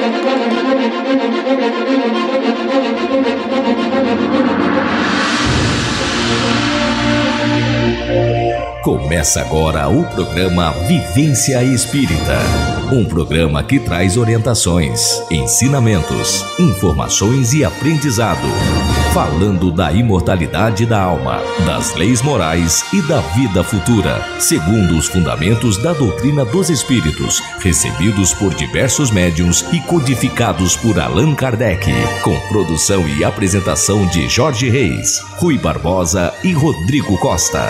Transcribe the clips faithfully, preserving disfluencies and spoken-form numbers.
Começa agora o programa Vivência Espírita, um programa que traz orientações, ensinamentos, informações e aprendizado, falando da imortalidade da alma, das leis morais e da vida futura, segundo os fundamentos da doutrina dos espíritos, recebidos por diversos médiuns e codificados por Allan Kardec, com produção e apresentação de Jorge Reis, Rui Barbosa e Rodrigo Costa.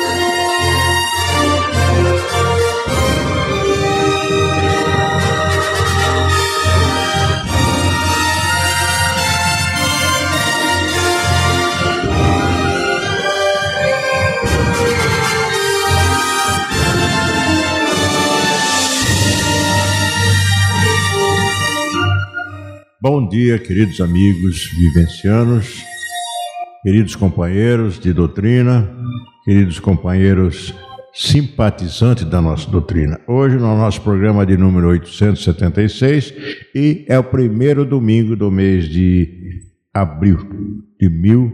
Bom dia, queridos amigos vivencianos, queridos companheiros de doutrina, queridos companheiros simpatizantes da nossa doutrina. Hoje, no nosso programa de número oitocentos e setenta e seis, e é o primeiro domingo do mês de abril de, mil,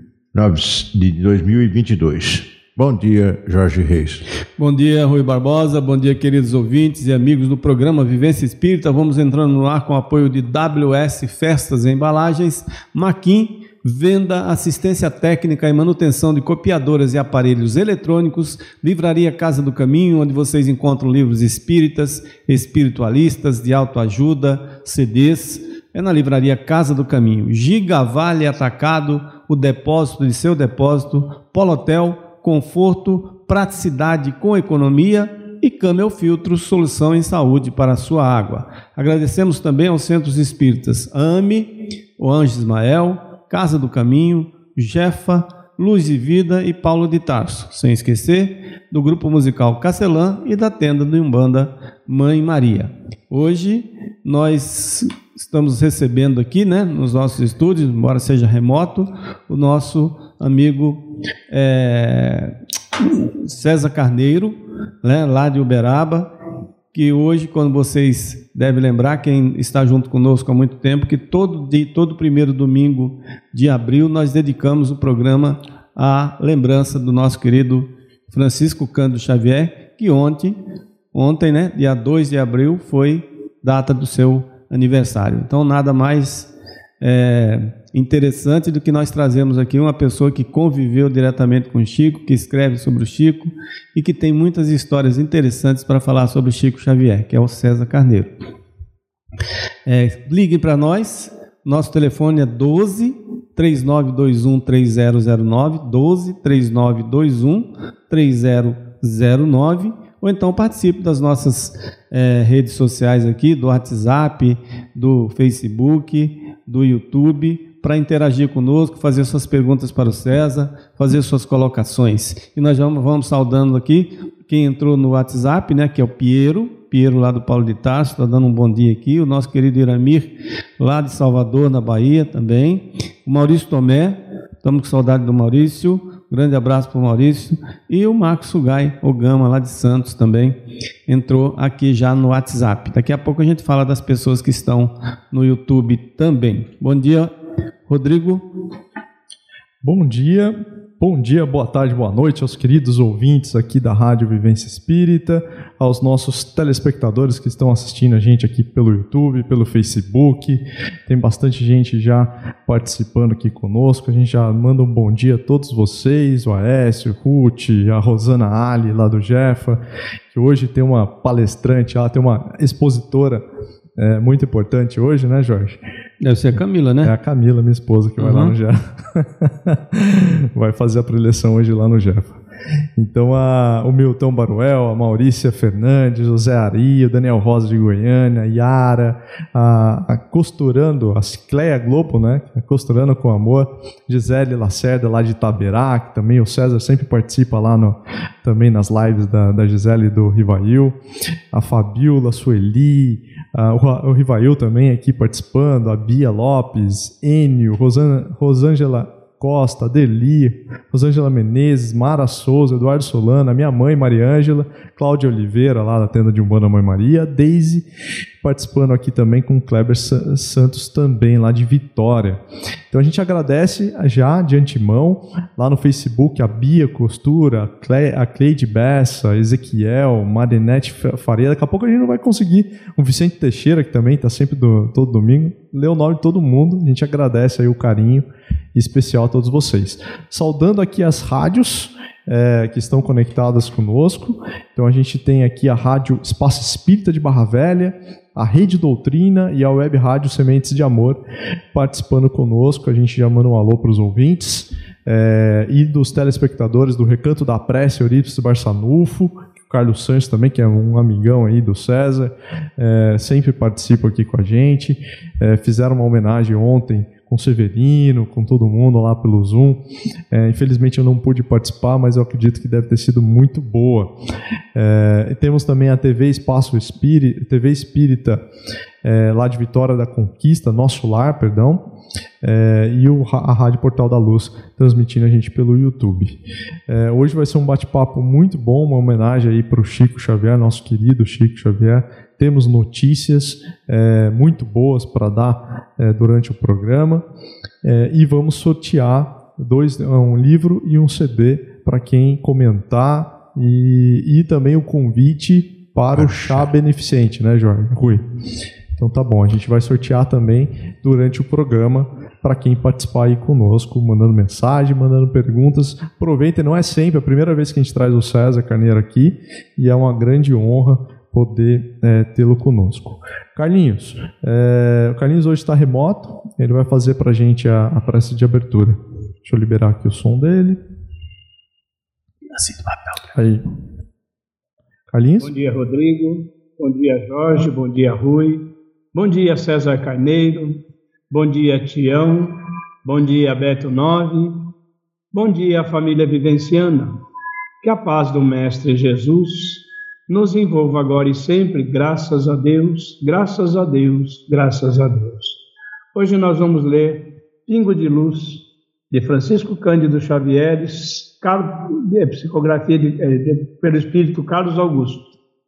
de dois mil e vinte e dois. Bom dia, Jorge Reis. Bom dia, Rui Barbosa. Bom dia, queridos ouvintes e amigos do programa Vivência Espírita. Vamos entrando no ar com o apoio de W S Festas e Embalagens, Maquin, venda, assistência técnica e manutenção de copiadoras e aparelhos eletrônicos, Livraria Casa do Caminho, onde vocês encontram livros espíritas, espiritualistas, de autoajuda, C Ds. É na Livraria Casa do Caminho. Giga Vale Atacado, o depósito de seu depósito, Polotel, conforto, praticidade com economia, e Camel Filtros, solução em saúde para a sua água. Agradecemos também aos Centros Espíritas A M E, o Anjo Ismael, Casa do Caminho, Jefa, Luz e Vida e Paulo de Tarso, sem esquecer do grupo musical Castelã e da tenda do Umbanda Mãe Maria. Hoje nós estamos recebendo aqui, né, nos nossos estúdios, embora seja remoto, o nosso amigo é, César Carneiro, né, lá de Uberaba, que hoje, quando vocês devem lembrar, quem está junto conosco há muito tempo, que todo, dia, todo primeiro domingo de abril nós dedicamos o programa à lembrança do nosso querido Francisco Cândido Xavier, que ontem, ontem, né, dia dois de abril, foi data do seu aniversário. Então, nada mais é, interessante do que nós trazemos aqui uma pessoa que conviveu diretamente com o Chico, que escreve sobre o Chico e que tem muitas histórias interessantes para falar sobre o Chico Xavier, que é o César Carneiro. É, liguem para nós, nosso telefone é doze, três nove dois um, três zero zero nove, doze, três nove dois um, três zero zero nove, ou então participe das nossas é, redes sociais aqui, do WhatsApp, do Facebook, do YouTube, para interagir conosco, fazer suas perguntas para o César, fazer suas colocações. E nós vamos, vamos saudando aqui quem entrou no WhatsApp, né, que é o Piero, Piero lá do Paulo de Tarso, está dando um bom dia aqui, o nosso querido Iramir, lá de Salvador, na Bahia também, o Maurício Tomé, estamos com saudade do Maurício, grande abraço para o Maurício, e o Marcos Sugai, o Gama, lá de Santos também, entrou aqui já no WhatsApp. Daqui a pouco a gente fala das pessoas que estão no YouTube também. Bom dia, Rodrigo. Bom dia, bom dia, boa tarde, boa noite aos queridos ouvintes aqui da Rádio Vivência Espírita, aos nossos telespectadores que estão assistindo a gente aqui pelo YouTube, pelo Facebook. Tem bastante gente já participando aqui conosco. A gente já manda um bom dia a todos vocês, o Aécio, o Ruth, a Rosana Ali lá do Jefa, que hoje tem uma palestrante, ela tem uma expositora é, muito importante hoje, né, Jorge? Deve ser a Camila, né? É a Camila, minha esposa, que vai uhum. lá no Jefa. Vai fazer a preleção hoje lá no Jefa. Então, a, o Milton Baruel, a Maurícia Fernandes, o Zé Ari, o Daniel Rosa de Goiânia, a Yara, a, a Costurando, a Cicleia Globo, né? Costurando com Amor, Gisele Lacerda, lá de Itaberá, que também o César sempre participa lá no, também nas lives da, da Gisele e do Rivail, a Fabiola, a Sueli, a, o, o Rivail também aqui participando, a Bia Lopes, Enio, Rosana, Rosângela Costa, Adeli, Rosângela Menezes, Mara Souza, Eduardo Solana, minha mãe, Maria Ângela, Cláudia Oliveira, lá da tenda de Umbanda Mãe Maria, Deise, participando aqui também com o Kleber Santos, também lá de Vitória. Então a gente agradece já de antemão, lá no Facebook, a Bia Costura, a, Cle, a Cleide Bessa, Ezequiel, Marinete Faria. Daqui a pouco a gente não vai conseguir, o Vicente Teixeira, que também está sempre do, todo domingo, lê o nome de todo mundo. A gente agradece aí o carinho especial a todos vocês. Saudando aqui as rádios é, que estão conectadas conosco. Então a gente tem aqui a Rádio Espaço Espírita de Barra Velha, a Rede Doutrina e a Web Rádio Sementes de Amor participando conosco. A gente já manda um alô para os ouvintes é, e dos telespectadores do Recanto da Prece, Eurípides Barçanufo, o Carlos Santos também, que é um amigão aí do César, é, sempre participa aqui com a gente. É, fizeram uma homenagem ontem com o Severino, com todo mundo lá pelo Zoom. É, infelizmente eu não pude participar, mas eu acredito que deve ter sido muito boa. É, temos também a T V Espaço Espírita, T V Espírita é, lá de Vitória da Conquista, Nosso Lar, perdão, é, e o, a Rádio Portal da Luz, transmitindo a gente pelo YouTube. É, hoje vai ser um bate-papo muito bom, uma homenagem aí para o Chico Xavier, nosso querido Chico Xavier. Temos notícias é, muito boas para dar é, durante o programa é, e vamos sortear dois, um livro e um C D para quem comentar e, e também o convite para o chá beneficente, né, Jorge? Rui? Então tá bom, a gente vai sortear também durante o programa para quem participar aí conosco, mandando mensagem, mandando perguntas. Aproveitem, não é sempre, é a primeira vez que a gente traz o César Carneiro aqui e é uma grande honra poder é, tê-lo conosco. Carlinhos, é, o Carlinhos hoje está remoto, ele vai fazer para a gente a, a prece de abertura. Deixa eu liberar aqui o som dele. Aí. Carlinhos? Bom dia, Rodrigo. Bom dia, Jorge. Bom dia, Rui. Bom dia, César Carneiro. Bom dia, Tião. Bom dia, Beto Nove. Bom dia, família vivenciana. Que a paz do Mestre Jesus nos envolva agora e sempre, graças a Deus, graças a Deus, graças a Deus. Hoje nós vamos ler Pingo de Luz, de Francisco Cândido Xavier, de psicografia de, de, pelo Espírito Carlos Augusto.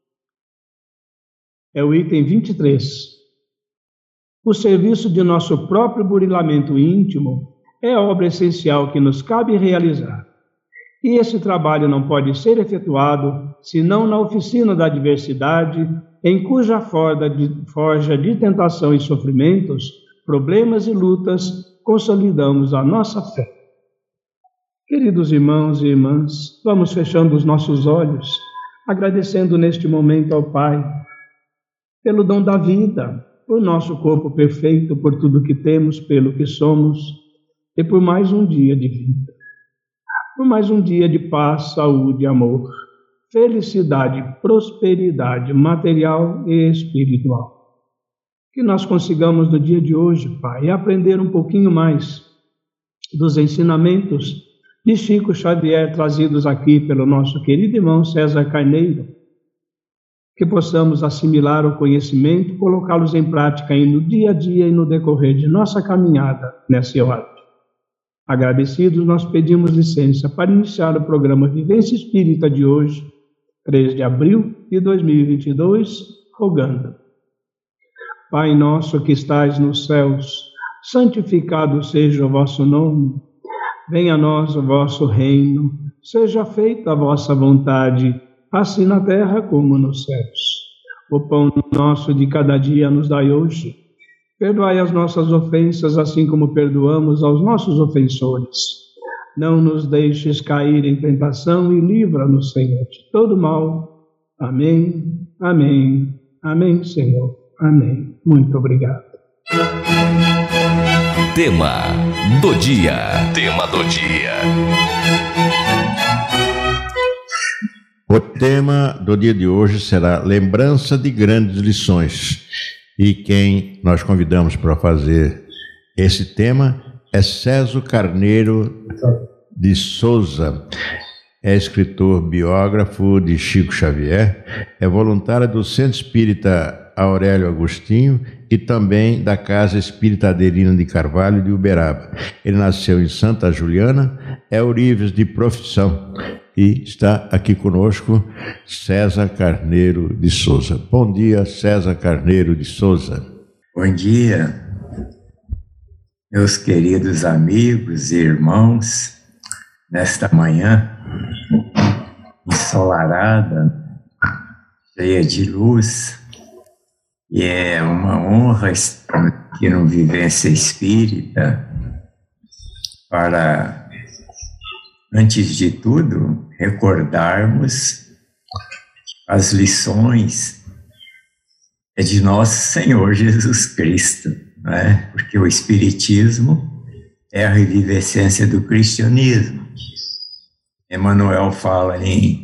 É o item vinte e três. O serviço de nosso próprio burilamento íntimo é a obra essencial que nos cabe realizar. E esse trabalho não pode ser efetuado senão na oficina da adversidade, em cuja forja de, forja de tentação e sofrimentos, problemas e lutas, consolidamos a nossa fé. Queridos irmãos e irmãs, vamos fechando os nossos olhos, agradecendo neste momento ao Pai, pelo dom da vida, por nosso corpo perfeito, por tudo que temos, pelo que somos, e por mais um dia de vida. Por mais um dia de paz, saúde, amor, felicidade, prosperidade material e espiritual. Que nós consigamos no dia de hoje, Pai, aprender um pouquinho mais dos ensinamentos de Chico Xavier trazidos aqui pelo nosso querido irmão César Carneiro. Que possamos assimilar o conhecimento, colocá-los em prática aí no dia a dia e no decorrer de nossa caminhada nessa hora. Agradecidos, nós pedimos licença para iniciar o programa Vivência Espírita de hoje, três de abril de dois mil e vinte e dois, rogando. Pai nosso que estais nos céus, santificado seja o vosso nome, venha a nós o vosso reino, seja feita a vossa vontade, assim na terra como nos céus. O pão nosso de cada dia nos dai hoje. Perdoai as nossas ofensas, assim como perdoamos aos nossos ofensores. Não nos deixes cair em tentação e livra-nos, Senhor, de todo mal. Amém, amém, amém, Senhor, amém. Muito obrigado. Tema do dia. Tema do dia. O tema do dia de hoje será lembrança de grandes lições. E quem nós convidamos para fazer esse tema é César Carneiro de Souza. É escritor biógrafo de Chico Xavier, é voluntário do Centro Espírita Aurélio Agostinho e também da Casa Espírita Adelina de Carvalho de Uberaba. Ele nasceu em Santa Juliana, é ourives de profissão e está aqui conosco César Carneiro de Souza. Bom dia, César Carneiro de Souza. Bom dia, meus queridos amigos e irmãos, nesta manhã ensolarada, cheia de luz, e é uma honra estar aqui no Vivência Espírita para, antes de tudo, recordarmos as lições de nosso Senhor Jesus Cristo, né? Porque o Espiritismo é a revivescência do cristianismo. Emmanuel fala em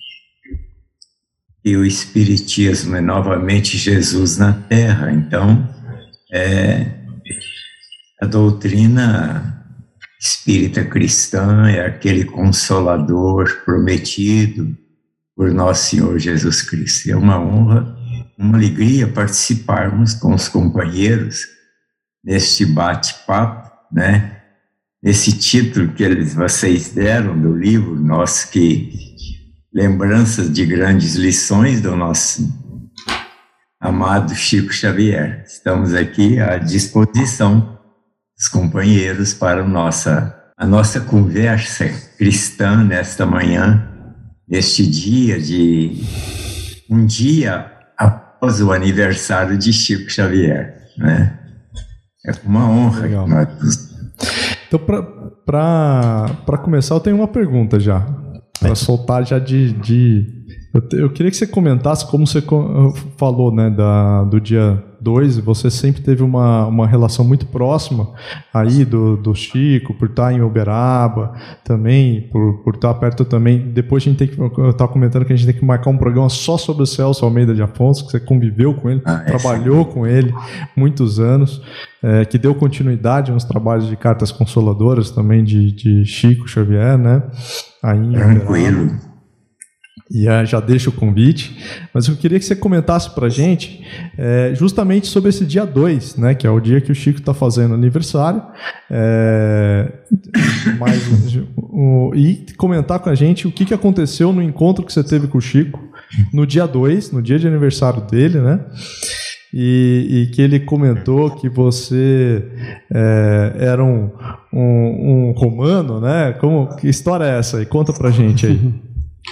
que o Espiritismo é novamente Jesus na Terra. Então, é, a doutrina espírita cristã é aquele consolador prometido por nosso Senhor Jesus Cristo. É uma honra, uma alegria participarmos com os companheiros neste bate-papo, né? Esse título que eles, vocês deram do livro nosso, que lembranças de grandes lições do nosso amado Chico Xavier. Estamos aqui à disposição dos companheiros para a nossa, a nossa conversa cristã nesta manhã, neste dia de um dia após o aniversário de Chico Xavier, né? É uma honra. Legal. Nós... Então, para começar, eu tenho uma pergunta já, para soltar já de... de... Eu, te, eu queria que você comentasse como você falou, né, da, do dia dois, você sempre teve uma, uma relação muito próxima aí do, do Chico, por estar em Uberaba também, por, por estar perto também. Depois a gente tem que, eu estava comentando que a gente tem que marcar um programa só sobre o Celso Almeida de Afonso, que você conviveu com ele, ah, trabalhou com ele muitos anos, é, que deu continuidade nos trabalhos de cartas consoladoras também de, de Chico Xavier, né? Aí em Tranquilo. E uh, já deixo o convite, mas eu queria que você comentasse para a gente é, justamente sobre esse dia dois, né, que é o dia que o Chico está fazendo aniversário, é, mais, o, e comentar com a gente o que, que aconteceu no encontro que você teve com o Chico no dia dois, no dia de aniversário dele, né? E, e que ele comentou que você é, era um, um, um romano, né? Como, que história é essa aí? Conta pra gente aí.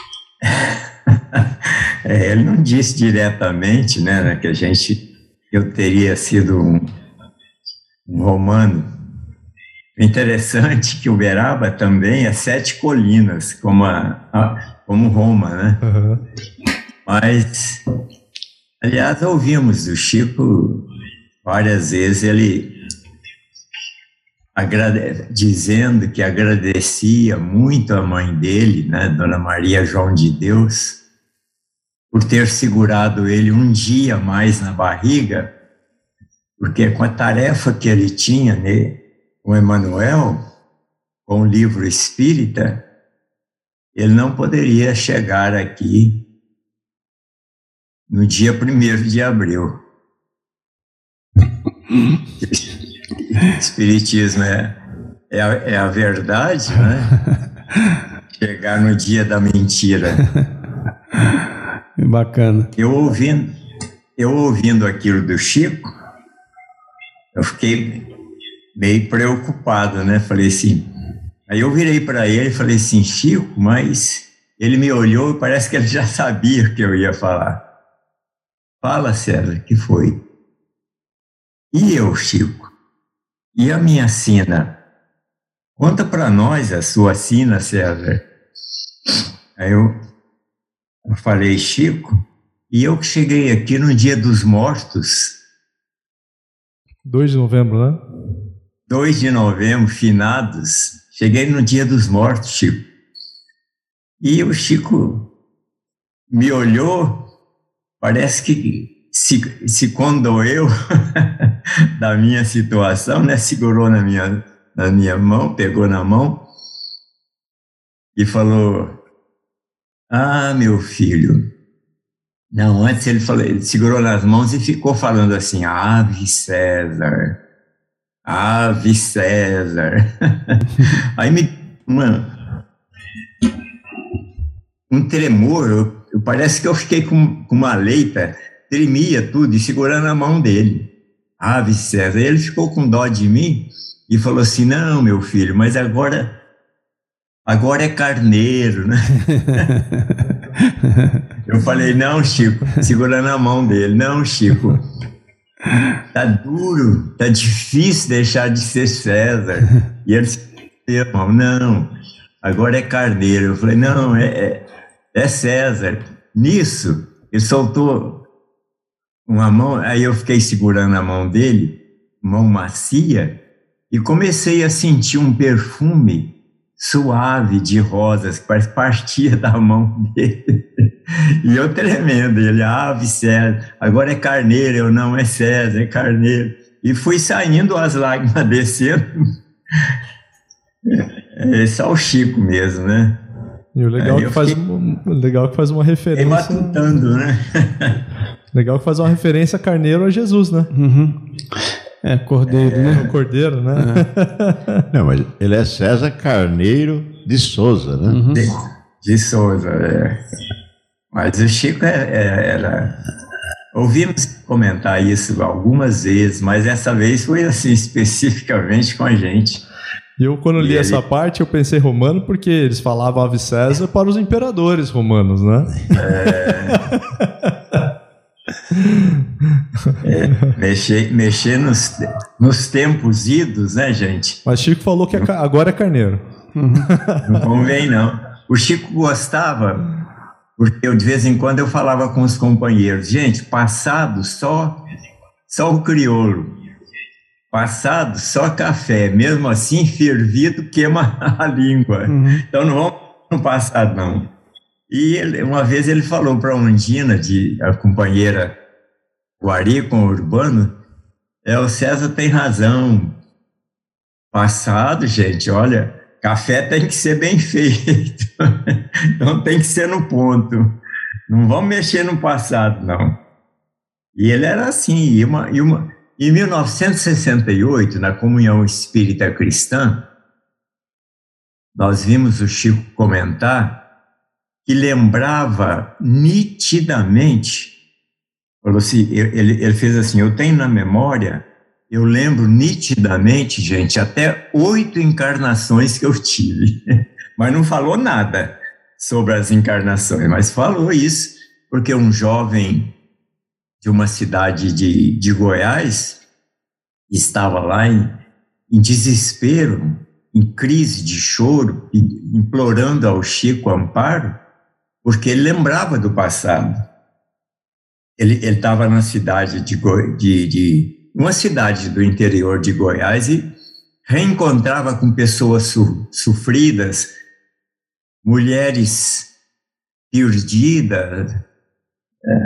É, ele não disse diretamente, né, que a gente, eu teria sido um, um romano. Interessante que Uberaba também é sete colinas, como, a, a, como Roma, né? Uhum. Mas, aliás, ouvimos do Chico várias vezes ele agrade... dizendo que agradecia muito a mãe dele, né, Dona Maria João de Deus, por ter segurado ele um dia mais na barriga, porque com a tarefa que ele tinha, né, com Emmanuel, com o livro espírita, ele não poderia chegar aqui no dia primeiro de abril. Espiritismo é, é, a, é a verdade, né? Chegar no dia da mentira. Bacana. Eu ouvindo, eu ouvindo aquilo do Chico, eu fiquei meio preocupado, né? Falei assim, aí eu virei para ele e falei assim, Chico, mas ele me olhou e parece que ele já sabia o que eu ia falar. Fala, César, que foi? E eu, Chico? E a minha sina? Conta para nós a sua sina, César. Aí eu, eu falei, Chico, e eu que cheguei aqui no dia dos mortos. dois de novembro, né? dois de novembro, finados. Cheguei no dia dos mortos, Chico. E o Chico me olhou, parece que se, se condoeu da minha situação, né? Segurou na minha, na minha mão, pegou na mão e falou, ah, meu filho. Não, antes ele, falou, ele segurou nas mãos e ficou falando assim, Ave César, Ave César. Aí me... Uma, um tremor, eu, eu, parece que eu fiquei com, com uma leita, tremia tudo, e segurando a mão dele. Ave César. Ele ficou com dó de mim e falou assim, não, meu filho, mas agora, agora é carneiro, né? Eu falei, não, Chico, segurando a mão dele, não, Chico, tá duro, tá difícil deixar de ser César. E ele disse, não, agora é carneiro. Eu falei, não, é, é, é César. Nisso, ele soltou uma mão, aí eu fiquei segurando a mão dele, mão macia, e comecei a sentir um perfume suave de rosas, que partia da mão dele. E eu tremendo, ele, ave César, agora é carneiro, eu não, é César, é carneiro. E fui saindo, as lágrimas descendo. É só o Chico mesmo, né? E o legal, que faz, fiquei... legal que faz uma referência... matutando, né? Legal que faz uma referência carneiro a Jesus, né? Uhum. É, cordeiro, é, né? O cordeiro, né? É. Não, mas ele é César Carneiro de Souza, né? Uhum. De, de Souza, é. Mas o Chico é, é, era... Ouvimos comentar isso algumas vezes, mas essa vez foi assim, especificamente com a gente. E eu, quando li e essa ele... parte, eu pensei romano, porque eles falavam Ave César para os imperadores romanos, né? É... É, mexer mexer nos, nos tempos idos, né, gente? Mas Chico falou que é, agora é carneiro. Não convém, não. O Chico gostava, porque eu, de vez em quando eu falava com os companheiros, gente, passado só, só o crioulo, passado só café, mesmo assim fervido queima a língua. Uhum. Então não vamos no passado, não. E ele, uma vez ele falou para a Undina, de, a companheira Guari com o Urbano, é, o César tem razão. Passado, gente, olha, café tem que ser bem feito. Então tem que ser no ponto. Não vamos mexer no passado, não. E ele era assim. E uma, e uma, em mil novecentos e sessenta e oito, na Comunhão Espírita Cristã, nós vimos o Chico comentar que lembrava nitidamente, falou assim, ele, ele fez assim, eu tenho na memória, eu lembro nitidamente, gente, até oito encarnações que eu tive, mas não falou nada sobre as encarnações, mas falou isso, porque um jovem de uma cidade de, de Goiás estava lá em, em desespero, em crise de choro, implorando ao Chico amparo, porque ele lembrava do passado. Ele estava na cidade de, de, de uma cidade do interior de Goiás e reencontrava com pessoas su, sofridas, mulheres perdidas é,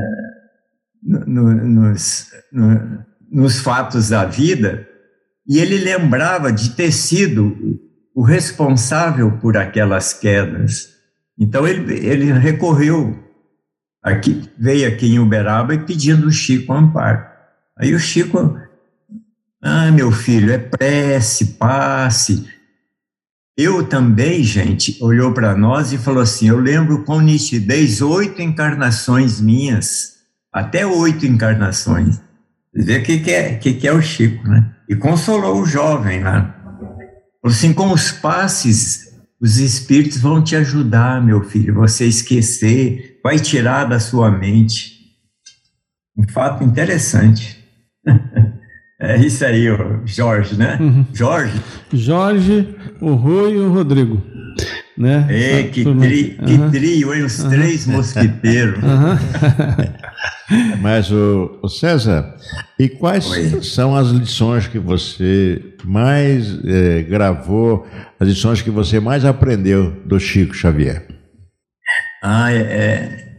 no, nos, no, nos fatos da vida, e ele lembrava de ter sido o responsável por aquelas quedas. Então ele, ele recorreu, aqui, veio aqui em Uberaba e pedindo o Chico amparo. Aí o Chico, ah, meu filho, é prece, passe. Eu também, gente, olhou para nós e falou assim, eu lembro com nitidez oito encarnações minhas, até oito encarnações. Você vê o que, que, é, que, que é o Chico, né? E consolou o jovem lá. Falou assim, com os passes... Os espíritos vão te ajudar, meu filho, você esquecer, vai tirar da sua mente. Um fato interessante. É isso aí, o Jorge, né? Uhum. Jorge. Jorge, o Rui e o Rodrigo. Né? É, que, tri, que uhum. trio, hein? Os uhum. três mosquiteiros. Uhum. Mas, o, o César, e quais Oi. são as lições que você mais eh, gravou, as lições que você mais aprendeu do Chico Xavier? Ah, é,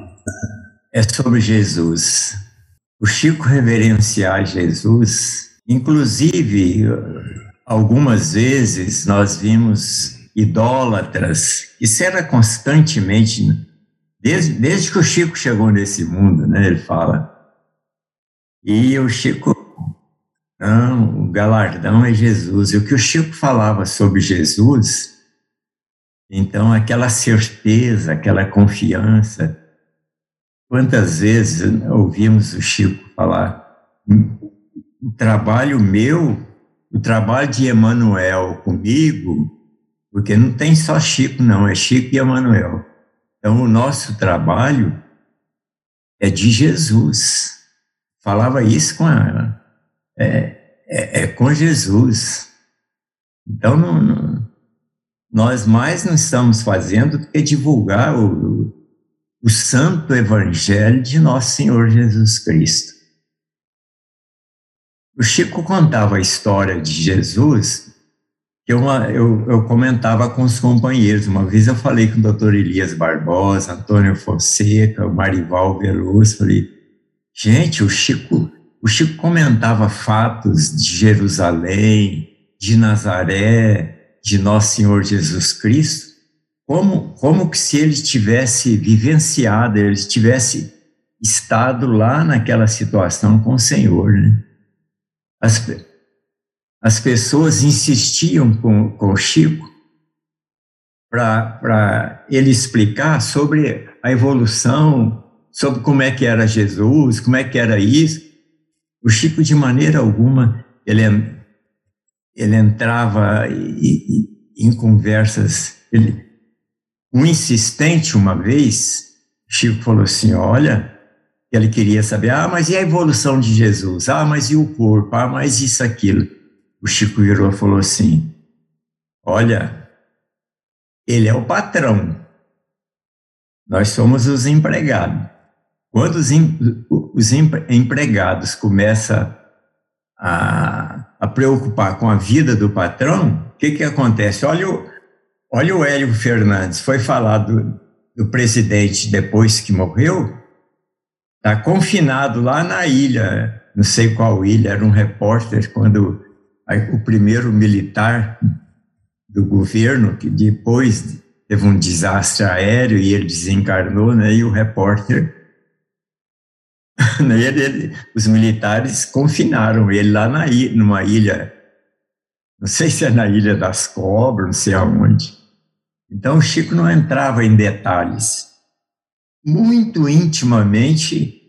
é sobre Jesus. O Chico reverenciar Jesus, inclusive, algumas vezes nós vimos idólatras, isso era constantemente, desde, desde que o Chico chegou nesse mundo, né, ele fala. E o Chico, não, o galardão é Jesus. E o que o Chico falava sobre Jesus Então, aquela certeza, aquela confiança. Quantas vezes ouvimos o Chico falar, o trabalho meu, o trabalho de Emmanuel comigo, porque não tem só Chico, não, é Chico e Emmanuel. Então, o nosso trabalho é de Jesus. Falava isso com a, é, é, é com Jesus. Então, não, não, nós mais não estamos fazendo do que divulgar o, o santo evangelho de nosso Senhor Jesus Cristo. O Chico contava a história de Jesus, que eu, eu, eu comentava com os companheiros. Uma vez eu falei com o doutor Elias Barbosa, Antônio Fonseca, o Marival Veloso, falei, gente, o Chico, o Chico comentava fatos de Jerusalém, de Nazaré, de nosso Senhor Jesus Cristo, como, como que se ele tivesse vivenciado, ele tivesse estado lá naquela situação com o Senhor, né? As, as pessoas insistiam com, com o Chico para ele explicar sobre a evolução, sobre como é que era Jesus, como é que era isso. O Chico, de maneira alguma, ele, ele entrava em, em conversas. Ele, um insistente, uma vez, o Chico falou assim, olha, ele queria saber, ah, mas e a evolução de Jesus? Ah, mas e o corpo? Ah, mas isso, aquilo. O Chico virou e falou assim, olha, ele é o patrão, nós somos os empregados. Quando os, em, os empregados começam a, a preocupar com a vida do patrão, o que que acontece? Olha o, olha o Hélio Fernandes, foi falar do, do presidente depois que morreu, está confinado lá na ilha, não sei qual ilha, era um repórter quando o primeiro militar do governo, que depois teve um desastre aéreo e ele desencarnou, né, e o repórter, né, ele, ele, os militares confinaram ele lá na ilha, numa ilha, não sei se é na Ilha das Cobras, não sei aonde. Então o Chico não entrava em detalhes. Muito intimamente,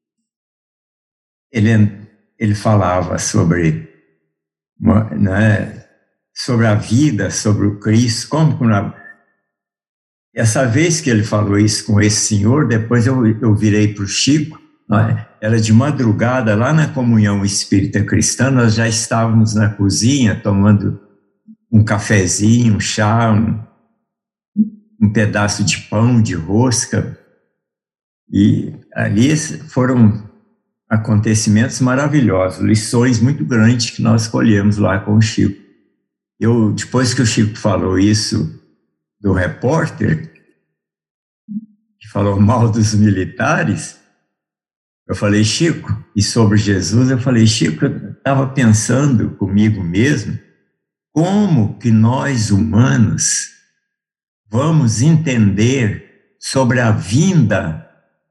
ele, ele falava sobre, né, sobre a vida, sobre o Cristo, como que na, essa vez que ele falou isso com esse senhor, depois eu, eu virei para o Chico, né, era de madrugada, lá na Comunhão Espírita Cristã, nós já estávamos na cozinha, tomando um cafezinho, um chá, um, um pedaço de pão, de rosca, e ali foram acontecimentos maravilhosos, lições muito grandes que nós colhemos lá com o Chico. Eu, depois que o Chico falou isso do repórter, que falou mal dos militares, eu falei, Chico, e sobre Jesus, eu falei, Chico, eu estava pensando comigo mesmo, como que nós humanos vamos entender sobre a vinda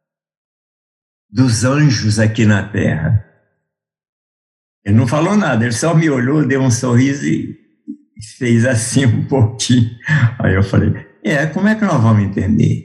dos anjos aqui na Terra. Ele não falou nada, ele só me olhou, deu um sorriso e fez assim um pouquinho. Aí eu falei, é, como é que nós vamos entender?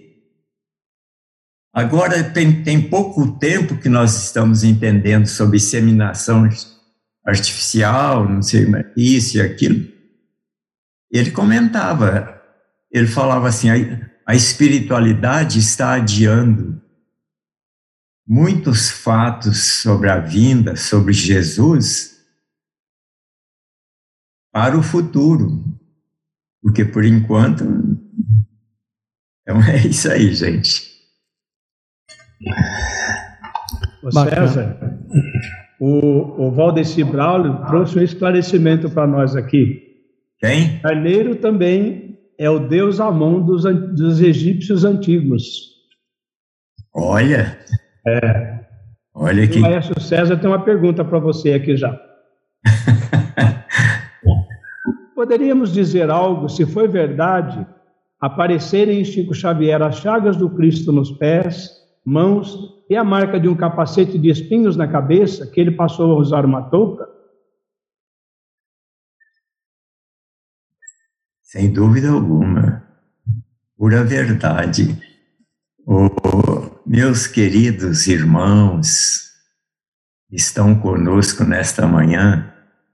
Agora tem, tem pouco tempo que nós estamos entendendo sobre inseminação artificial, não sei, isso e aquilo. Ele comentava, ele falava assim, a, a espiritualidade está adiando muitos fatos sobre a vinda, sobre Jesus, para o futuro. Porque, por enquanto, então é isso aí, gente. Ô César, o, o Valdeci Braulio trouxe um esclarecimento para nós aqui. Quem? Carneiro também é o deus Amon dos, dos egípcios antigos. Olha... É. Olha que... O maestro César tem uma pergunta para você aqui já. Poderíamos dizer algo, se foi verdade, aparecerem em Chico Xavier as chagas do Cristo nos pés, mãos e a marca de um capacete de espinhos na cabeça, que ele passou a usar uma touca? Sem dúvida alguma. pura verdade. Oh, meus queridos irmãos, estão conosco nesta manhã.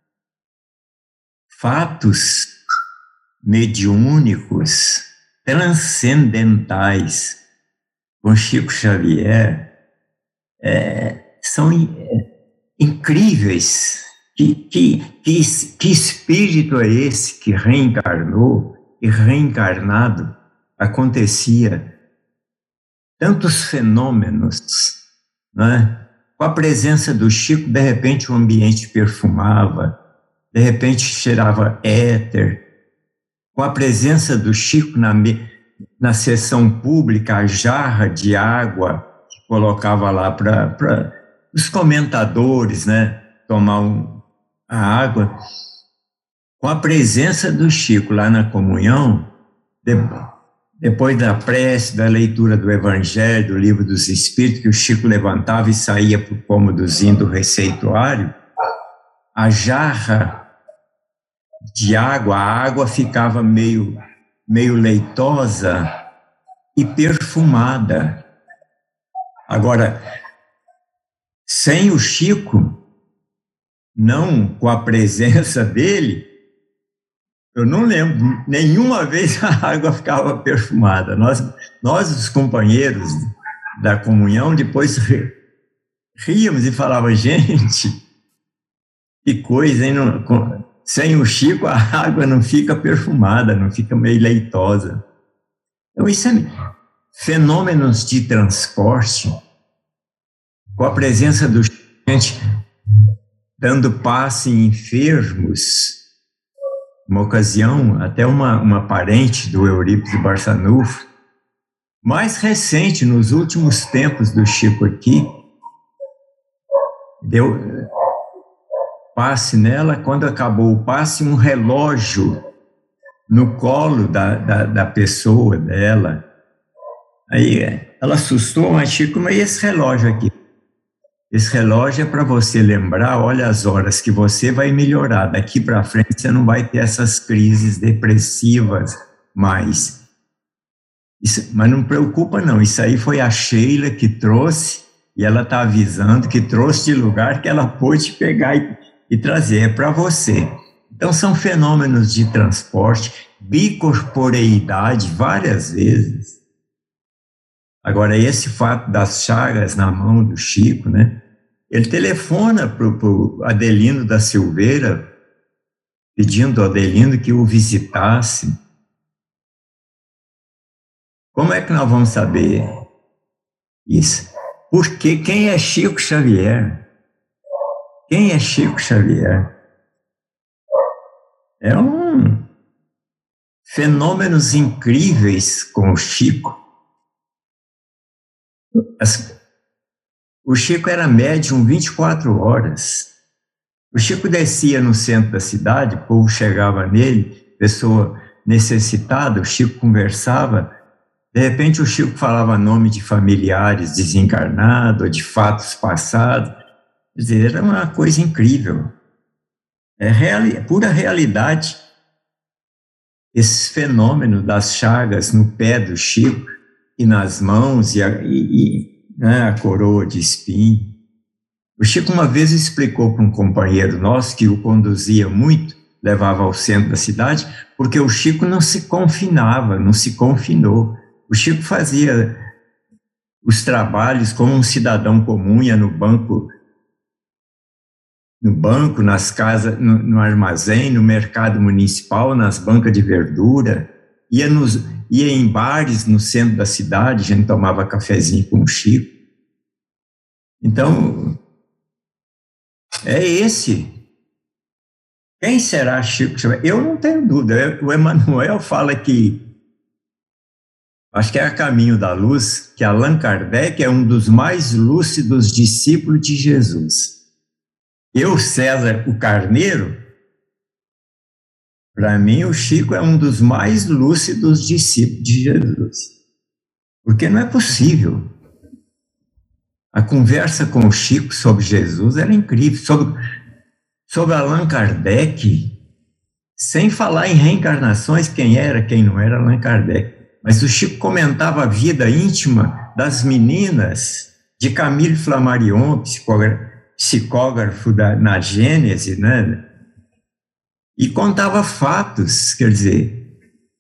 Fatos mediúnicos, transcendentais, com Chico Xavier, é, são é, incríveis. Que, que, que, que espírito é esse que reencarnou e reencarnado acontecia tantos fenômenos, né? Com a presença do Chico, de repente o ambiente perfumava, de repente cheirava éter. Com a presença do Chico na, na sessão pública, a jarra de água que colocava lá para os comentadores, né, tomar um, a água. Com a presença do Chico lá na comunhão, depois, depois da prece, da leitura do Evangelho, do Livro dos Espíritos, que o Chico levantava e saía para o cômodozinho do receituário, a jarra de água, a água ficava meio, meio leitosa e perfumada. Agora, sem o Chico, não com a presença dele, eu não lembro, nenhuma vez a água ficava perfumada. Nós, nós os companheiros da comunhão, depois ríamos e falávamos, gente, que coisa, hein? Não, com, sem o Chico, a água não fica perfumada, não fica meio leitosa. Então, isso é fenômenos de transporte, com a presença do Chico, gente dando passe em enfermos. Uma ocasião, até uma, uma parente do Eurípides Barçanufo, mais recente, nos últimos tempos do Chico aqui, deu passe nela. Quando acabou o passe, um relógio no colo da, da, da pessoa dela. Aí ela assustou, mas Chico, mas e esse relógio aqui? Esse relógio é para você lembrar, olha as horas que você vai melhorar. Daqui para frente você não vai ter essas crises depressivas mais. Isso, mas não preocupa não, isso aí foi a Sheila que trouxe, e ela está avisando que trouxe de lugar que ela pôde pegar e, e trazer, é para você. Então são fenômenos de transporte, bicorporeidade várias vezes. Agora, esse fato das chagas na mão do Chico, né? Ele telefona para o Adelino da Silveira, pedindo ao Adelino que o visitasse. Como é que nós vamos saber isso? Porque quem é Chico Xavier? Quem é Chico Xavier? É um fenômenos incríveis com o Chico. As, o Chico era médium vinte e quatro horas. O Chico descia no centro da cidade, o povo chegava nele, pessoa necessitada, o Chico conversava. De repente o Chico falava nome de familiares desencarnados, de fatos passados. Quer dizer, era uma coisa incrível. É, reali- é pura realidade. Esse fenômeno das chagas no pé do Chico, e nas mãos, e, a, e, e né, a coroa de espinho. O Chico uma vez explicou para um companheiro nosso que o conduzia muito, levava ao centro da cidade, porque o Chico não se confinava, não se confinou. O Chico fazia os trabalhos como um cidadão comum, ia no banco, no banco, nas casas, no, no armazém, no mercado municipal, nas bancas de verdura, ia nos... ia em bares no centro da cidade, a gente tomava cafezinho com o Chico. Então, é esse. Quem será Chico Xavier? Eu não tenho dúvida. O Emmanuel fala que, acho que é a Caminho da Luz, que Allan Kardec é um dos mais lúcidos discípulos de Jesus. Eu, César, o Carneiro, para mim, o Chico é um dos mais lúcidos discípulos de Jesus. Porque não é possível. A conversa com o Chico sobre Jesus era incrível. Sobre, sobre Allan Kardec, sem falar em reencarnações, quem era, quem não era Allan Kardec. mas o Chico comentava a vida íntima das meninas de Camille Flammarion, psicógrafo da, na Gênese, né? E contava fatos, quer dizer,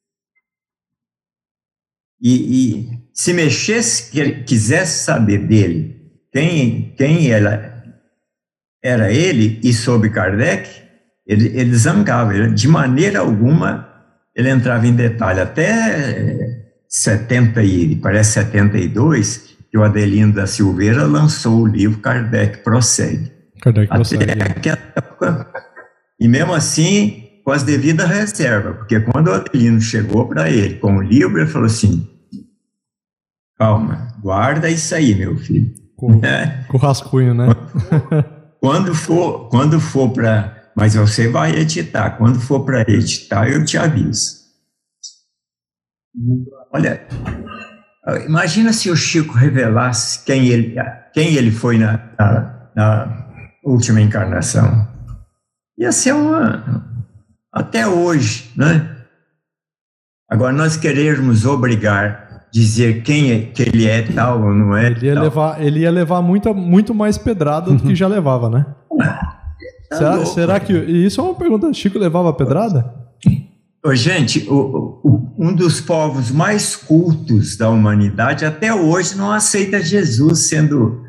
e, e se mexesse, que quisesse saber dele, quem, quem era, era ele e sobre Kardec, ele, ele zangava, ele, de maneira alguma ele entrava em detalhe, até setenta e, parece setenta e dois, que o Adelino da Silveira lançou o livro Kardec Prossegue. Kardec Prossegue. Até aquela época, e mesmo assim, com as devidas reservas, porque quando o Adelino chegou para ele com o livro, ele falou assim, calma, guarda isso aí, meu filho. Com, é. com o rascunho, né? Quando for, quando for para... Mas você vai editar, quando for para editar, eu te aviso. Olha, imagina se o Chico revelasse quem ele, quem ele foi na, na, na última encarnação. Ia ser uma... Até hoje, né? Agora, nós queremos obrigar, dizer quem é, que ele é tal ou não é. Ele ia tal. levar, ele ia levar muito, muito mais pedrada do que já levava, né? Tá será, louco, será que... E isso é uma pergunta, Chico levava pedrada? Ô, gente, o, o, um dos povos mais cultos da humanidade até hoje não aceita Jesus sendo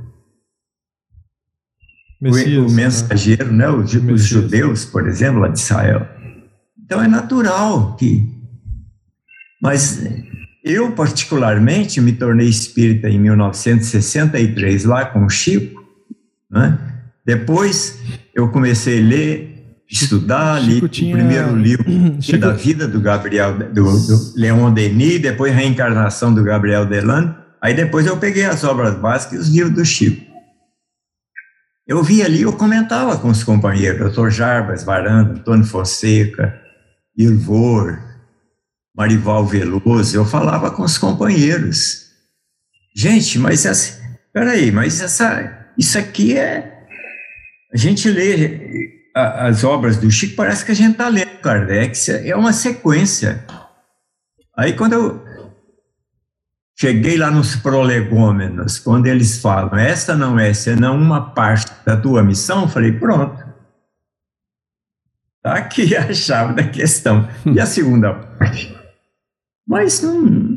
Messias, o, o mensageiro, né? né? Os, os judeus, por exemplo, lá de Israel. Então é natural que... Mas eu, particularmente, me tornei espírita em mil novecentos e sessenta e três, lá com o Chico, né? Depois eu comecei a ler, estudar, li tinha... o primeiro livro Chico... da vida do Gabriel, do, do Leon Denis, depois Reencarnação do Gabriel Delano, aí depois eu peguei as obras básicas e os livros do Chico. Eu vi ali, eu comentava com os companheiros, doutor Jarbas Varanda, Antônio Fonseca, Ilvor, Marival Veloso, eu falava com os companheiros. Gente, mas essa... Peraí, mas essa, isso aqui é... A gente lê a, as obras do Chico, parece que a gente está lendo Kardec, é uma sequência. Aí quando eu cheguei lá nos prolegômenos, quando eles falam, esta não é senão uma parte da tua missão, eu falei, pronto. Está aqui a chave da questão. E a segunda parte? Mas não...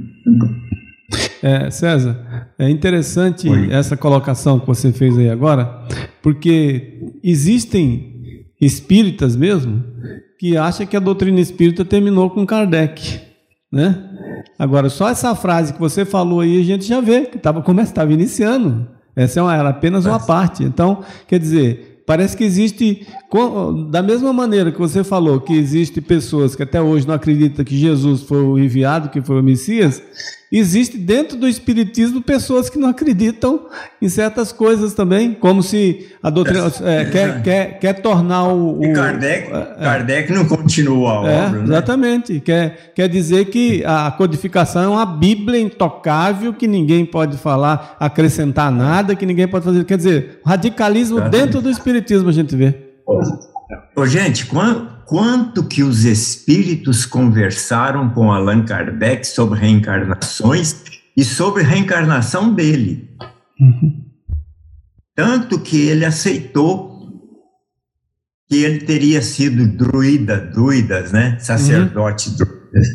É, César, é interessante Oi. essa colocação que você fez aí agora, porque existem espíritas mesmo que acham que a doutrina espírita terminou com Kardec, né? Agora, só essa frase que você falou aí, a gente já vê que estava como estava iniciando. Essa era apenas uma parte. Então, quer dizer, parece que existe, da mesma maneira que você falou, que existe pessoas que até hoje não acreditam que Jesus foi o enviado, que foi o Messias, existe dentro do Espiritismo pessoas que não acreditam em certas coisas também, como se a doutrina é, quer, quer, quer tornar o... o e Kardec, é, Kardec não continuou a é, obra, né? Exatamente. Quer, quer dizer que a codificação é uma Bíblia intocável, que ninguém pode falar, acrescentar nada, que ninguém pode fazer. Quer dizer, radicalismo exatamente. Dentro do Espiritismo a gente vê. Ô, gente, quanto, quanto que os espíritos conversaram com Allan Kardec sobre reencarnações e sobre a reencarnação dele? Uhum. Tanto que ele aceitou que ele teria sido druida, druidas, né? Sacerdote uhum. druidas.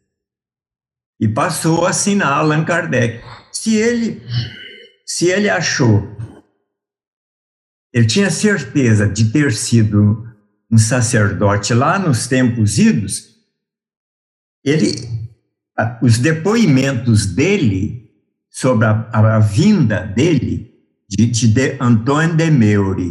E passou a assinar Allan Kardec. Se ele, se ele achou... Ele tinha certeza de ter sido um sacerdote lá nos tempos idos. Ele, os depoimentos dele sobre a, a, a vinda dele, de, de Antoine de Meury,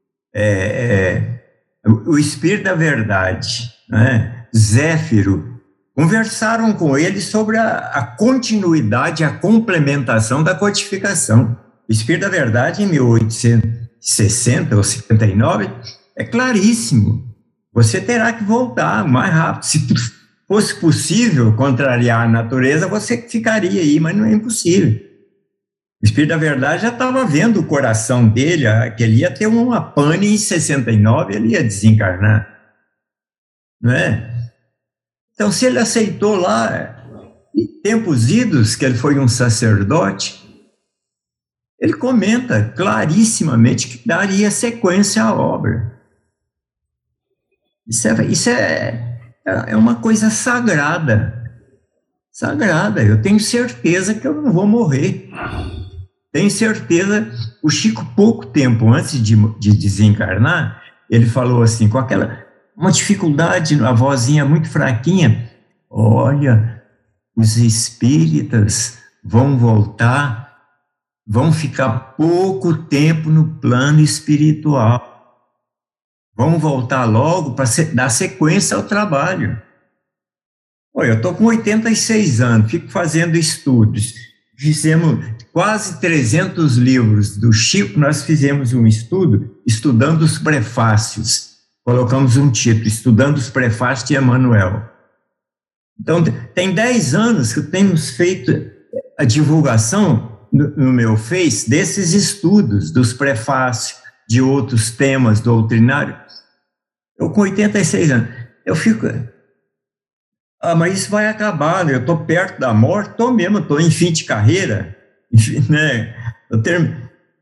é, é, o Espírito da Verdade, né, Zéfiro, conversaram com ele sobre a, a continuidade, a complementação da codificação. O Espírito da Verdade, em mil oitocentos e sessenta ou cinquenta e nove, é claríssimo. Você terá que voltar mais rápido. Se fosse possível contrariar a natureza, você ficaria aí, mas não é impossível. O Espírito da Verdade já estava vendo o coração dele, que ele ia ter uma pane em sessenta e nove, ele ia desencarnar. Não é? Então, se ele aceitou lá, em tempos idos, que ele foi um sacerdote, ele comenta clarissimamente que daria sequência à obra. Isso é, isso é, é uma coisa sagrada. Sagrada. Eu tenho certeza que eu não vou morrer. Tenho certeza. O Chico, pouco tempo antes de, de desencarnar, ele falou assim, com aquela uma dificuldade, a vozinha muito fraquinha: olha, os espíritas vão voltar, vão ficar pouco tempo no plano espiritual. Vão voltar logo para dar sequência ao trabalho. Olha, eu estou com oitenta e seis anos, fico fazendo estudos. Fizemos quase trezentos livros do Chico, nós fizemos um estudo estudando os prefácios. Colocamos um título, Estudando os Prefácios de Emmanuel. Então, tem dez anos que temos feito a divulgação no, no meu Face desses estudos, dos prefácios, de outros temas doutrinários. Eu com oitenta e seis anos, eu fico... Ah, mas isso vai acabar, né? Eu estou perto da morte, estou mesmo, estou em fim de carreira, enfim, né? Eu term...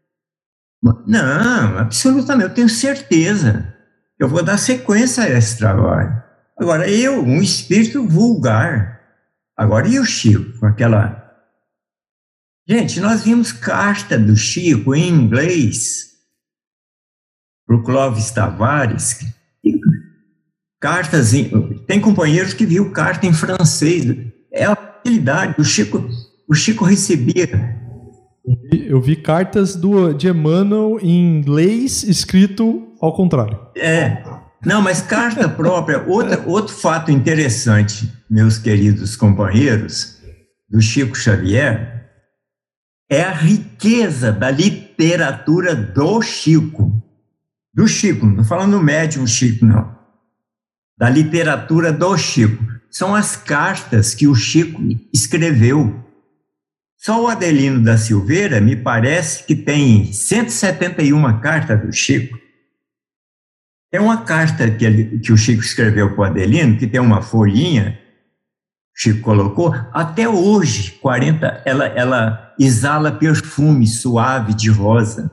Não, absolutamente, eu tenho certeza. Eu vou dar sequência a esse trabalho. Agora, eu, um espírito vulgar. Agora, e o Chico, com aquela... Gente, nós vimos carta do Chico em inglês para o Clóvis Tavares. Cartas em... Tem companheiros que viu carta em francês. É a habilidade. O Chico, o Chico recebia... Eu vi cartas do, de Emmanuel em inglês escrito ao contrário. É. Não, mas carta própria. Outra, outro fato interessante, meus queridos companheiros, do Chico Xavier, é a riqueza da literatura do Chico. Do Chico, não estou falando do médium Chico, não. Da literatura do Chico. São as cartas que o Chico escreveu. Só o Adelino da Silveira, me parece que tem cento e setenta e uma cartas do Chico. Tem uma carta que, ele, que o Chico escreveu para o Adelino, que tem uma folhinha, o Chico colocou, até hoje, quarenta, ela, ela exala perfume suave de rosa.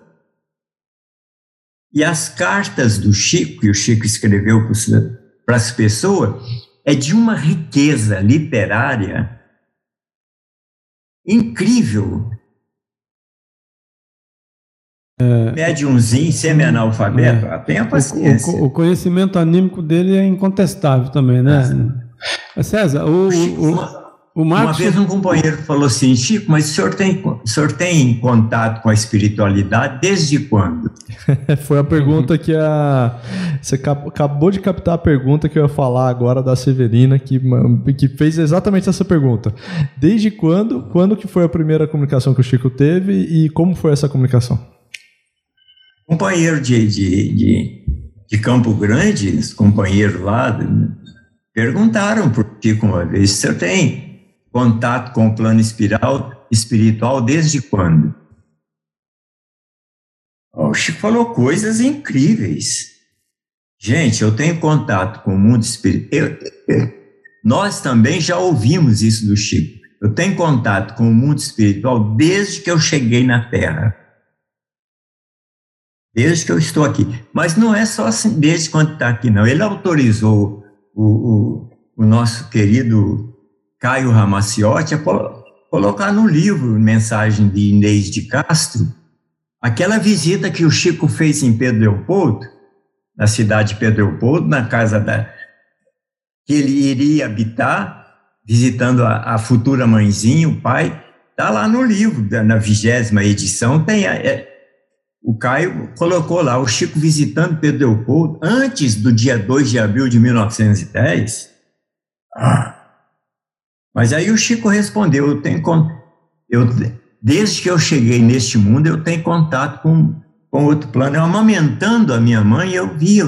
E as cartas do Chico, que o Chico escreveu para as pessoas, é de uma riqueza literária incrível. É, Médiumzinho, semi-analfabeto, é, tenha paciência. O, o, o conhecimento anímico dele é incontestável também, né? É. César, o, o, o, o Marcos... Uma vez um companheiro falou assim: Chico, mas o senhor tem, o senhor tem contato com a espiritualidade desde quando? Foi a pergunta que a... Você acabou de captar a pergunta que eu ia falar agora da Severina, que, que fez exatamente essa pergunta. Desde quando? Quando que foi a primeira comunicação que o Chico teve e como foi essa comunicação? Companheiro de, de, de, de Campo Grande, os companheiros lá, perguntaram por Chico uma vez: o senhor tem contato com o plano espiral, espiritual desde quando? O Chico falou coisas incríveis. Gente, eu tenho contato com o mundo espiritual. Nós também já ouvimos isso do Chico. Eu tenho contato com o mundo espiritual desde que eu cheguei na Terra. Desde que eu estou aqui. Mas não é só assim, desde quando está aqui, não. Ele autorizou o, o, o nosso querido Caio Ramaciotti a colocar no livro Mensagem de Inês de Castro aquela visita que o Chico fez em Pedro Leopoldo, na cidade de Pedro Leopoldo, na casa da, que ele iria habitar, visitando a, a futura mãezinha, o pai. Está lá no livro, na vigésima edição, tem... A, é, o Caio colocou lá o Chico visitando Pedro Leopoldo antes do dia dois de abril de mil novecentos e dez. Ah. Mas aí o Chico respondeu: eu tenho, eu, desde que eu cheguei neste mundo, eu tenho contato com, com outro plano. Eu, amamentando a minha mãe, eu via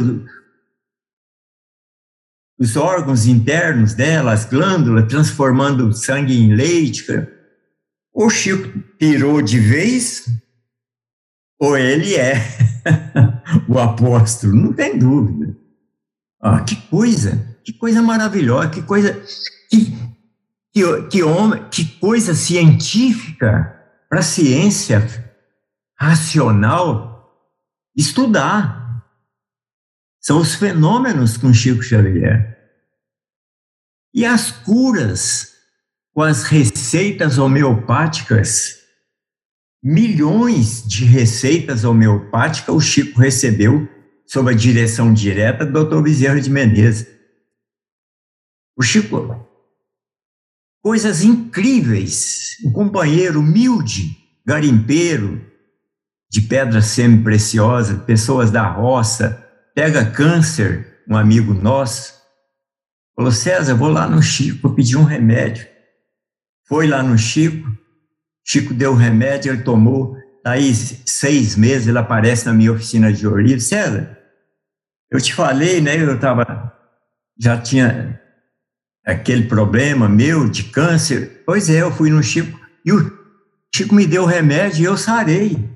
os órgãos internos dela, as glândulas, transformando o sangue em leite. O Chico pirou de vez... Ou ele é o apóstolo, não tem dúvida. Ah, que coisa, que coisa maravilhosa, que coisa, que, que, que, homem, que coisa científica para a ciência racional estudar. São os fenômenos com Chico Xavier. E as curas com as receitas homeopáticas, milhões de receitas homeopáticas o Chico recebeu sob a direção direta do doutor Bezerra de Menezes. O Chico, coisas incríveis, um companheiro humilde, garimpeiro, de pedra semi-preciosa, pessoas da roça, pega câncer, um amigo nosso, falou, César, vou lá no Chico pedir um remédio. Foi lá no Chico, Chico deu o remédio, ele tomou, daí seis meses ele aparece na minha oficina de Oribe. César, eu te falei, né, eu tava, já tinha aquele problema meu de câncer. Pois é, eu fui no Chico, e o Chico me deu o remédio e eu sarei.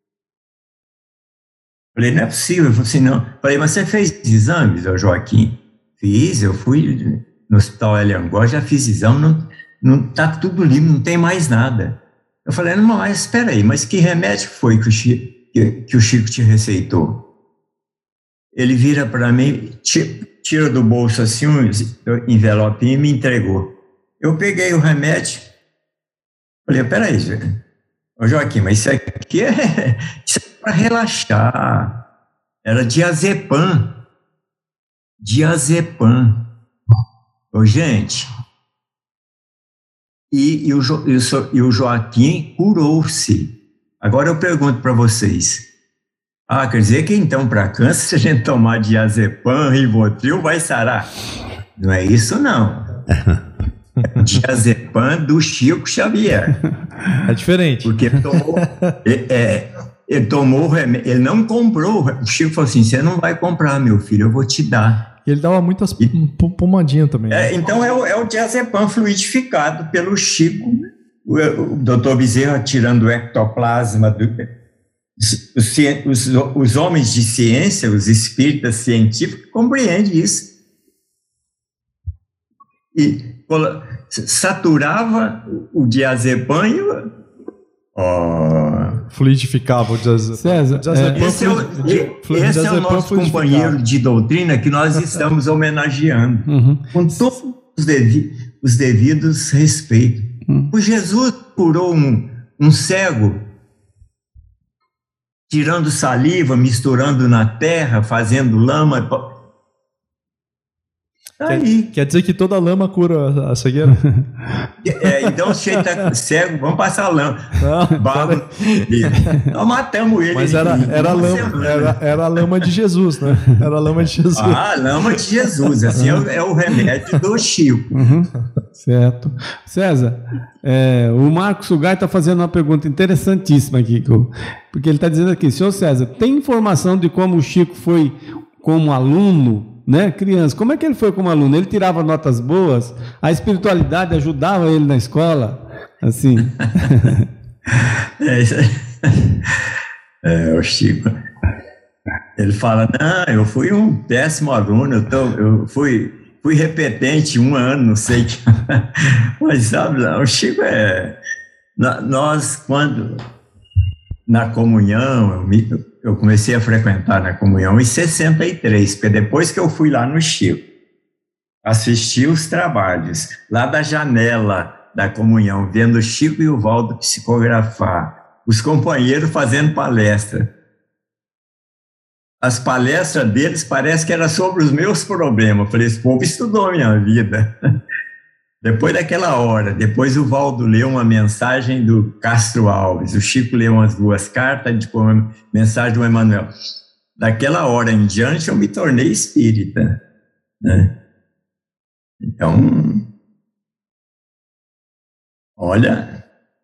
Falei, não é possível. Ele falou assim, não. Falei, mas você fez exames, Joaquim? Fiz, eu fui no Hospital Eliangó, já fiz exame, não, não tá tudo limpo, não tem mais nada. Eu falei, não, mas espera aí, mas que remédio foi que o Chico, que, que o Chico te receitou? Ele vira para mim, tira do bolso assim um envelopinho e me entregou. Eu peguei o remédio, falei, peraí, Joaquim, mas isso aqui é, isso é para relaxar. Era diazepam. Diazepam. Ô, gente, e, e, o, e, o, e o Joaquim curou-se. Agora eu pergunto para vocês, ah, quer dizer que então para câncer, se a gente tomar diazepam, Rivotril, vai sarar? Não é isso, não. É diazepam do Chico Xavier. É diferente. Porque ele tomou, é, é, ele tomou o remédio, ele não comprou. O Chico falou assim, você não vai comprar, meu filho, eu vou te dar. E ele dava muitas pomadinhas também. É, então é o, é o diazepam fluidificado pelo Chico. O, o doutor Bezerra tirando o ectoplasma do... Os, os, os homens de ciência, os espíritas científicos, compreendem isso. E saturava o diazepam e o... Oh. Fluidificava o diazepam. César, é, esse é o, esse é o nosso companheiro de doutrina que nós estamos homenageando, uhum. com todos os, devi, os devidos respeitos. Uhum. O Jesus curou um, um cego, tirando saliva, misturando na terra, fazendo lama. Aí. Quer, quer dizer que toda lama cura a cegueira? É, então, se ele está cego, vamos passar a lama. Não, Barro, nós matamos ele. Mas era, era, lama, era, era a lama de Jesus, né? Era a lama de Jesus. Ah, a lama de Jesus. Assim é, o, é o remédio do Chico. Uhum. Certo. César, é, o Marcos Sugai está fazendo uma pergunta interessantíssima aqui, porque ele está dizendo aqui, senhor César, tem informação de como o Chico foi como aluno, né, criança? Como é que ele foi como aluno? Ele tirava notas boas? A espiritualidade ajudava ele na escola? Assim. é, isso é, o Chico, ele fala, não, eu fui um péssimo aluno, eu, tô, eu fui... Fui repetente um ano, não sei que. Mas sabe, o Chico é. Nós, quando. Na comunhão, eu, me, eu comecei a frequentar na comunhão em sessenta e três, porque depois que eu fui lá no Chico, assisti os trabalhos, lá da janela da comunhão, vendo o Chico e o Valdo psicografar, os companheiros fazendo palestra. As palestras deles parece que era sobre os meus problemas. Eu falei, esse povo estudou a minha vida. Depois daquela hora, depois o Valdo leu uma mensagem do Castro Alves, o Chico leu umas duas cartas, depois uma mensagem do Emmanuel. Daquela hora em diante eu me tornei espírita, né? Então, olha,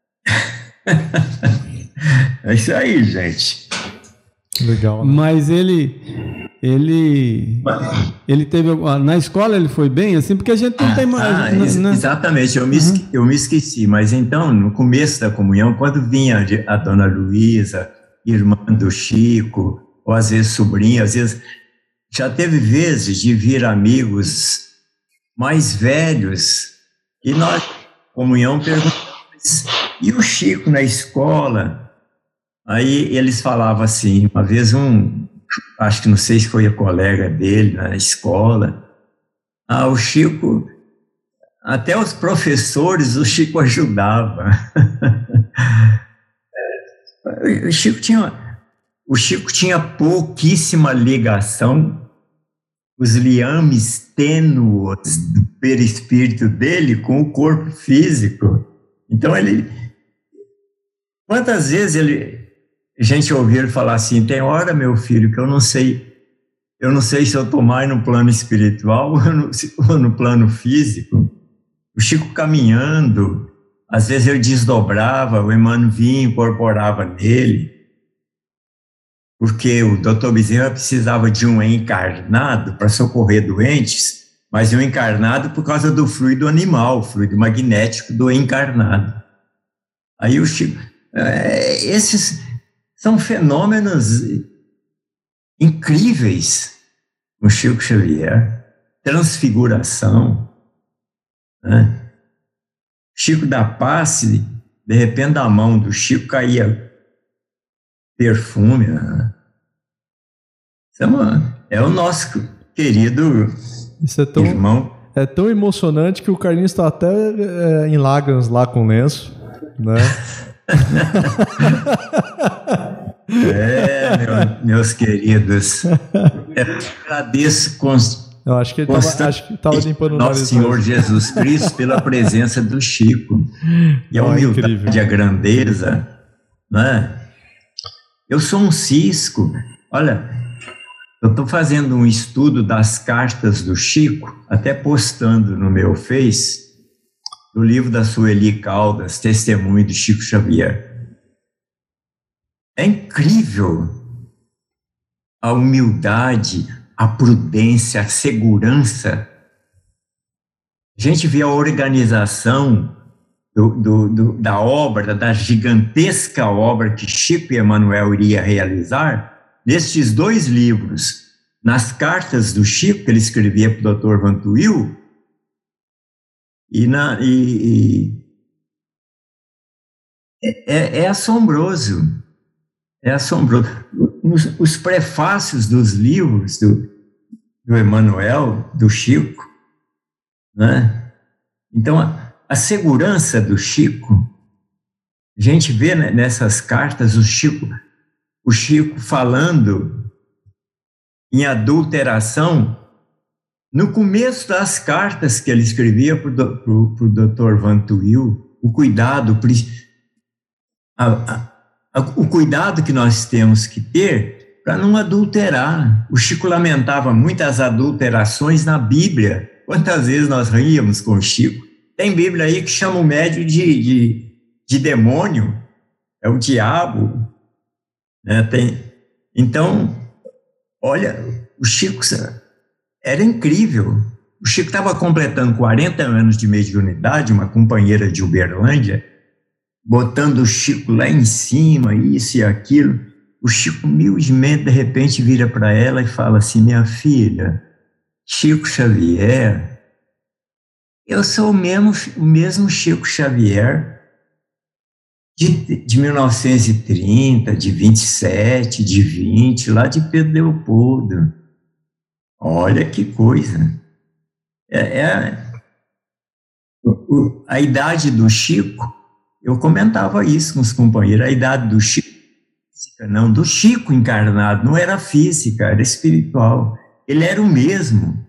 é isso aí, gente. Legal, né? Mas ele, ele, ele teve na escola ele foi bem assim, porque a gente não tem mais. Ah, na, ex na... Exatamente, eu me, uhum. eu me esqueci. Mas então, no começo da comunhão, quando vinha a dona Luísa, irmã do Chico, ou às vezes sobrinha, às vezes já teve vezes de vir amigos mais velhos e nós comunhão, perguntava, e o Chico na escola? Aí eles falavam assim, uma vez um, acho que não sei se foi a colega dele na escola, ah, o Chico, até os professores, o Chico ajudava. o, Chico tinha, o Chico tinha pouquíssima ligação, os liames tênuos do perispírito dele com o corpo físico. Então ele, quantas vezes ele, a gente ouviu ele falar assim, tem hora, meu filho, que eu não sei, eu não sei se eu estou mais no plano espiritual ou no, ou no plano físico. O Chico caminhando, às vezes ele desdobrava, o Emmanuel vinha e incorporava nele, porque o doutor Bezerra precisava de um encarnado para socorrer doentes, mas um encarnado por causa do fluido animal, o fluido magnético do encarnado. Aí o Chico, é, esses são fenômenos incríveis no Chico Xavier, transfiguração, né? Chico da Paz, de repente da mão do Chico caía perfume, né? Isso é, uma, é o nosso querido Isso é tão, irmão. É tão emocionante que o Carlinhos está até é, em lágrimas lá com o lenço, né? É, meu, meus queridos, eu agradeço const... Eu acho que ele estava limpando o nosso Senhor Jesus Cristo pela presença do Chico. E a oh, humildade, a grandeza, né? Eu sou um cisco. Olha, eu estou fazendo um estudo das cartas do Chico, até postando no meu Face, no livro da Sueli Caldas, Testemunho do Chico Xavier. É incrível a humildade, a prudência, a segurança. A gente vê a organização do, do, do, da obra, da gigantesca obra que Chico e Emmanuel iria realizar, nestes dois livros, nas cartas do Chico, que ele escrevia para o doutor Vantuil, e, na, e, e é, é assombroso. É assombroso. Os, os prefácios dos livros do, do Emmanuel, do Chico, né? Então, a, a segurança do Chico, a gente vê nessas cartas o Chico, o Chico falando em adulteração no começo das cartas que ele escrevia para o doutor Vantuil, o cuidado, a, a, o cuidado que nós temos que ter para não adulterar. O Chico lamentava muitas adulterações na Bíblia. Quantas vezes nós ríamos com o Chico? Tem Bíblia aí que chama o médium de, de, de demônio, é o diabo. Né? Tem, então, olha, o Chico era incrível. O Chico estava completando quarenta anos de mediunidade, uma companheira de Uberlândia, botando o Chico lá em cima, isso e aquilo. O Chico, humildemente, de repente, vira para ela e fala assim, minha filha, Chico Xavier, eu sou o mesmo, o mesmo Chico Xavier de, de mil novecentos e trinta, de vinte e sete, de vinte, lá de Pedro Leopoldo. Olha que coisa. É, é, a idade do Chico, eu comentava isso com os companheiros, a idade do Chico, não, do Chico encarnado, não era física, era espiritual. Ele era o mesmo.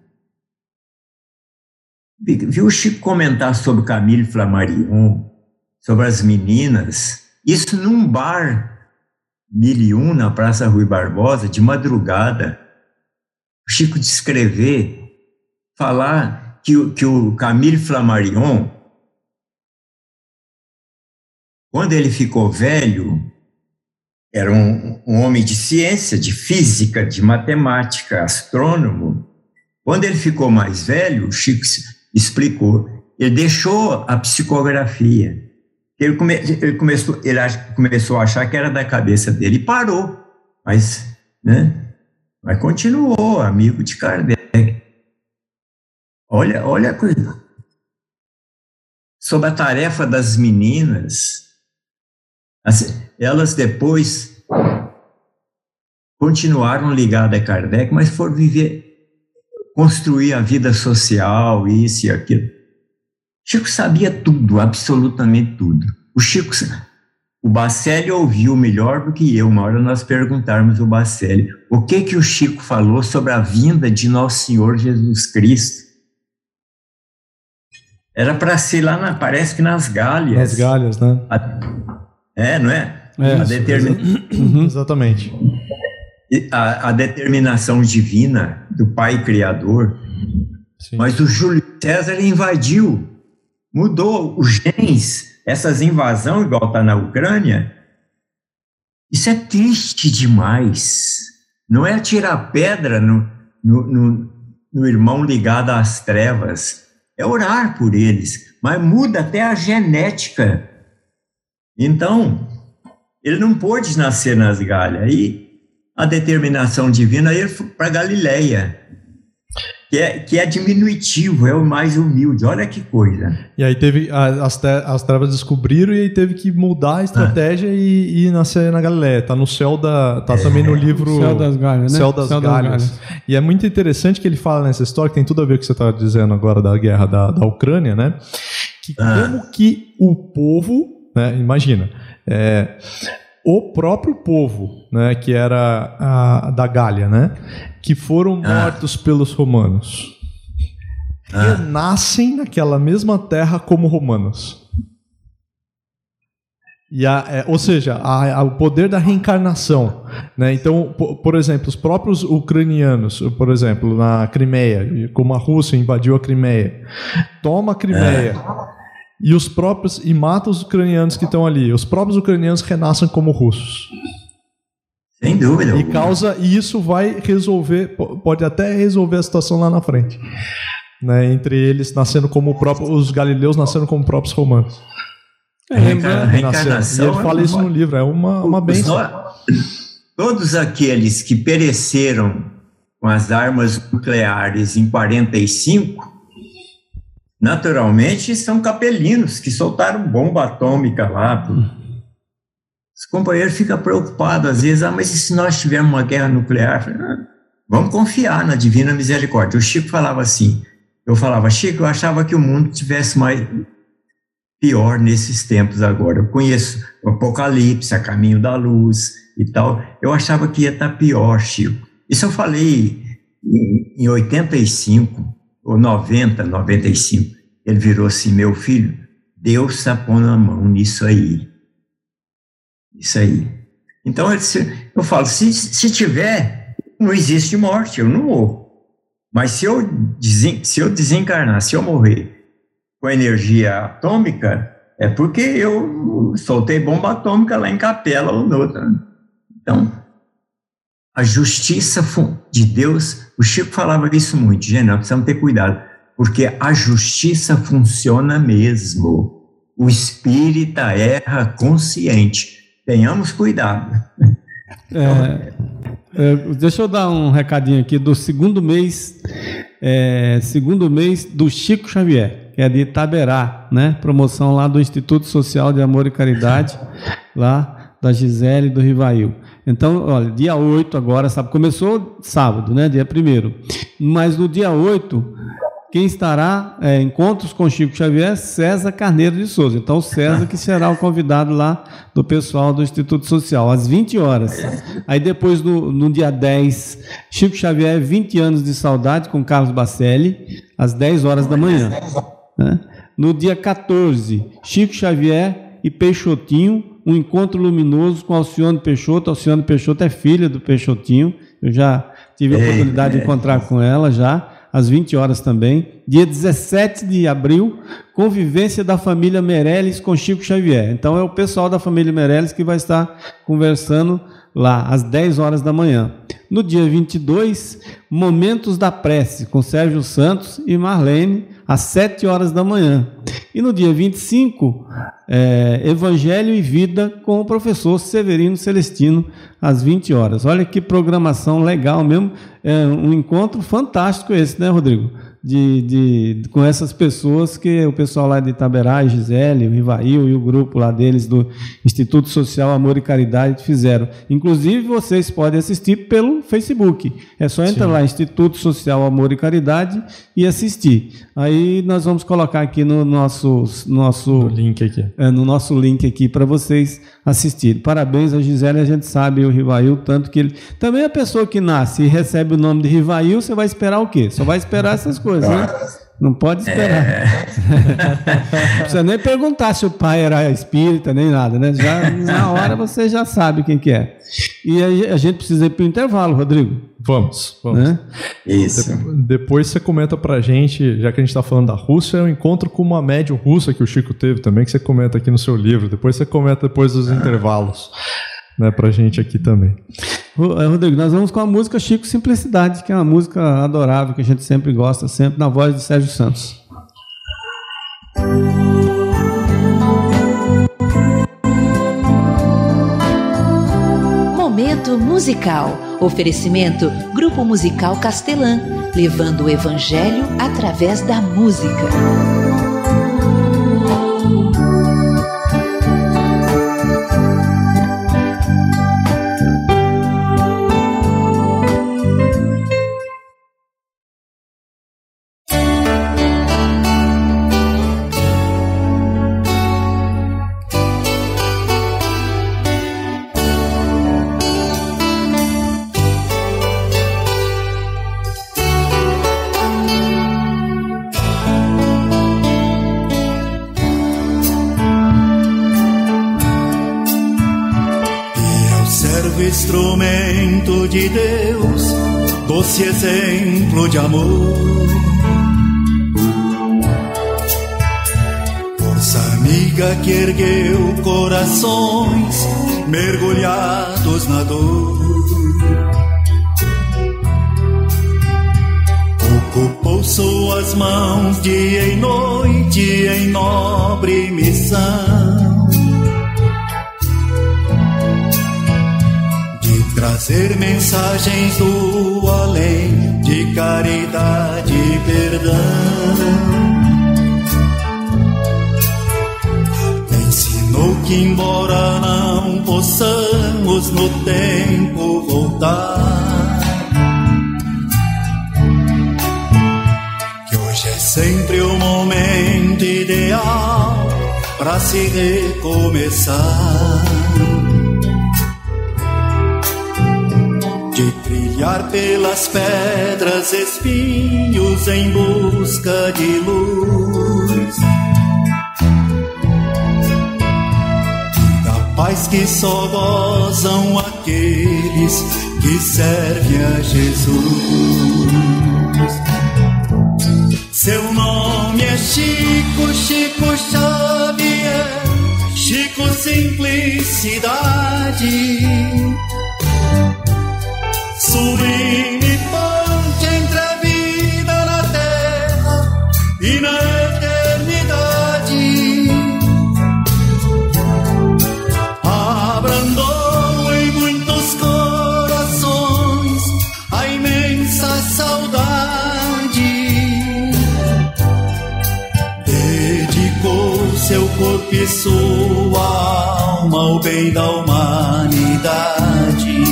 Viu o Chico comentar sobre Camille Flammarion, sobre as meninas, isso num bar mil e um, na Praça Rui Barbosa, de madrugada. O Chico descrever, falar que, que o Camille Flammarion, quando ele ficou velho, era um, um homem de ciência, de física, de matemática, astrônomo. Quando ele ficou mais velho, o Chico explicou, ele deixou a psicografia. Ele, come, ele, começou, ele começou a achar que era da cabeça dele e parou, mas, né, mas continuou, amigo de Kardec. Olha, olha a coisa. sobre a tarefa das meninas. Elas depois continuaram ligadas a Kardec, mas foram viver, construir a vida social, isso e aquilo. Chico sabia tudo, absolutamente tudo. O Chico, o Bacelli ouviu melhor do que eu. Uma hora nós perguntarmos ao Bacelli o que que o Chico falou sobre a vinda de Nosso Senhor Jesus Cristo. Era para ser lá, na, parece que nas Galhas. Nas Galhas, né? A, é, não é? é a determin... uhum. Exatamente. A, a determinação divina do Pai Criador. Sim. Mas o Júlio César invadiu, mudou os genes, essas invasões, igual está na Ucrânia. Isso é triste demais. Não é atirar pedra no, no, no, no irmão ligado às trevas. É orar por eles, mas muda até a genética. Então, ele não pôde nascer nas Galhas. Aí, a determinação divina, ele foi para Galileia, que é, que é diminutivo, é o mais humilde. Olha que coisa. E aí teve, as, as trevas descobriram e aí teve que mudar a estratégia ah. e, e nascer na Galileia. Está no céu da... Está é. também no livro... Céu das Galhas, né? Céu das, céu Galhas. das Galhas. E é muito interessante que ele fala nessa história, que tem tudo a ver com o que você estava dizendo agora da guerra da, da Ucrânia, né? Que ah. como que o povo, né? Imagina, é, o próprio povo, né? Que era a, da Gália, né? Que foram mortos ah. pelos romanos, ah. renascem naquela mesma terra como romanos. E a, é, ou seja, a, a, o poder da reencarnação, né? Então, por, por exemplo, os próprios ucranianos, por exemplo, na Crimeia, como a Rússia invadiu a Crimeia, toma a Crimeia ah. e os próprios e mata os ucranianos que estão ali. Os próprios ucranianos renascem como russos. Sem dúvida. E causa, e isso vai resolver, pode até resolver a situação lá na frente, né? Entre eles nascendo como o próprio, os galileus nascendo como próprios romanos. É, Reencarna, reencarnação. E ele fala isso no livro, é uma, uma bênção. Todos aqueles que pereceram com as armas nucleares em quarenta e cinco, naturalmente são capelinos que soltaram bomba atômica lá. Os companheiros ficam preocupados às vezes, ah, mas e se nós tivermos uma guerra nuclear? Ah, vamos confiar na divina misericórdia. O Chico falava assim, eu falava, Chico, eu achava que o mundo tivesse mais pior nesses tempos agora. Eu conheço o Apocalipse, a Caminho da Luz e tal. Eu achava que ia estar pior, Chico. Isso eu falei em, em oitenta e cinco, ou noventa, noventa e cinco. Ele virou assim, meu filho, Deus está pondo a mão nisso aí. Isso aí. Então, eu, eu falo, se, se tiver, não existe morte, eu não morro. Mas se eu, desen, se eu desencarnar, se eu morrer com energia atômica, é porque eu soltei bomba atômica lá em Capela ou noutra. Então, a justiça de Deus, o Chico falava isso muito, gente, nós precisamos ter cuidado, porque a justiça funciona mesmo. O espírita erra consciente. Tenhamos cuidado. É, é, deixa eu dar um recadinho aqui do segundo mês, é, segundo mês do Chico Xavier, que é de Itaberá, né? Promoção lá do Instituto Social de Amor e Caridade, lá da Gisele e do Rivail. Então, olha, dia oito agora, sabe, começou sábado, né? Dia primeiro. Mas no dia oito, quem estará, é, encontros com Chico Xavier, César Carneiro de Souza. Então, César que será o convidado lá do pessoal do Instituto Social, às vinte horas. Aí depois, no, no dia dez, Chico Xavier, vinte anos de saudade, com Carlos Bacelli, às dez horas da manhã. Né? No dia quatorze, Chico Xavier e Peixotinho, um encontro luminoso com Alcione Peixoto. Alcione Peixoto é filha do Peixotinho, eu já tive a oportunidade de encontrar com ela já, às vinte horas também. Dia dezessete de abril, convivência da família Meirelles com Chico Xavier. Então é o pessoal da família Meirelles que vai estar conversando lá, às dez horas da manhã. No dia vinte e dois, Momentos da Prece, com Sérgio Santos e Marlene, às sete horas da manhã. E no dia vinte e cinco, é, Evangelho e Vida, com o professor Severino Celestino, às vinte horas. Olha que programação legal mesmo, é um encontro fantástico esse, né, Rodrigo? de, de, com essas pessoas que o pessoal lá de Itaberá, Gisele, o Rivail e o grupo lá deles do Instituto Social Amor e Caridade fizeram. Inclusive, vocês podem assistir pelo Facebook. É só entrar Sim. lá, Instituto Social Amor e Caridade, e assistir. Aí nós vamos colocar aqui no nosso, nosso, no link aqui. É, no nosso link aqui para vocês assistirem. Parabéns a Gisele, a gente sabe o Rivail, tanto que ele... Também a pessoa que nasce e recebe o nome de Rivail, você vai esperar o quê? Só vai esperar essas coisas. Né? Não pode esperar. É. Não precisa nem perguntar se o pai era espírita, nem nada, né? Já, na hora você já sabe quem que é. E aí a gente precisa ir para o intervalo, Rodrigo. Vamos, vamos. Né? Isso. De, depois você comenta pra gente, já que a gente está falando da Rússia, é um encontro com uma médium russa que o Chico teve também, que você comenta aqui no seu livro. Depois você comenta depois dos ah. intervalos. Né, pra gente aqui também. Rodrigo, nós vamos com a música Chico Simplicidade, que é uma música adorável, que a gente sempre gosta, sempre na voz de Sérgio Santos. Momento musical. Oferecimento Grupo Musical Castelã, levando o Evangelho através da música. Instrumento de Deus, doce exemplo de amor, força amiga que ergueu corações mergulhados na dor, ocupou suas mãos dia e noite em nobre missão, trazer mensagens do além de caridade e perdão. Ensinou que embora não possamos no tempo voltar, que hoje é sempre o momento ideal para se recomeçar, de trilhar pelas pedras espinhos em busca de luz, da paz que só gozam aqueles que servem a Jesus. Seu nome é Chico, Chico Xavier, Chico Simplicidade, sublime ponte entre a vida na terra e na eternidade. Abrandou em muitos corações a imensa saudade, dedicou seu corpo e sua alma ao bem da humanidade.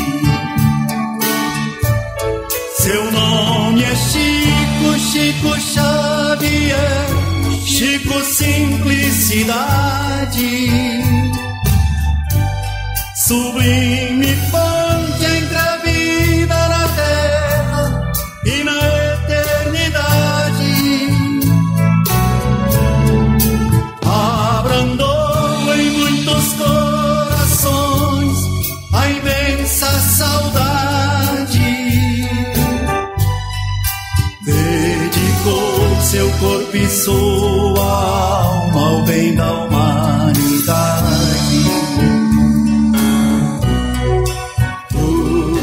Seu nome é Chico, Chico Xavier, Chico Simplicidade, sublime ponte entre a vida na terra e na eternidade. Abrandou em muitos corações a imensa saudade, seu corpo e sua alma ao bem da humanidade. Uh,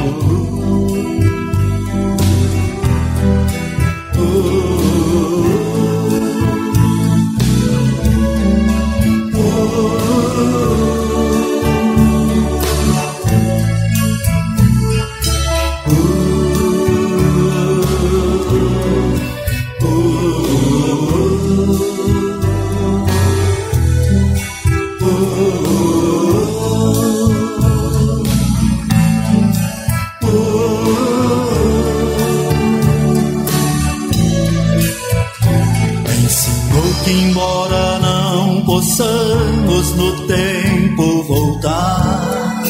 uh, uh, uh, uh, que embora não possamos no tempo voltar,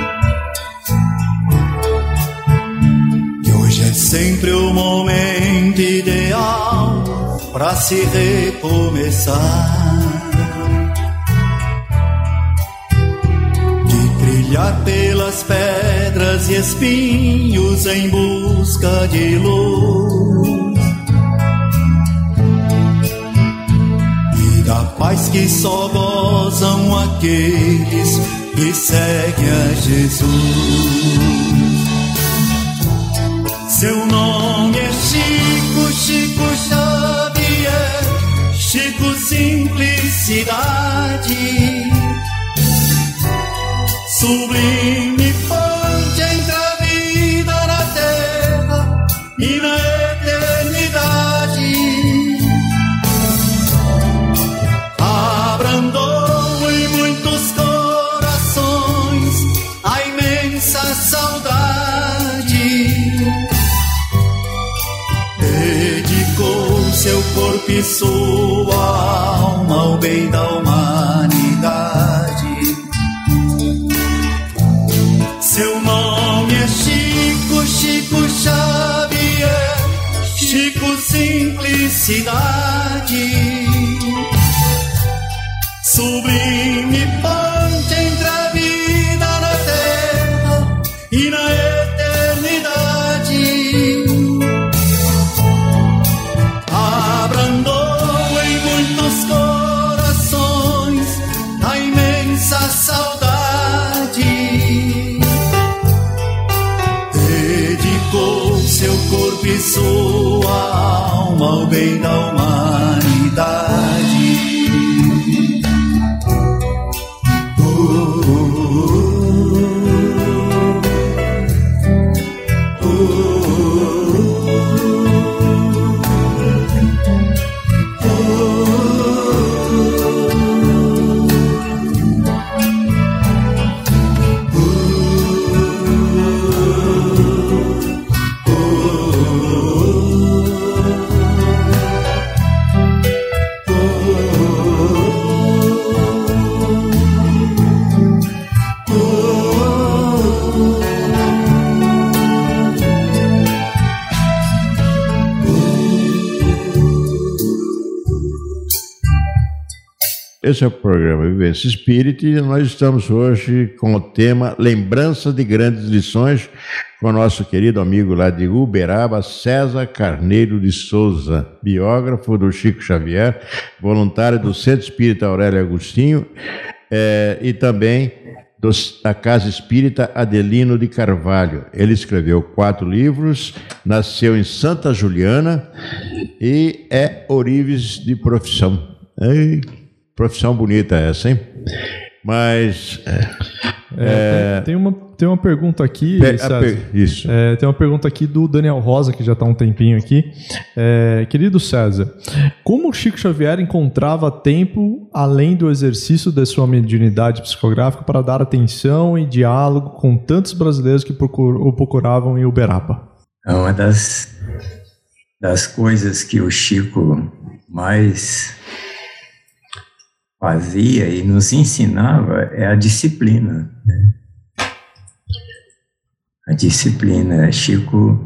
que hoje é sempre o momento ideal para se recomeçar, de trilhar pelas pedras e espinhos em busca de luz, e da paz que só gozam aqueles que seguem a Jesus. Seu nome é Chico, Chico Xavier, Chico Simplicidade, sublime ponte entre a vida na terra e na eternidade. Abrandou em muitos corações a imensa saudade, dedicou seu corpo e sua alma ao bem da humanidade. Seu nome é Chico, Chico Xavier, Chico Simplicidade, sublime ponte entre a vida na terra e na eternidade. Abrandou em muitos corações a imensa saudade, dedicou seu corpo e sua alma ao bem da humanidade. Esse é o programa Vivência Espírita e nós estamos hoje com o tema Lembrança de Grandes Lições com o nosso querido amigo lá de Uberaba, César Carneiro de Souza, biógrafo do Chico Xavier, voluntário do Centro Espírita Aurélio Agostinho é, e também do, da Casa Espírita Adelino de Carvalho. Ele escreveu quatro livros, nasceu em Santa Juliana e é ourives de profissão. Ei, profissão bonita essa, hein? Mas... É, é, tem, tem, uma, tem uma pergunta aqui, pe, César, pe, isso. É, tem uma pergunta aqui do Daniel Rosa, que já está há um tempinho aqui. É, querido César, como o Chico Xavier encontrava tempo, além do exercício da sua mediunidade psicográfica, para dar atenção e diálogo com tantos brasileiros que procur, o procuravam em Uberaba? Uma das, das coisas que o Chico mais fazia e nos ensinava é a disciplina, né? A disciplina. Chico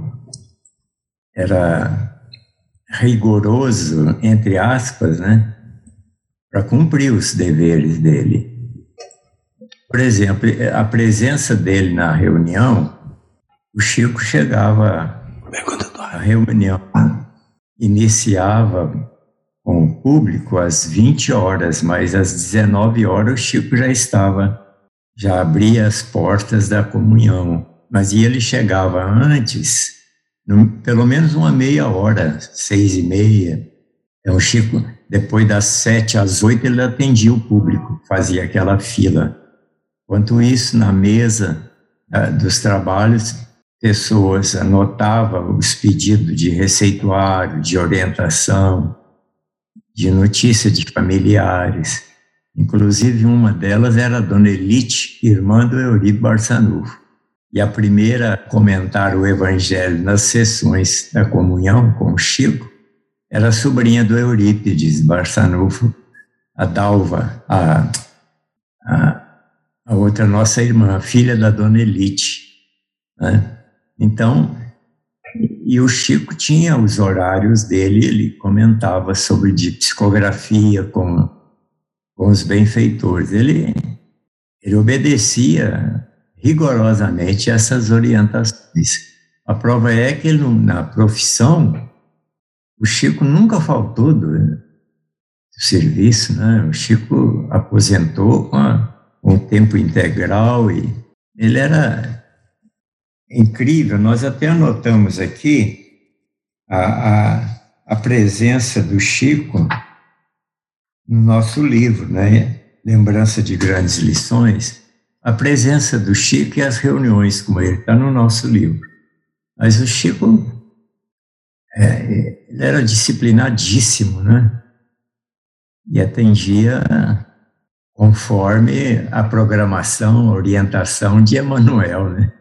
era rigoroso, entre aspas, né, para cumprir os deveres dele. Por exemplo, a presença dele na reunião, o Chico chegava, a reunião iniciava com o público às vinte horas, mas às dezenove horas o Chico já estava, já abria as portas da comunhão. Mas e ele chegava antes, no, pelo menos uma meia hora, seis e meia. Então o Chico, depois das sete às oito, ele atendia o público, fazia aquela fila. Enquanto isso, na mesa ah, dos trabalhos, pessoas anotavam os pedidos de receituário, de orientação, de notícia de familiares. Inclusive, uma delas era a Dona Elite, irmã do Eurico Barçanufo. E a primeira a comentar o Evangelho nas sessões da comunhão com o Chico era sobrinha do Eurípides Barçanufo, a Dalva, a, a, a outra nossa irmã, filha da dona Elite, né? Então, e o Chico tinha os horários dele, ele comentava sobre de psicografia com, com os benfeitores. Ele, ele obedecia rigorosamente essas orientações. A prova é que ele, na profissão, o Chico nunca faltou do, do serviço, né? O Chico aposentou com, a, com o tempo integral e ele era incrível. Nós até anotamos aqui a, a, a presença do Chico no nosso livro, né? Lembrança de Grandes Lições. A presença do Chico e as reuniões com ele está no nosso livro. Mas o Chico, é, ele era disciplinadíssimo, né? E atendia conforme a programação, a orientação de Emmanuel, né?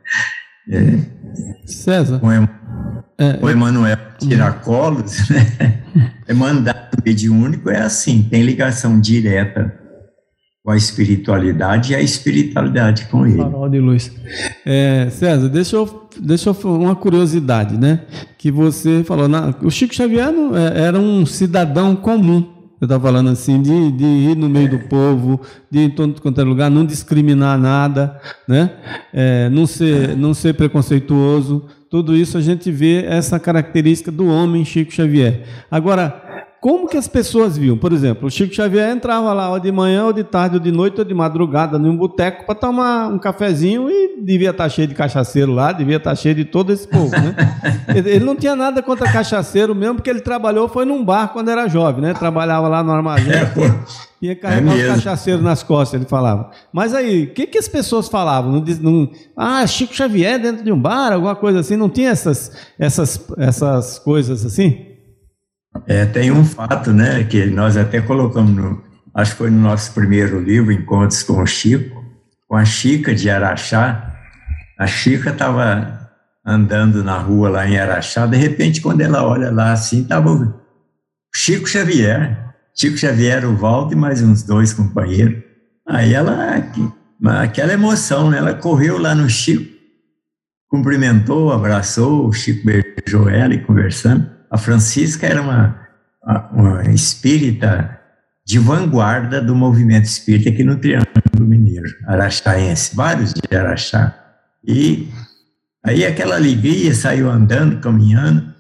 É, César. Com, em, é, com Emmanuel Tiracolos, né? É mandato mediúnico, é assim, tem ligação direta com a espiritualidade e a espiritualidade com ele. Farol de luz. É, César, deixa eu, deixa eu uma curiosidade, né? Que você falou, na, o Chico Xavier não, é, era um cidadão comum. Eu estava falando assim, de, de ir no meio do povo, de ir em todo quanto é lugar, não discriminar nada, né? É, não ser, não ser preconceituoso. Tudo isso a gente vê essa característica do homem Chico Xavier. Agora, como que as pessoas viam? Por exemplo, o Chico Xavier entrava lá ou de manhã, ou de tarde, ou de noite, ou de madrugada, num boteco para tomar um cafezinho e devia estar cheio de cachaceiro lá, devia estar cheio de todo esse povo, né? Ele não tinha nada contra cachaceiro mesmo, porque ele trabalhou, foi num bar quando era jovem, né? Trabalhava lá no armazém, ia carregar é os cachaceiros nas costas, ele falava. Mas aí, o que, que as pessoas falavam? Não, não, ah, Chico Xavier dentro de um bar, alguma coisa assim, não tinha essas, essas, essas coisas assim? É, tem um fato, né, que nós até colocamos, no, acho que foi no nosso primeiro livro, Encontros com o Chico, com a Chica de Araxá. A Chica estava andando na rua lá em Araxá, de repente, quando ela olha lá assim, estava o Chico Xavier, Chico Xavier, o Valdo e mais uns dois companheiros. Aí ela, aquela emoção, né, ela correu lá no Chico, cumprimentou, abraçou, o Chico beijou ela e conversando. A Francisca era uma, uma espírita de vanguarda do movimento espírita aqui no Triângulo Mineiro, araxaense, vários de Araxá. E aí aquela alegria, saiu andando, caminhando.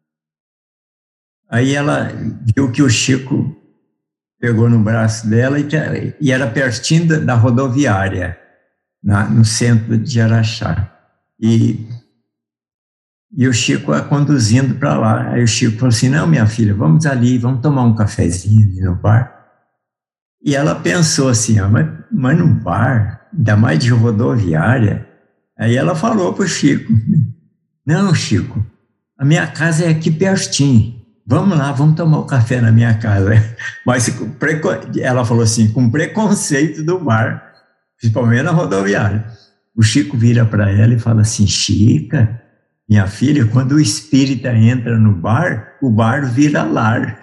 Aí ela viu que o Chico pegou no braço dela e, e era pertinho da, da rodoviária, na, no centro de Araxá. E... E o Chico a conduzindo para lá. Aí o Chico falou assim, não, minha filha, vamos ali, vamos tomar um cafezinho ali no bar. E ela pensou assim, ó, mas, mas no bar, ainda mais de rodoviária. Aí ela falou para o Chico, não, Chico, a minha casa é aqui pertinho. Vamos lá, vamos tomar um café na minha casa. Mas ela falou assim, com preconceito do bar, principalmente na rodoviária. O Chico vira para ela e fala assim, Chica, minha filha, quando o espírita entra no bar, o bar vira lar.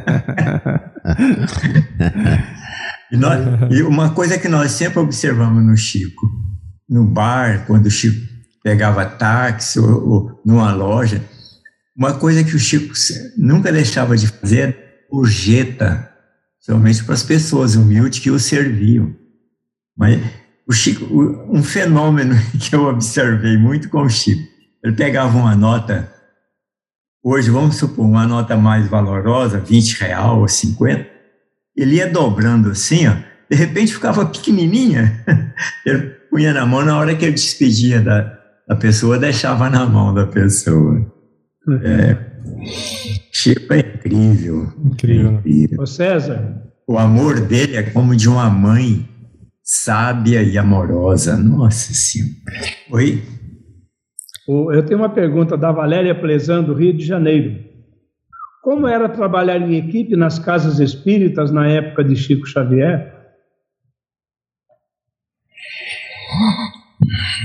e, nós, e uma coisa que nós sempre observamos no Chico, no bar, quando o Chico pegava táxi ou, ou numa loja, uma coisa que o Chico nunca deixava de fazer era gorjeta, somente para as pessoas humildes que o serviam. Mas o Chico, um fenômeno que eu observei muito com o Chico, ele pegava uma nota, hoje vamos supor, uma nota mais valorosa, vinte real ou cinquenta, ele ia dobrando assim, ó, de repente ficava pequenininha, ele punha na mão, na hora que ele despedia da, da pessoa, deixava na mão da pessoa. É, Chico é incrível. Incrível. É incrível. Ô César. O amor dele é como de uma mãe sábia e amorosa. Nossa Senhora. Oi? Eu tenho uma pergunta da Valéria Plezan, do Rio de Janeiro. Como era trabalhar em equipe nas casas espíritas na época de Chico Xavier?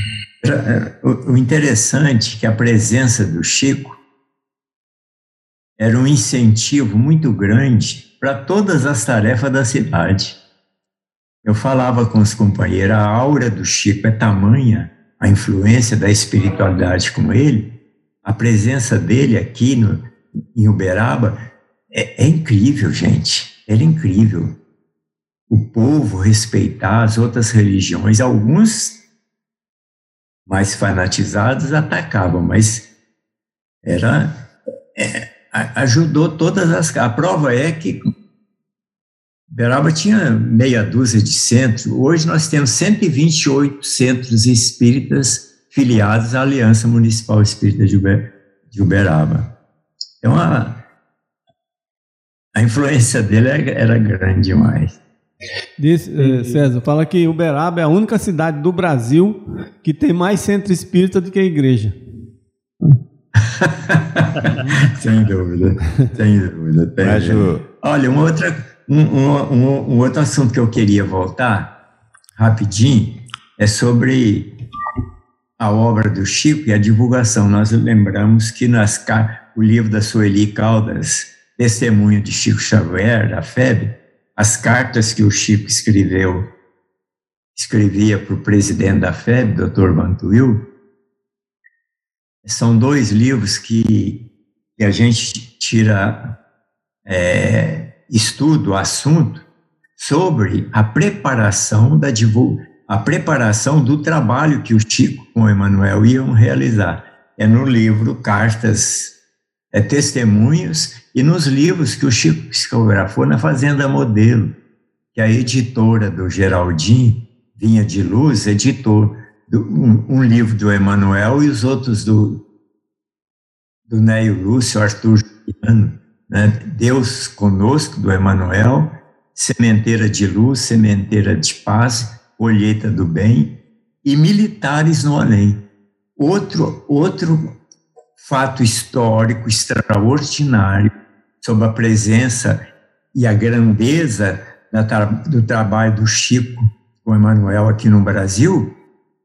O interessante é que a presença do Chico era um incentivo muito grande para todas as tarefas da cidade. Eu falava com os companheiros, a aura do Chico é tamanha, a influência da espiritualidade com ele, a presença dele aqui no, em Uberaba é, é incrível, gente, era incrível. O povo respeitar as outras religiões, alguns mais fanatizados atacavam, mas era, é, ajudou todas as... A prova é que Uberaba tinha meia dúzia de centros, hoje nós temos cento e vinte e oito centros espíritas filiados à Aliança Municipal Espírita de, Uber, de Uberaba. Então, a, a influência dele era grande demais. Diz, eh, César, fala que Uberaba é a única cidade do Brasil que tem mais centro espírita do que a igreja. Sem dúvida, sem dúvida. Tem Mas o... Olha, uma outra, um, um, um outro assunto que eu queria voltar rapidinho é sobre a obra do Chico e a divulgação. Nós lembramos que nas, o livro da Sueli Caldas, Testemunho de Chico Xavier, da F E B, as cartas que o Chico escreveu, escrevia para o presidente da F E B, doutor Bantuil, são dois livros que, que a gente tira é, estudo, assunto, sobre a preparação da divulgação, a preparação do trabalho que o Chico com o Emmanuel iam realizar. É no livro Cartas, é, Testemunhos, e nos livros que o Chico psicografou na Fazenda Modelo, que a editora do Geraldinho, Vinha de Luz, editou um, um livro do Emmanuel e os outros do, do Neio Lúcio, Arthur Juliano, né? Deus Conosco, do Emmanuel, Sementeira de Luz, Sementeira de Paz, Colheita do Bem, e Militares no Além. Outro, outro fato histórico extraordinário sobre a presença e a grandeza da, do trabalho do Chico com Emmanuel aqui no Brasil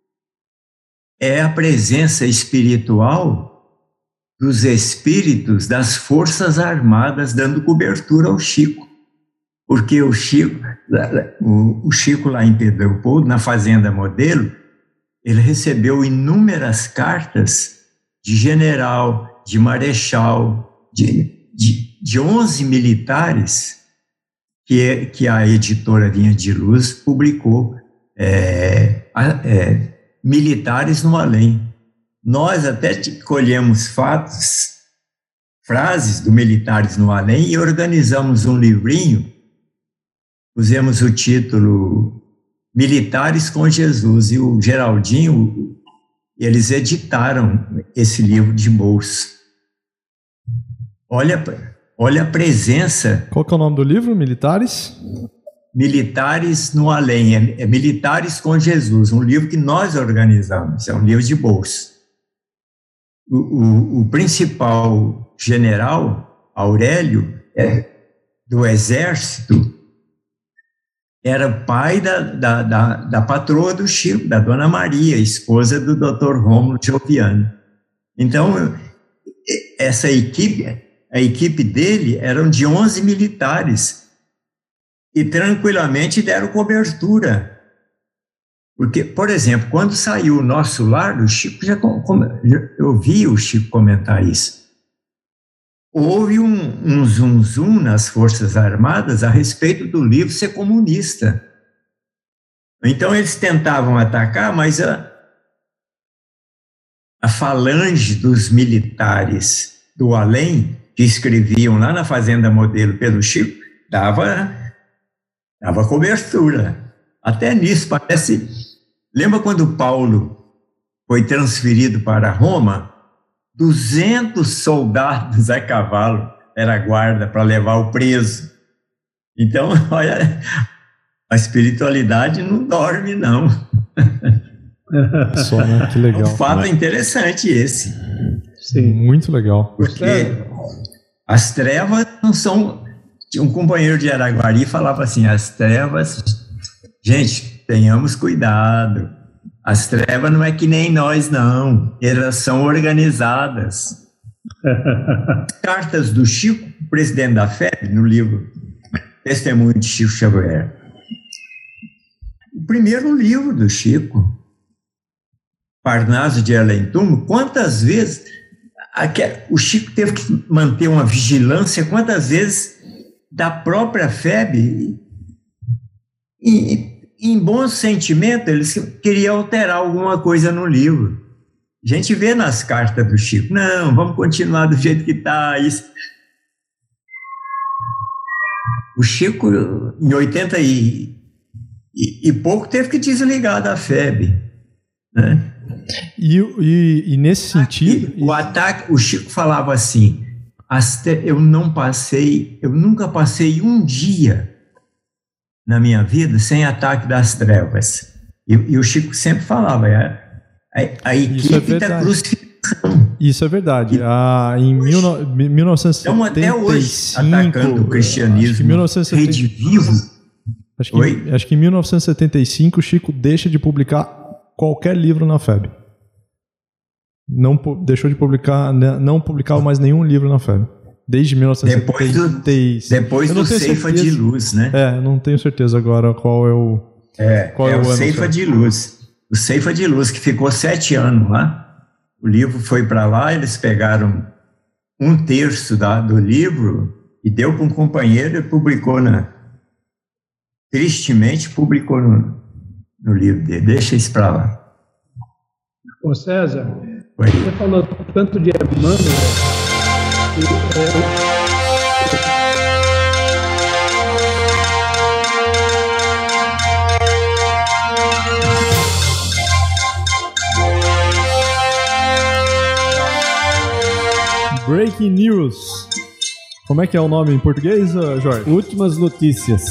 é a presença espiritual dos espíritos das Forças Armadas dando cobertura ao Chico. Porque o Chico, o Chico lá em Pedro Leopoldo, na Fazenda Modelo, ele recebeu inúmeras cartas de general, de marechal, de, de, de onze militares que, que a editora Vinha de Luz publicou, é, é, Militares no Além. Nós até colhemos fatos, frases do Militares no Além e organizamos um livrinho. Pusemos o título Militares com Jesus, e o Geraldinho, eles editaram esse livro de bolsa. Olha, olha a presença... Qual que é o nome do livro, Militares? Militares no Além, é, é Militares com Jesus, um livro que nós organizamos, é um livro de bolsa. O, o, o principal general, Aurélio, é, do Exército, era pai da, da, da, da patroa do Chico, da Dona Maria, esposa do doutor Rômulo Gioviano. Então, essa equipe, a equipe dele eram de onze militares e tranquilamente deram cobertura. Porque, por exemplo, quando saiu o Nosso Lar, o Chico já, eu vi o Chico comentar isso. Houve um, um zum zum nas Forças Armadas a respeito do livro ser comunista. Então eles tentavam atacar, mas a, a falange dos militares do além, que escreviam lá na Fazenda Modelo pelo Chico, dava, dava cobertura. Até nisso parece... Lembra quando Paulo foi transferido para Roma? duzentos soldados a cavalo era a guarda para levar o preso. Então, olha, a espiritualidade não dorme, não. Só, né? Que legal. É um fato interessante esse. Sim. Muito legal. Porque as trevas não são... Um companheiro de Araguari falava assim, as trevas... Gente, tenhamos cuidado. As trevas não é que nem nós, não. Elas são organizadas. Cartas do Chico, presidente da F E B, no livro Testemunho de Chico Xavier. O primeiro livro do Chico, Parnaso de Além-Túmulo, quantas vezes o Chico teve que manter uma vigilância, quantas vezes da própria F E B, em, em bom sentimento, eles queriam alterar alguma coisa no livro. A gente vê nas cartas do Chico, não, vamos continuar do jeito que está. Isso. O Chico, em oitenta e, e, e pouco, teve que desligar da F E B. Né? E, e, e nesse sentido... O ataque, o Chico falava assim, eu não passei, eu nunca passei um dia na minha vida sem ataque das trevas. E, e o Chico sempre falava, é, a, a equipe é da crucificação. Isso é verdade. Ah, em mil, mil novecentos e setenta e cinco... Então, até hoje, atacando o cristianismo mil novecentos e setenta... redivivo. Acho que, acho que em mil novecentos e setenta e cinco o Chico deixa de publicar qualquer livro na F E B. Não deixou de publicar, não publicava mais nenhum livro na F E B. Desde mil novecentos e setenta e cinco. Depois do, depois do Ceifa certeza, de Luz, né? É, não tenho certeza agora qual é o... É, qual é, é o, o Ceifa de Luz. O Ceifa de Luz, que ficou sete anos lá. O livro foi para lá, eles pegaram um terço da, do livro e deu para um companheiro e publicou na... Tristemente, publicou no, no livro dele. Deixa isso para lá. Ô César, Oi. Você falou tanto de Emmanuel. Breaking News. Como é que é o nome em português, Jorge? Últimas notícias.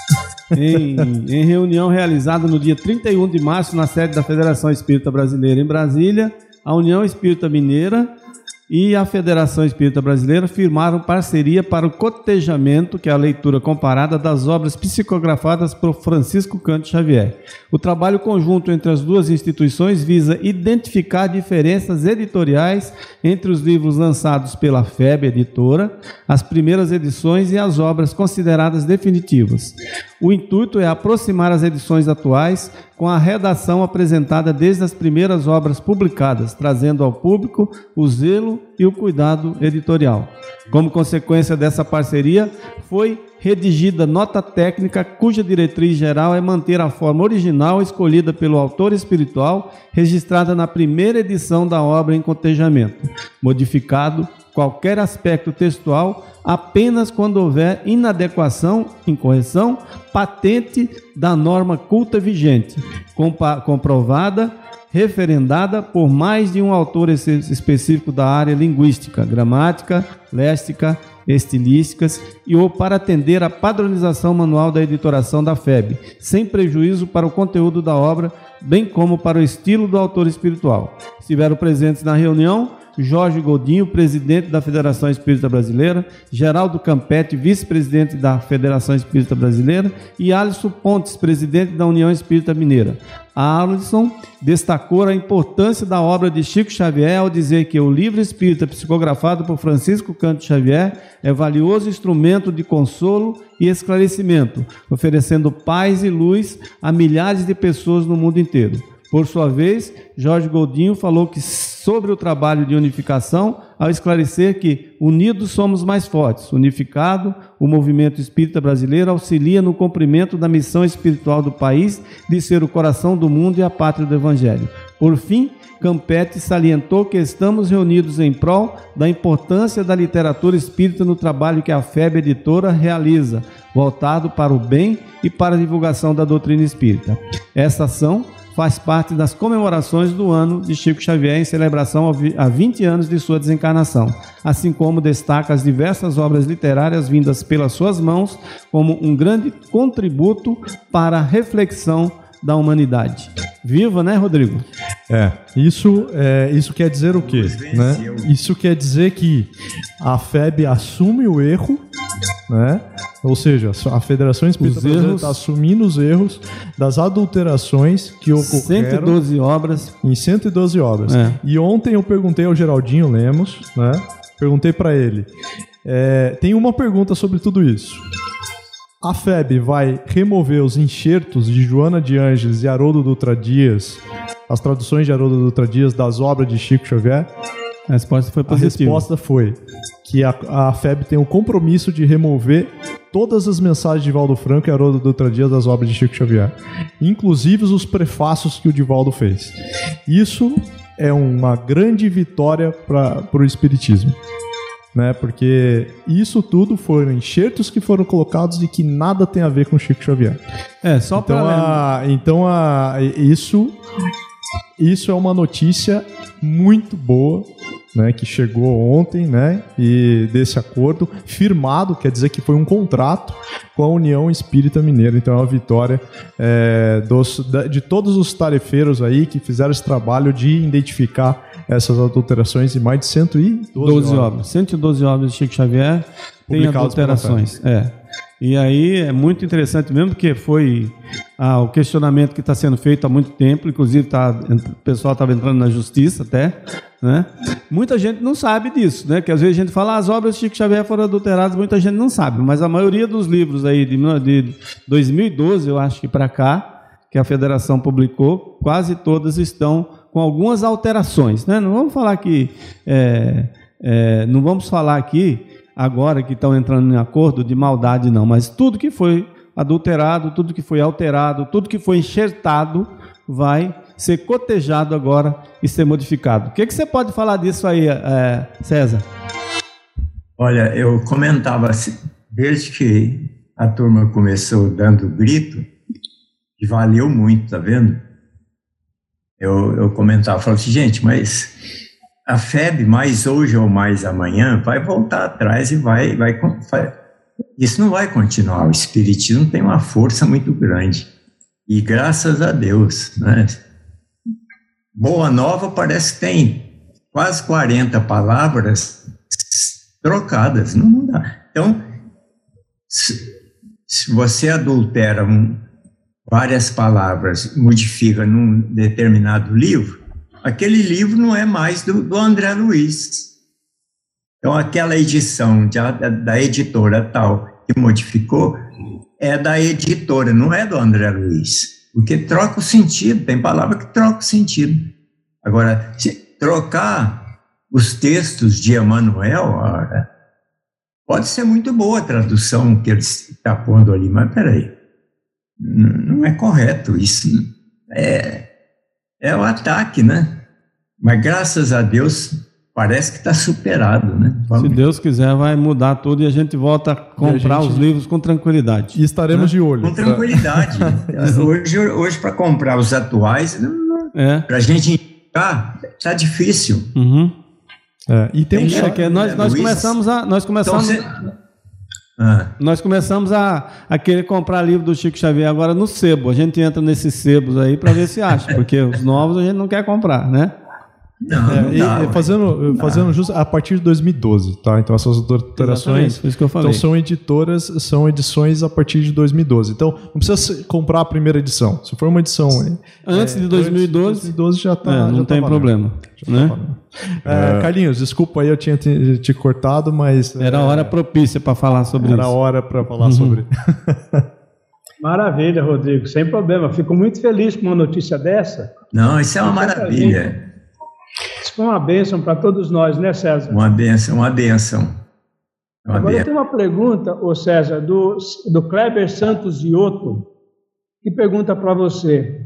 Em, em reunião realizada no dia trinta e um de março na sede da Federação Espírita Brasileira em Brasília, a União Espírita Mineira e a Federação Espírita Brasileira firmaram parceria para o cotejamento, que é a leitura comparada das obras psicografadas por Francisco Cândido Xavier. O trabalho conjunto entre as duas instituições visa identificar diferenças editoriais entre os livros lançados pela F E B Editora, as primeiras edições e as obras consideradas definitivas. O intuito é aproximar as edições atuais com a redação apresentada desde as primeiras obras publicadas, trazendo ao público o zelo e o cuidado editorial. Como consequência dessa parceria, foi redigida nota técnica cuja diretriz geral é manter a forma original escolhida pelo autor espiritual, registrada na primeira edição da obra em cotejamento, modificado qualquer aspecto textual apenas quando houver inadequação, incorreção, patente da norma culta vigente, comprovada, referendada por mais de um autor específico da área linguística, gramática, léstica, estilísticas e ou para atender à padronização manual da editoração da F E B, sem prejuízo para o conteúdo da obra, bem como para o estilo do autor espiritual. Estiveram presentes na reunião Jorge Godinho, presidente da Federação Espírita Brasileira, Geraldo Campetti, vice-presidente da Federação Espírita Brasileira, e Alisson Pontes, presidente da União Espírita Mineira. A Alisson destacou a importância da obra de Chico Xavier ao dizer que o livro espírita psicografado por Francisco Cândido Xavier é valioso instrumento de consolo e esclarecimento, oferecendo paz e luz a milhares de pessoas no mundo inteiro. Por sua vez, Jorge Godinho falou que sobre o trabalho de unificação, ao esclarecer que unidos somos mais fortes. Unificado, o movimento espírita brasileiro auxilia no cumprimento da missão espiritual do país de ser o coração do mundo e a pátria do Evangelho. Por fim, Campetti salientou que estamos reunidos em prol da importância da literatura espírita no trabalho que a F E B Editora realiza, voltado para o bem e para a divulgação da doutrina espírita. Essa ação faz parte das comemorações do ano de Chico Xavier em celebração a vinte anos de sua desencarnação, assim como destaca as diversas obras literárias vindas pelas suas mãos como um grande contributo para a reflexão da humanidade. Viva, né, Rodrigo? É, isso, é, isso quer dizer o quê? Né? Isso quer dizer que a F E B assume o erro, né? Ou seja, a Federação Espírita Brasileira está assumindo os erros das adulterações que ocorreram cento e doze obras. Em cento e doze obras. É. E ontem eu perguntei ao Geraldinho Lemos, né? perguntei para ele. É, tem uma pergunta sobre tudo isso. A F E B vai remover os enxertos de Joana de Ângeles e Haroldo Dutra Dias, as traduções de Haroldo Dutra Dias das obras de Chico Xavier? A resposta foi A positiva. resposta foi que a, a F E B tem o compromisso de remover todas as mensagens de Divaldo Franco e Haroldo Dutra Dias das obras de Chico Xavier, inclusive os prefácios que o Divaldo fez. Isso é uma grande vitória para o Espiritismo, né? Porque isso tudo foram enxertos que foram colocados e que nada tem a ver com Chico Xavier. É, só Então, para a, então a, isso, isso é uma notícia muito boa, né, que chegou ontem, né, e desse acordo firmado, quer dizer que foi um contrato com a União Espírita Mineira. Então é uma vitória é, dos, de todos os tarefeiros aí que fizeram esse trabalho de identificar essas adulterações em mais de cento e doze obras. obras. cento e doze obras de Chico Xavier tem Publicadas pela adulterações. É. E aí é muito interessante mesmo, porque foi ah, o questionamento que está sendo feito há muito tempo, inclusive tá, o pessoal estava entrando na justiça até, né? Muita gente não sabe disso, né? Que às vezes a gente fala ah, as obras de Chico Xavier foram adulteradas, muita gente não sabe, mas a maioria dos livros aí de, de dois mil e doze, eu acho que para cá, que a Federação publicou, quase todas estão com algumas alterações, né? Não vamos falar que é, é, não vamos falar aqui agora que estão entrando em acordo de maldade não, mas tudo que foi adulterado, tudo que foi alterado, tudo que foi enxertado vai ser cotejado agora e ser modificado. O que, que você pode falar disso aí, é, César? Olha, eu comentava assim, desde que a turma começou dando grito, que valeu muito, tá vendo? Eu, eu comentava, falava assim, gente, mas a F E B, mais hoje ou mais amanhã, vai voltar atrás e vai, vai, vai... Isso não vai continuar. O Espiritismo tem uma força muito grande. E graças a Deus, né? Boa Nova parece que tem quase quarenta palavras trocadas. Não dá. Então, se, se você adultera um, várias palavras, modifica num determinado livro, aquele livro não é mais do, do André Luiz. Então, aquela edição de, da, da editora tal que modificou é da editora, não é do André Luiz. Porque troca o sentido, tem palavra que troca o sentido. Agora, se trocar os textos de Emmanuel, ora, pode ser muito boa a tradução que ele está pondo ali, mas peraí, não é correto isso. É, é o ataque, né? Mas graças a Deus parece que está superado, né? Vamos... Se Deus quiser, vai mudar tudo e a gente volta a comprar a gente... os livros com tranquilidade. E estaremos né? de olho. Com tranquilidade. hoje, hoje para comprar os atuais, é. para a gente indicar, está difícil. Uhum. É, e tem, tem um... é que nós, nós começamos a... Nós começamos... Então, você... Ah. Nós começamos a, a querer comprar livro do Chico Xavier agora no sebo. A gente entra nesses sebos aí para ver se acha, porque os novos a gente não quer comprar, né? Não, é, não e, dá, fazendo não fazendo justo a partir de dois mil e doze, tá? Então essas adulterações isso que eu falei. Então são editoras, são edições a partir de dois mil e doze. Então não precisa comprar a primeira edição. Se for uma edição antes é, de dois mil e doze, dois mil e doze já tá, é, não já tem tá problema, né? Tá é, Carlinhos, desculpa aí eu tinha te, te cortado, mas era a hora propícia para falar sobre era isso. Era a hora para falar uhum. sobre. Maravilha, Rodrigo, sem problema. Fico muito feliz com uma notícia dessa. Não, isso é uma maravilha. Isso foi uma bênção para todos nós, né, César? Uma bênção, uma bênção. Uma Agora bênção. eu tenho uma pergunta, ô César, do, do Kleber Santos Ioto, que pergunta para você.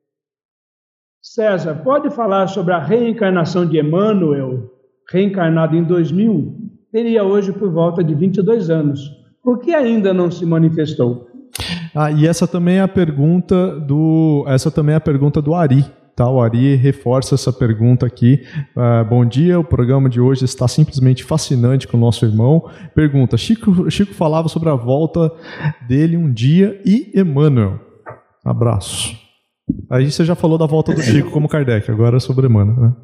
César, pode falar sobre a reencarnação de Emmanuel, reencarnado em dois mil? Teria hoje por volta de vinte e dois anos. Por que ainda não se manifestou? Ah, e essa também é a pergunta do, essa também é a pergunta do Ari. Tá, o Ari reforça essa pergunta aqui. Uh, bom dia, o programa de hoje está simplesmente fascinante com o nosso irmão. Pergunta, Chico, Chico falava sobre a volta dele um dia e Emmanuel. Abraço. Aí você já falou da volta do Chico como Kardec, agora é sobre Emmanuel, né?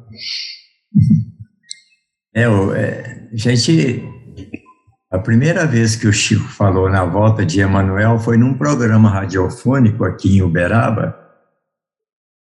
É, é, gente, a primeira vez que o Chico falou na volta de Emmanuel foi num programa radiofônico aqui em Uberaba.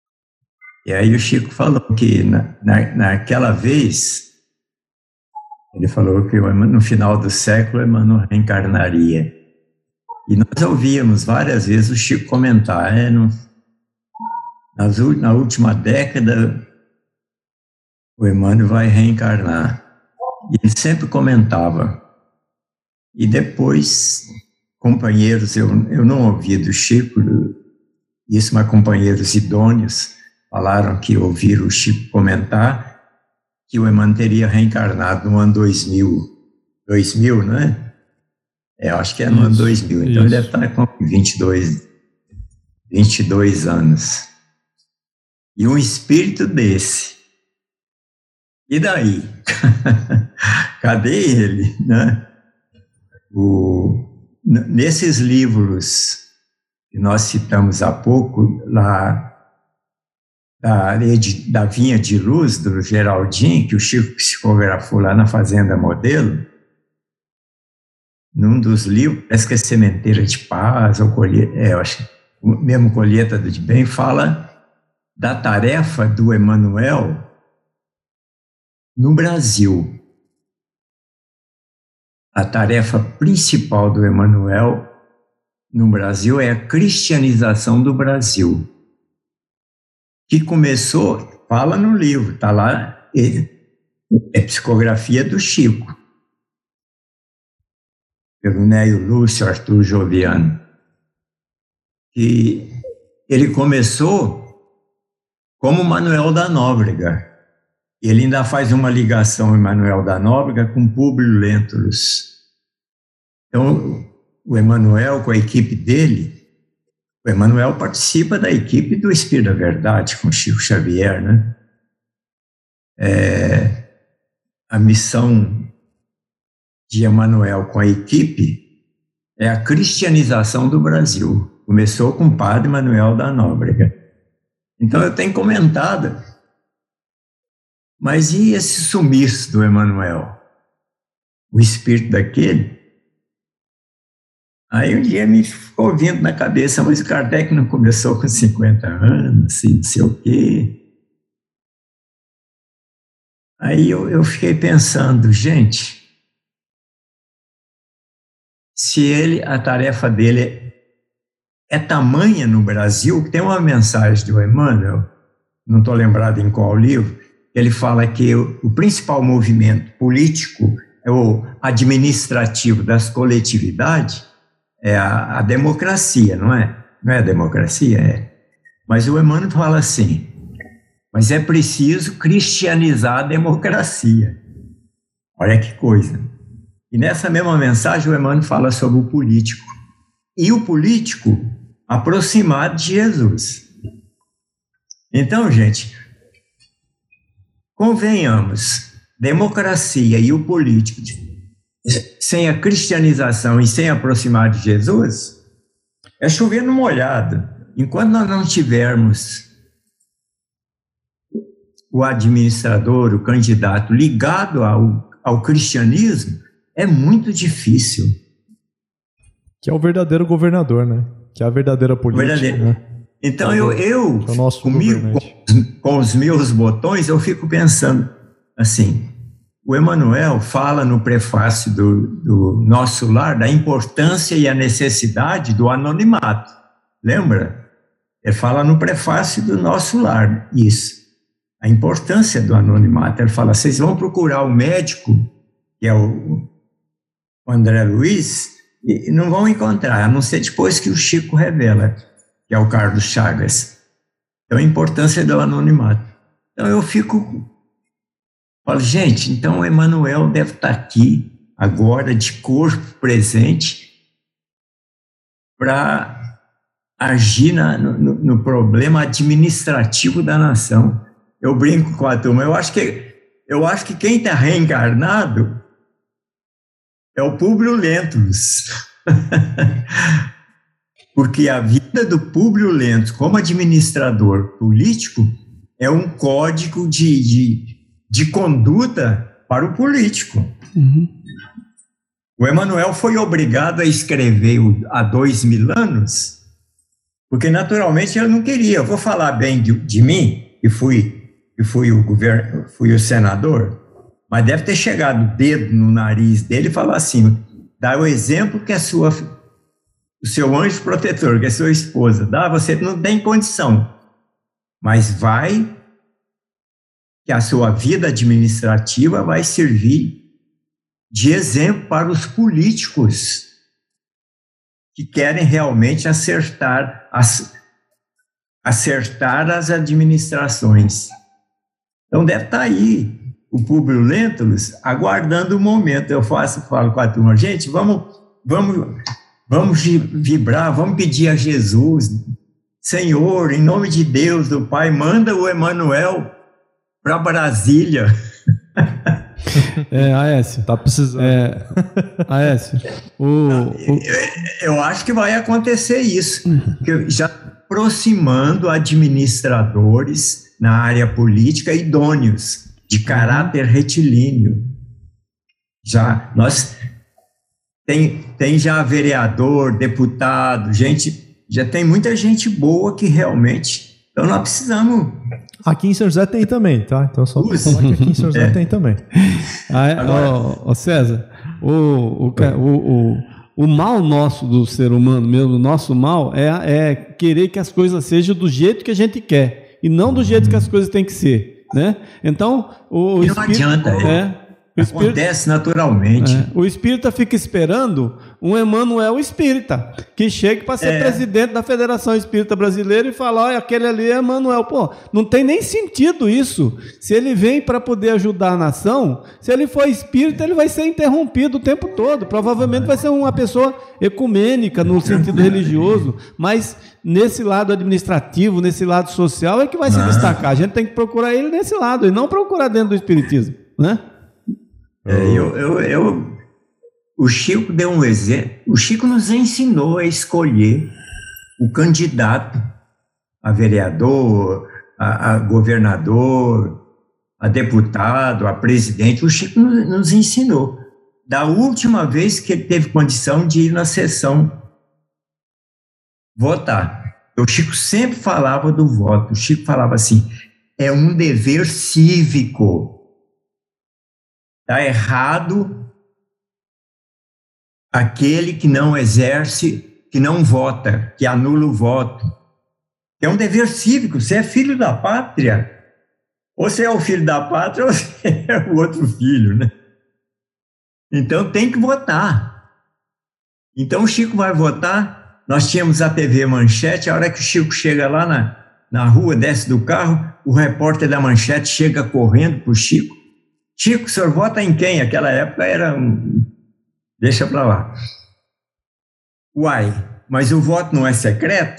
E aí o Chico falou que na, na, naquela vez Ele falou que no final do século Emmanuel reencarnaria. E nós ouvíamos várias vezes o Chico comentar, é, no, nas, na última década o Emmanuel vai reencarnar. E ele sempre comentava. E depois, companheiros, eu, eu não ouvi do Chico isso, mas companheiros idôneos falaram que ouviram o Chico comentar que o Emmanuel teria reencarnado no ano dois mil. dois mil, não é? É, eu acho que é no isso, ano dois mil. Então isso. Ele deve estar com vinte e dois, vinte e dois anos. E um espírito desse. E daí? Cadê ele, né? O, nesses livros que nós citamos há pouco, lá da, da Vinha de Luz, do Geraldinho, que o Chico psicografou lá na Fazenda Modelo, num dos livros, parece que é Sementeira de Paz, ou Colheita, é, eu acho que mesmo Colheita do Bem, fala da tarefa do Emmanuel no Brasil. A tarefa principal do Emmanuel no Brasil é a cristianização do Brasil, que começou, fala no livro, está lá, é, é psicografia do Chico, pelo Neio Lúcio, Arthur Joviano, que ele começou como Manuel da Nóbrega. Ele ainda faz uma ligação, Emmanuel da Nóbrega, com Públio Lentulus. Então, o Emmanuel, com a equipe dele, o Emmanuel participa da equipe do Espírito da Verdade, com Chico Xavier, né? É, a missão de Emmanuel com a equipe é a cristianização do Brasil. Começou com o padre Manuel da Nóbrega. Então, eu tenho comentado, mas e esse sumiço do Emmanuel? O espírito daquele? Aí um dia me ficou vindo na cabeça, mas o Kardec não começou com cinquenta anos, assim, não sei o quê. Aí eu, eu fiquei pensando, gente, se ele, a tarefa dele é, é tamanha no Brasil, que tem uma mensagem do Emmanuel, não estou lembrado em qual livro, ele fala que o, o principal movimento político é o administrativo das coletividades, é a, a democracia, não é? Não é a democracia? É. Mas o Emmanuel fala assim, mas é preciso cristianizar a democracia. Olha que coisa. E nessa mesma mensagem o Emmanuel fala sobre o político. E o político aproximado de Jesus. Então, gente, convenhamos, democracia e o político, sem a cristianização e sem aproximar de Jesus, é chover no molhado. Enquanto nós não tivermos o administrador, o candidato ligado ao, ao cristianismo, é muito difícil. Que é o verdadeiro governador, né? Que é a verdadeira política. Verdadeiro. Né? Então, eu, eu é o nosso comigo, com, com os meus botões, eu fico pensando assim, o Emmanuel fala no prefácio do, do Nosso Lar da importância e a necessidade do anonimato. Lembra? Ele fala no prefácio do Nosso Lar isso. A importância do anonimato. Ele fala, vocês vão procurar o médico, que é o, o André Luiz, e não vão encontrar, a não ser depois que o Chico revela, que é o Carlos Chagas. Então, a importância do anonimato. Então, eu fico... Falo, gente, então o Emmanuel deve estar aqui, agora, de corpo presente, para agir na, no, no problema administrativo da nação. Eu brinco com a turma, eu acho que, eu acho que quem está reencarnado é o Públio Lentulus. Porque a vida do Públio Lentulus como administrador político é um código de, de, de conduta para o político. Uhum. O Emmanuel foi obrigado a escrever há dois mil anos, porque naturalmente ele não queria. Eu vou falar bem de, de mim, que fui, que fui, o govern, fui o senador, mas deve ter chegado o dedo no nariz dele e falar assim, dá o exemplo que a sua, o seu anjo protetor, que é a sua esposa, dá, você não tem condição, mas vai, que a sua vida administrativa vai servir de exemplo para os políticos que querem realmente acertar as, acertar as administrações. Então deve estar aí o Públio Lentulus aguardando o momento. Eu faço, falo com a turma, gente, vamos, vamos, vamos vibrar, vamos pedir a Jesus, Senhor, em nome de Deus, do Pai, manda o Emanuel para Brasília. É, Aécio. Tá precisando. É, Aécio, o, o... Eu acho que vai acontecer isso, que já aproximando administradores na área política idôneos, de caráter retilíneo. Já, nós, tem, tem já vereador, deputado, gente, já tem muita gente boa que realmente, então nós precisamos... Aqui em São José tem também, tá? Então só para falar que aqui em São José é. tem também. Ah, é? Ó, ó, César, o, o, o, o, o mal nosso do ser humano mesmo, o nosso mal é, é querer que as coisas sejam do jeito que a gente quer e não do jeito que as coisas têm que ser, né? Então, o, o não espírito, adianta, é, o espírito, acontece naturalmente. É, o espírita fica esperando um Emanuel espírita que chegue para ser é. presidente da Federação Espírita Brasileira e falar, olha, aquele ali é Emanuel. Pô, não tem nem sentido isso. Se ele vem para poder ajudar a nação, se ele for espírita, ele vai ser interrompido o tempo todo. Provavelmente vai ser uma pessoa ecumênica no sentido religioso, mas nesse lado administrativo, nesse lado social é que vai se ah. destacar. A gente tem que procurar ele nesse lado e não procurar dentro do espiritismo, né? É, eu, eu, eu, o Chico deu um exemplo. O Chico nos ensinou a escolher o candidato a vereador, a, a governador, a deputado, a presidente. O Chico nos, nos ensinou. Da última vez que ele teve condição de ir na sessão votar. O Chico sempre falava do voto. O Chico falava assim, é um dever cívico. Está errado aquele que não exerce, que não vota, que anula o voto. É um dever cívico, você é filho da pátria. Ou você é o filho da pátria ou você é o outro filho, né? Então tem que votar. Então o Chico vai votar, nós tínhamos a T V Manchete, a hora que o Chico chega lá na, na rua, desce do carro, o repórter da Manchete chega correndo para o Chico. Chico, o senhor vota em quem? Aquela época era um... Deixa para lá. Uai, mas o voto não é secreto?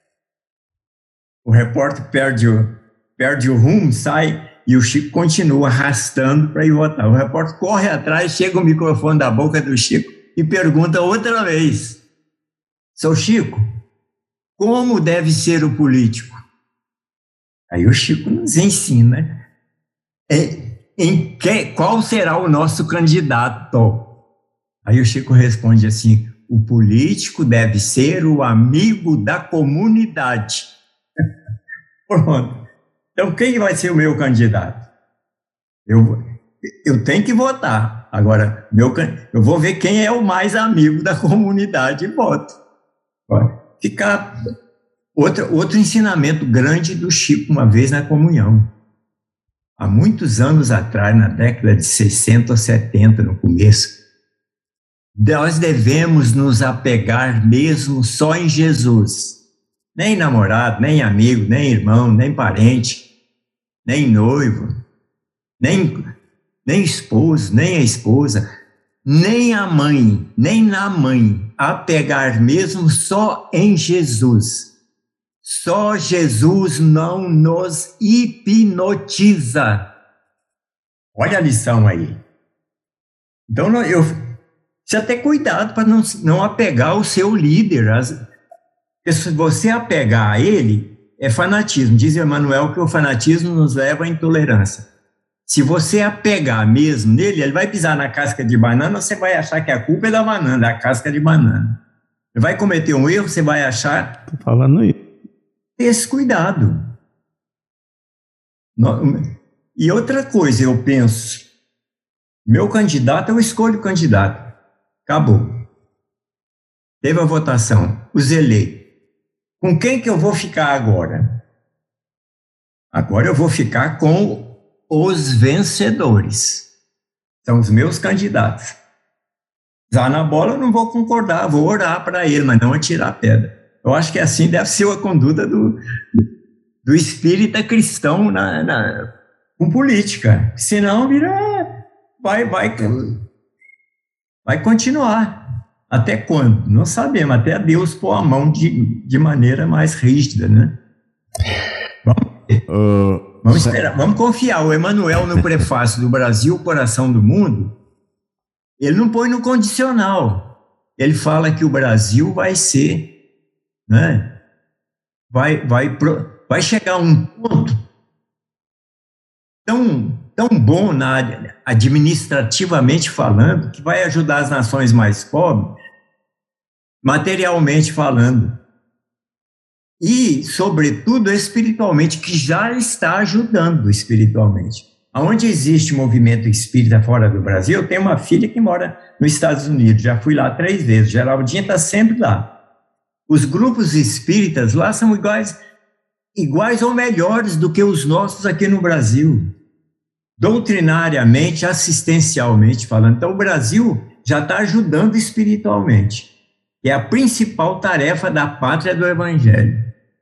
O repórter perde o, perde o rumo, sai, e o Chico continua arrastando para ir votar. O repórter corre atrás, chega o microfone da boca do Chico e pergunta outra vez. Seu Chico, como deve ser o político? Aí o Chico nos ensina... É, Em que, qual será o nosso candidato? Aí o Chico responde assim, o político deve ser o amigo da comunidade. Pronto. Então, quem vai ser o meu candidato? Eu, eu tenho que votar. Agora, meu, eu vou ver quem é o mais amigo da comunidade e voto. Ficar... Outro, outro ensinamento grande do Chico, uma vez na comunhão. Há muitos anos atrás, na década de sessenta ou setenta, no começo, nós devemos nos apegar mesmo só em Jesus. Nem namorado, nem amigo, nem irmão, nem parente, nem noivo, nem, nem esposo, nem a esposa, nem a mãe, nem na mãe. Apegar mesmo só em Jesus. Só Jesus não nos hipnotiza. Olha a lição aí. Então, eu precisa ter cuidado para não, não apegar o seu líder. Se você apegar a ele, é fanatismo. Diz Emmanuel que o fanatismo nos leva à intolerância. Se você apegar mesmo nele, ele vai pisar na casca de banana, você vai achar que a culpa é da banana, da casca de banana. Ele vai cometer um erro, você vai achar... Estou falando isso. Esse cuidado. E outra coisa, eu penso, Meu candidato, eu escolho o candidato. Acabou. Teve a votação, os eleitos. Com quem que eu vou ficar agora? Agora eu vou ficar com os vencedores. São os meus candidatos. Já na bola eu não vou concordar, vou orar para ele, mas não atirar a pedra. Eu acho que assim deve ser a conduta do, do espírita cristão na, na, com política. Senão vira, vai, vai, vai continuar. Até quando? Não sabemos. Até Deus pôr a mão de, de maneira mais rígida, né? Vamos, uh, vamos esperar, vamos confiar. O Emmanuel, no prefácio do Brasil, Coração do Mundo, ele não põe no condicional. Ele fala que o Brasil vai ser, né? Vai, vai, vai chegar a um ponto tão, tão bom, na, administrativamente falando, que vai ajudar as nações mais pobres, materialmente falando. E, sobretudo, espiritualmente, que já está ajudando espiritualmente. Onde existe movimento espírita fora do Brasil, eu tenho uma filha que mora nos Estados Unidos, já fui lá três vezes, Geraldinha está sempre lá. Os grupos espíritas lá são iguais, iguais ou melhores do que os nossos aqui no Brasil, doutrinariamente, assistencialmente falando. Então, o Brasil já está ajudando espiritualmente, que é a principal tarefa da pátria do Evangelho.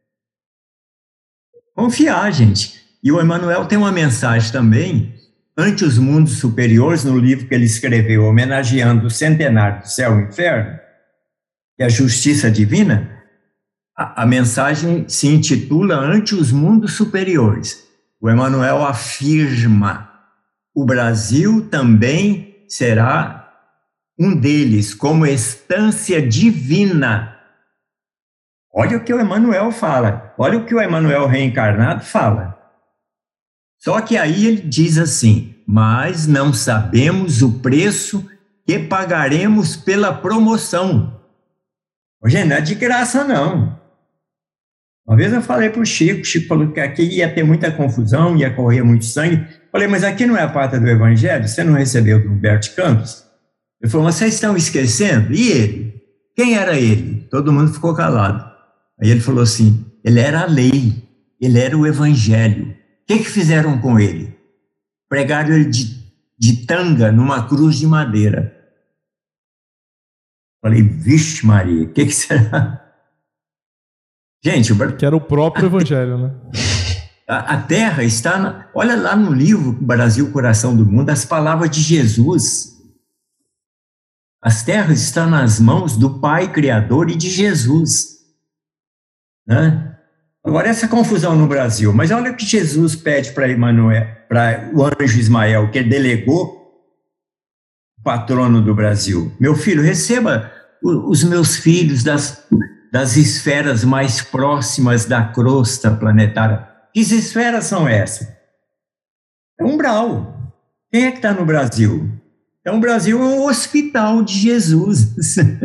Confiar, gente. E o Emmanuel tem uma mensagem também, ante os mundos superiores, no livro que ele escreveu, homenageando o centenário do Céu e Inferno, que é a Justiça Divina. A, a mensagem se intitula Ante os Mundos Superiores. O Emmanuel afirma: o Brasil também será um deles, como estância divina. Olha o que o Emmanuel fala, olha o que o Emmanuel reencarnado fala. Só que aí ele diz assim: mas não sabemos o preço que pagaremos pela promoção. Gente, não é de graça, não. Uma vez eu falei para o Chico, o Chico falou que aqui ia ter muita confusão, ia correr muito sangue. Falei, mas aqui não é a pátria do Evangelho? Você não recebeu do Humberto Campos? Ele falou, mas vocês estão esquecendo? E ele? Quem era ele? Todo mundo ficou calado. Aí ele falou assim, ele era a lei, ele era o Evangelho. O que, que fizeram com ele? Pregaram ele de, de tanga numa cruz de madeira. Falei, vixe Maria, o que, que será? Gente, o... que era o próprio Evangelho, né? A, a terra está, na... olha lá no livro Brasil, Coração do Mundo, as palavras de Jesus. As terras estão nas mãos do Pai Criador e de Jesus. Né? Agora, essa confusão no Brasil, mas olha o que Jesus pede para Emmanuel, para o anjo Ismael, que delegou o patrono do Brasil. Meu filho, receba os meus filhos das, das esferas mais próximas da crosta planetária. Que esferas são essas? É umbral. Quem é que está no Brasil? Então, o Brasil é um hospital de Jesus.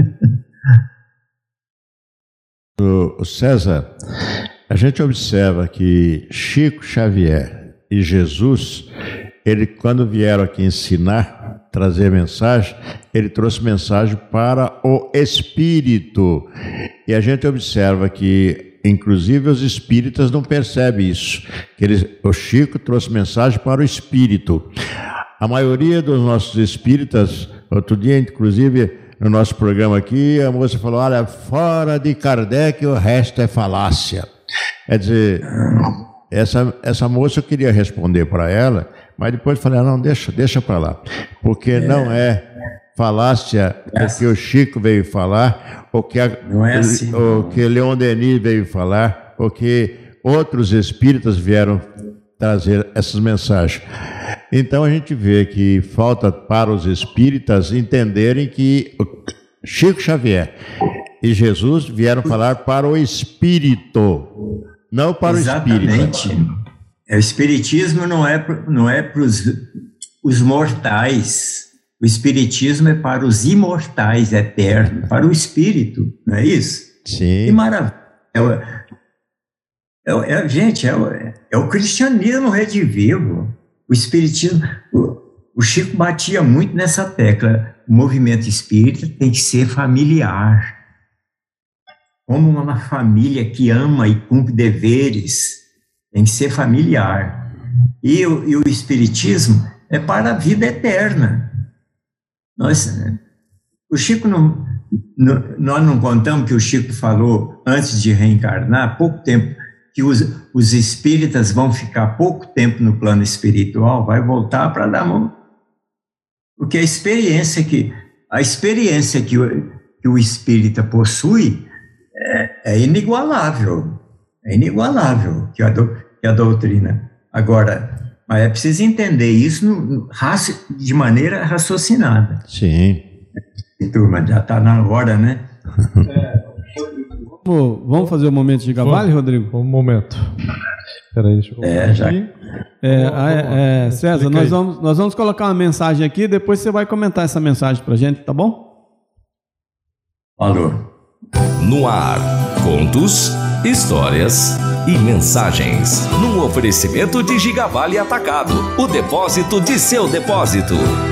O César, a gente observa que Chico Xavier e Jesus, ele, quando vieram aqui ensinar, trazer mensagem, ele trouxe mensagem para o espírito. E a gente observa que, inclusive, os espíritas não percebem isso. Que eles, o Chico trouxe mensagem para o espírito. A maioria dos nossos espíritas, outro dia, inclusive, no nosso programa aqui, a moça falou, olha, fora de Kardec o resto é falácia. Quer dizer, essa, essa moça eu queria responder para ela, mas depois falei, ah, não, deixa, deixa para lá. Porque é. não é falácia é. o que o Chico veio falar, o que, a, não é assim, o, o que Leon Denis veio falar, o que outros espíritas vieram trazer essas mensagens. Então a gente vê que falta para os espíritas entenderem que Chico Xavier e Jesus vieram falar para o espírito, não para Exatamente. o espírito. O espiritismo não é, não é para os, os mortais, o espiritismo é para os imortais, eternos, para o espírito, não é isso? Sim. Que maravilha. É, é, é, gente, é, é o cristianismo redivivo. O espiritismo, o, o Chico batia muito nessa tecla. O movimento espírita tem que ser familiar. Como uma família que ama e cumpre deveres, tem que ser familiar. E o, e o espiritismo é para a vida eterna. Nós, o Chico não, não, nós não contamos que o Chico falou antes de reencarnar, há pouco tempo, que os, os espíritas vão ficar pouco tempo no plano espiritual, vai voltar para dar mão. Porque a experiência que, a experiência que, o, que o espírita possui é, é inigualável. É inigualável que a, do, que a doutrina. Agora, mas é preciso entender isso no, no, de maneira raciocinada. Sim. E, turma, já está na hora, né? É, vamos fazer o momento de Gavale, Rodrigo? Um momento. Espera aí, deixa eu é, já. É, é, é, César, nós vamos, nós vamos colocar uma mensagem aqui, depois você vai comentar essa mensagem para a gente, tá bom? Alô. No ar, contos, histórias e mensagens. Num oferecimento de Gigavale Atacado, o depósito de seu depósito.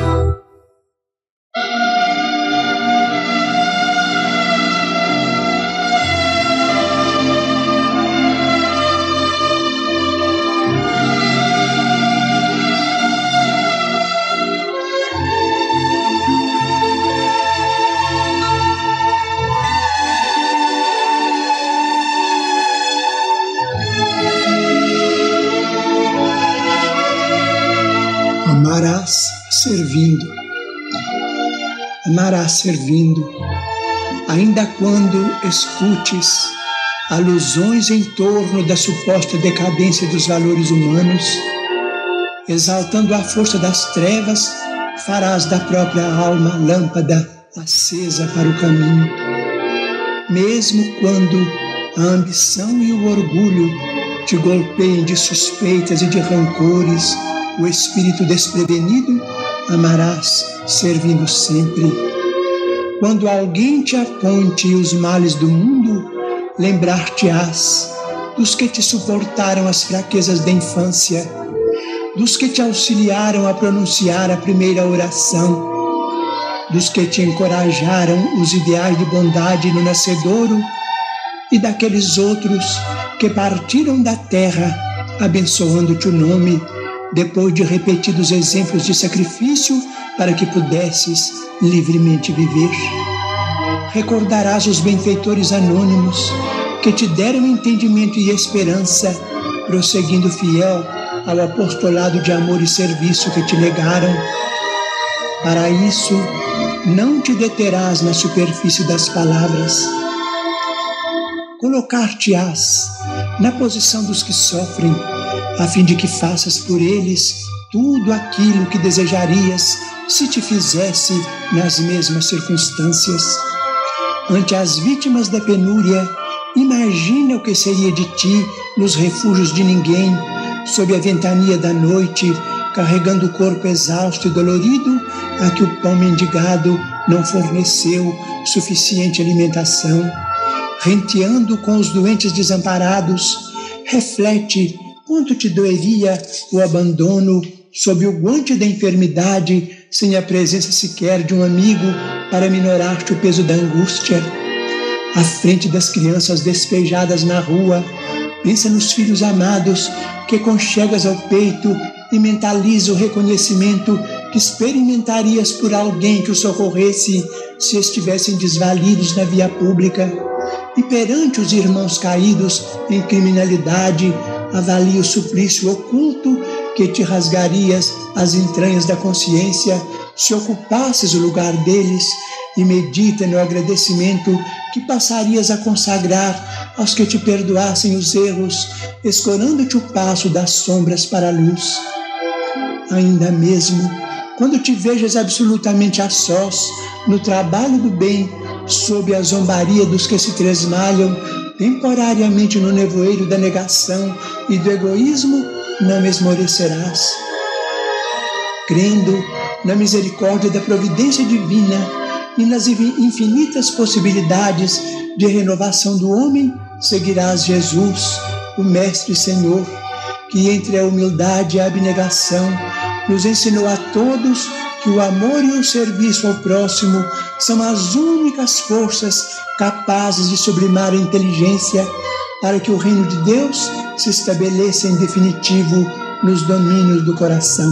Amarás servindo, amarás servindo, ainda quando escutes alusões em torno da suposta decadência dos valores humanos, exaltando a força das trevas, farás da própria alma lâmpada acesa para o caminho. Mesmo quando a ambição e o orgulho te golpeiem de suspeitas e de rancores, o espírito desprevenido, amarás servindo sempre. Quando alguém te aponte os males do mundo, lembrar-te-ás dos que te suportaram as fraquezas da infância, dos que te auxiliaram a pronunciar a primeira oração, dos que te encorajaram os ideais de bondade no nascedouro e daqueles outros que partiram da terra abençoando-te o nome, depois de repetidos exemplos de sacrifício para que pudesses livremente viver. Recordarás os benfeitores anônimos que te deram entendimento e esperança, prosseguindo fiel ao apostolado de amor e serviço que te legaram. Para isso, não te deterás na superfície das palavras. Colocar-te-ás na posição dos que sofrem, a fim de que faças por eles tudo aquilo que desejarias se te fizesse nas mesmas circunstâncias. Ante as vítimas da penúria, imagina o que seria de ti nos refúgios de ninguém, sob a ventania da noite, carregando o corpo exausto e dolorido, a que o pão mendigado não forneceu suficiente alimentação. Renteando com os doentes desamparados, reflete quanto te doeria o abandono sob o guante da enfermidade, sem a presença sequer de um amigo para minorar-te o peso da angústia. À frente das crianças despejadas na rua, pensa nos filhos amados que conchegas ao peito e mentaliza o reconhecimento que experimentarias por alguém que os socorresse se estivessem desvalidos na via pública. E perante os irmãos caídos em criminalidade, avalia o suplício oculto que te rasgarias as entranhas da consciência se ocupasses o lugar deles, e medita no agradecimento que passarias a consagrar aos que te perdoassem os erros, escorando-te o passo das sombras para a luz. Ainda mesmo quando te vejas absolutamente a sós no trabalho do bem, sob a zombaria dos que se tresmalham temporariamente no nevoeiro da negação e do egoísmo, não esmorecerás. Crendo na misericórdia da providência divina e nas infinitas possibilidades de renovação do homem, seguirás Jesus, o Mestre e Senhor, que entre a humildade e a abnegação nos ensinou a todos que o amor e o serviço ao próximo são as únicas forças capazes de sublimar a inteligência para que o reino de Deus se estabeleça em definitivo nos domínios do coração.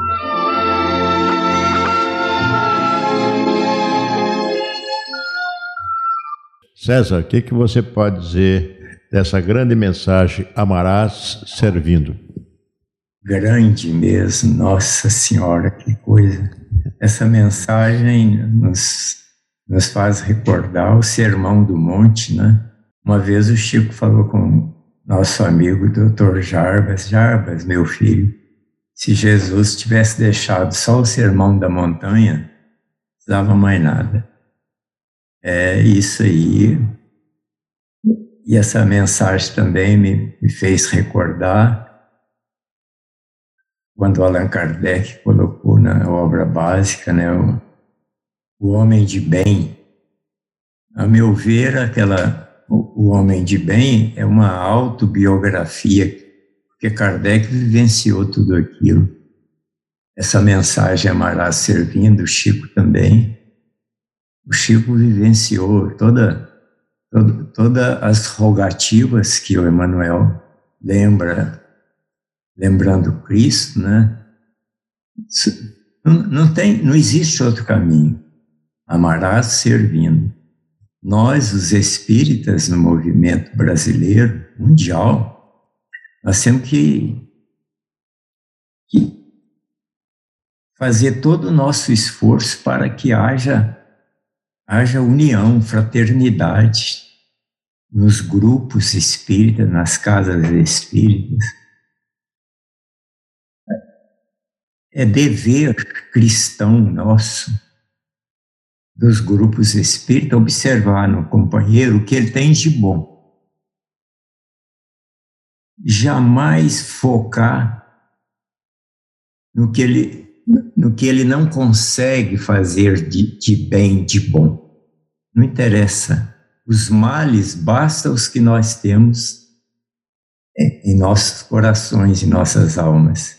César, o que, que você pode dizer dessa grande mensagem, amarás servindo? Grande mesmo, Nossa Senhora, que coisa. Essa mensagem nos, nos faz recordar o Sermão do Monte, né? Uma vez o Chico falou com nosso amigo doutor Jarbas: Jarbas, meu filho, se Jesus tivesse deixado só o Sermão da Montanha, não precisava mais nada. É isso aí. E essa mensagem também me, me fez recordar quando Allan Kardec colocou na obra básica, né, o, o homem de bem. A meu ver, aquela, o, o homem de bem é uma autobiografia, porque Kardec vivenciou tudo aquilo. Essa mensagem, amarás servindo, o Chico também. O Chico vivenciou toda, toda, toda as rogativas que o Emmanuel lembra, lembrando Cristo, né? Não, não, tem, não existe outro caminho. Amarás servindo. Nós, os espíritas no movimento brasileiro, mundial, nós temos que, que fazer todo o nosso esforço para que haja haja união, fraternidade nos grupos espíritas, nas casas espíritas. É dever cristão nosso, dos grupos espíritas, observar no companheiro o que ele tem de bom. Jamais focar no que ele no que ele não consegue fazer de, de bem, de bom. Não interessa. Os males, basta os que nós temos em nossos corações e nossas almas.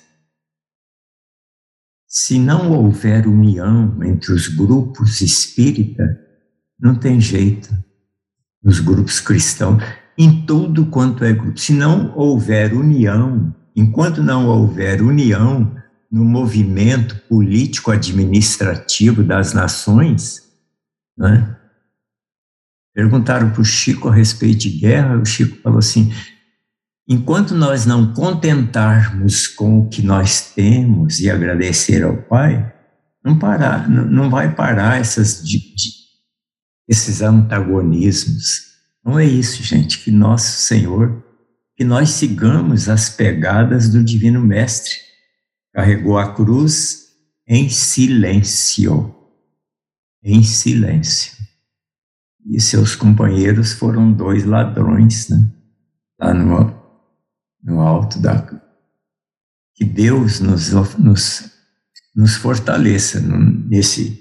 Se não houver união entre os grupos espíritas, não tem jeito. Nos grupos cristãos, em tudo quanto é grupo. Se não houver união, enquanto não houver união no movimento político-administrativo das nações, né? Perguntaram para o Chico a respeito de guerra, o Chico falou assim: enquanto nós não contentarmos com o que nós temos e agradecer ao Pai, não, parar, não, não vai parar essas, de, de, esses antagonismos. Não é isso, gente, que nosso Senhor, que nós sigamos as pegadas do Divino Mestre. Carregou a cruz em silêncio, em silêncio. E seus companheiros foram dois ladrões, né? Lá no, no alto da... Que Deus nos, nos, nos fortaleça nesse,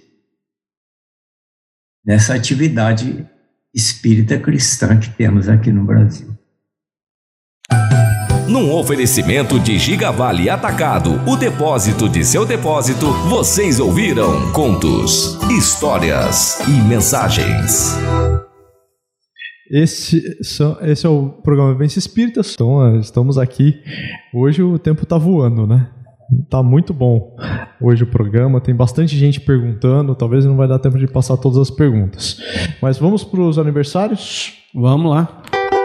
nessa atividade espírita cristã que temos aqui no Brasil. Num oferecimento de Gigavale Atacado, o depósito de seu depósito, vocês ouviram contos, histórias e mensagens. Esse, esse é o programa Vivência Espírita. Então, estamos aqui. Hoje o tempo está voando, né? Tá muito bom hoje o programa. Tem bastante gente perguntando. Talvez não vai dar tempo de passar todas as perguntas. Mas vamos para os aniversários? Vamos lá.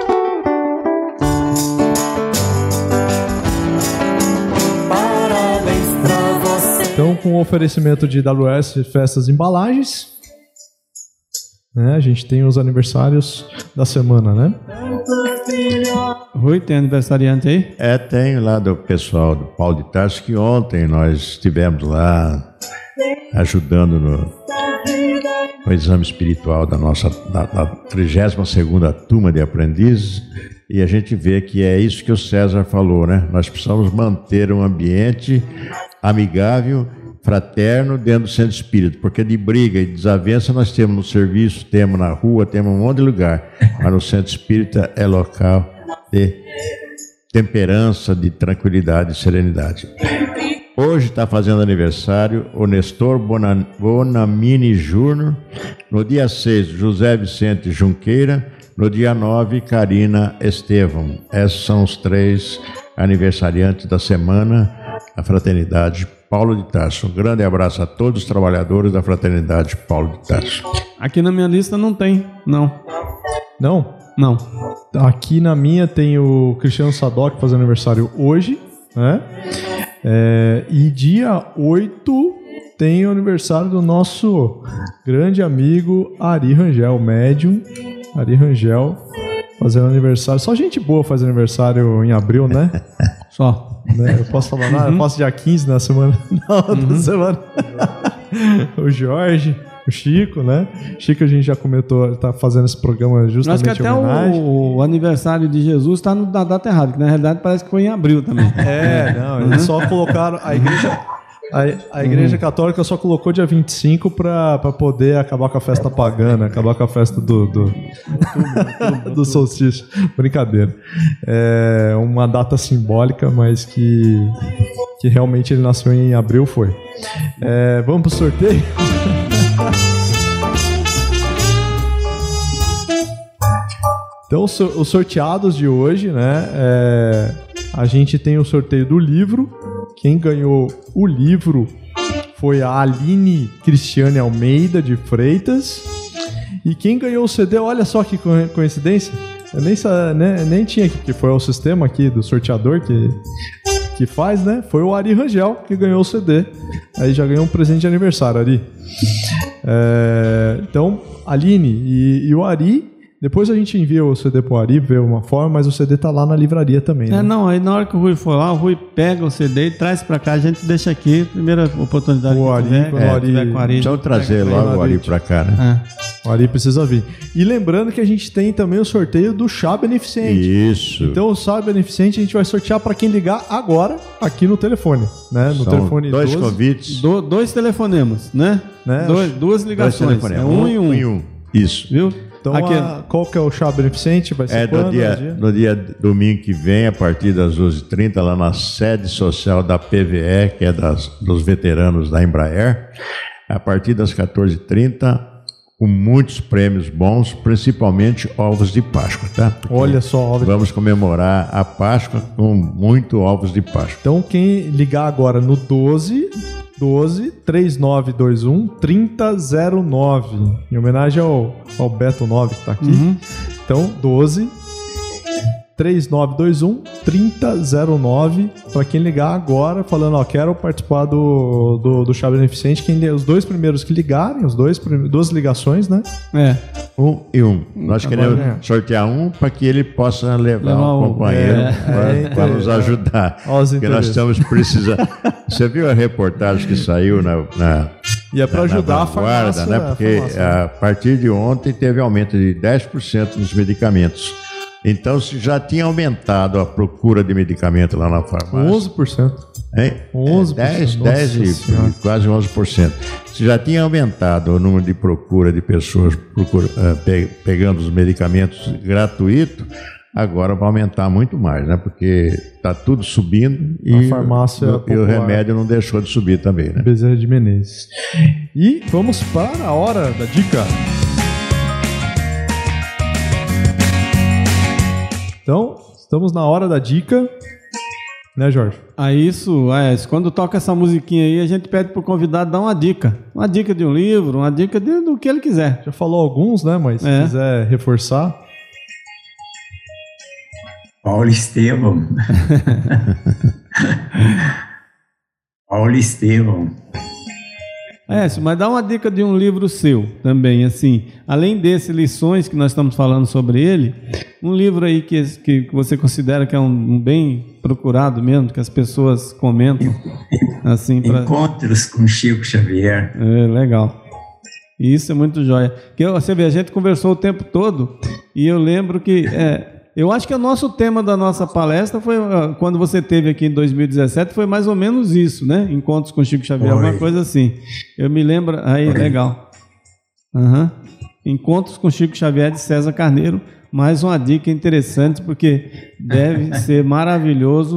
Então, com o oferecimento de W S Festas e Embalagens, né, a gente tem os aniversários da semana, né? Rui, tem aniversariante aí? É, tem lá do pessoal do Paulo de Tarso, que ontem nós estivemos lá ajudando no, no exame espiritual da nossa da, da trigésima segunda turma de aprendizes, e a gente vê que é isso que o César falou, né? Nós precisamos manter um ambiente amigável, fraterno dentro do centro espírita, porque de briga e desavença nós temos no serviço, temos na rua, temos um monte de lugar, mas no centro espírita é local de temperança, de tranquilidade e serenidade. Hoje está fazendo aniversário o Nestor Bonan- Bonamini Júnior. No dia seis, José Vicente Junqueira. No dia nove, Karina Estevão. Esses são os três aniversariantes da semana da Fraternidade Paulo de Tarso. Um grande abraço a todos os trabalhadores da Fraternidade Paulo de Tarso. Aqui na minha lista não tem, não. Não? Não. Aqui na minha tem o Cristiano Sadoc fazendo aniversário hoje, né? É, e dia oito tem o aniversário do nosso grande amigo Ari Rangel, médium. Ari Rangel fazendo aniversário. Só gente boa faz aniversário em abril, né? Só. Né? Eu posso falar nada? Eu posso dia quinze na semana. Na outra uhum. semana. O Jorge, o Chico, né? Chico a gente já comentou, tá fazendo esse programa justamente em homenagem. Acho que até o, o aniversário de Jesus está na data errada, que na realidade parece que foi em abril também. É, não, eles só colocaram a igreja... A, a Igreja uhum. Católica só colocou dia vinte e cinco para poder acabar com a festa pagana, acabar com a festa do, do, do solstício. Brincadeira. É uma data simbólica, mas que, que realmente ele nasceu em abril, foi. É, vamos para o sorteio? Então, os sorteados de hoje, né? É, a gente tem o sorteio do livro. Quem ganhou o livro foi a Aline Cristiane Almeida de Freitas. E quem ganhou o C D, olha só que coincidência. Eu nem, né, nem tinha aqui, porque foi o sistema aqui do sorteador que, que faz, né? Foi o Ari Rangel que ganhou o C D. Aí já ganhou um presente de aniversário, Ari. É, então, Aline e, e o Ari. Depois a gente envia o C D pro Ari, vê uma forma, mas o C D tá lá na livraria também, né? É, não, aí na hora que o Rui for lá, o Rui pega o C D e traz pra cá, a gente deixa aqui, primeira oportunidade o que Ari, tiver, quando é, o Ari, tiver com o Ari. Deixa eu trazer logo o Ari pra cá, né? É. O Ari precisa vir. E lembrando que a gente tem também o sorteio do Chá Beneficente. Isso. Então o Chá Beneficente a gente vai sortear pra quem ligar agora, aqui no telefone, né? No São telefone dois doze. Convites. Do, dois telefonemas, né? né? Dois, duas ligações. Dois é um, um e um. e um. Isso. Viu? Então, a, qual que é o chá beneficente? Vai ser é quando? No dia, dia? no dia domingo que vem, a partir das doze e trinta, lá na sede social da P V E, que é das, dos veteranos da Embraer. A partir das quatorze e trinta, com muitos prêmios bons, principalmente ovos de Páscoa, tá? Porque olha só, ovos. Vamos comemorar a Páscoa com muito ovos de Páscoa. Então, quem ligar agora no doze... doze, três nove dois um, três zero zero nove. Em homenagem ao, ao Beto nove que está aqui. Uhum. Então, doze, três nove dois um, três zero zero nove. Para quem ligar agora, falando, ó, quero participar do, do, do Chá Beneficente. Quem, os dois primeiros que ligarem, os dois, duas ligações, né? É. Um e um. Nós agora, queremos é. sortear um para que ele possa levar um companheiro é. para é. nos ajudar. Porque nós estamos precisando. Você viu a reportagem que saiu na, na e é para ajudar na a farmácia, né? Porque a, a partir de ontem teve aumento de dez por cento nos medicamentos. Então, se já tinha aumentado a procura de medicamento lá na farmácia. onze por cento. Hein? onze por cento. dez, dez e quase onze por cento. Se já tinha aumentado o número de procura de pessoas procura, uh, pe, pegando os medicamentos gratuitos, agora vai aumentar muito mais, né? Porque está tudo subindo e, a farmácia o, e o remédio não deixou de subir também, né? Bezerra de Menezes. E vamos para a hora da dica. Então, estamos na hora da dica, né, Jorge? Ah, isso, é, quando toca essa musiquinha aí, a gente pede pro convidado dar uma dica. Uma dica de um livro, uma dica de, do que ele quiser. Já falou alguns, né, mas é. se quiser reforçar. Paulo Estevão. Paulo Estevão. É, mas dá uma dica de um livro seu também, assim, além desse Lições que nós estamos falando sobre ele, um livro aí que, que você considera que é um, um bem procurado mesmo, que as pessoas comentam, assim, pra... Encontros com Chico Xavier. É, legal. Isso é muito jóia. Porque você vê, a gente conversou o tempo todo e eu lembro que... É, eu acho que o nosso tema da nossa palestra foi, quando você teve aqui em dois mil e dezessete, foi mais ou menos isso, né? Encontros com Chico Xavier, alguma coisa assim. Eu me lembro... Aí, Oi. legal. Uhum. Encontros com Chico Xavier de César Carneiro. Mais uma dica interessante, porque deve ser maravilhoso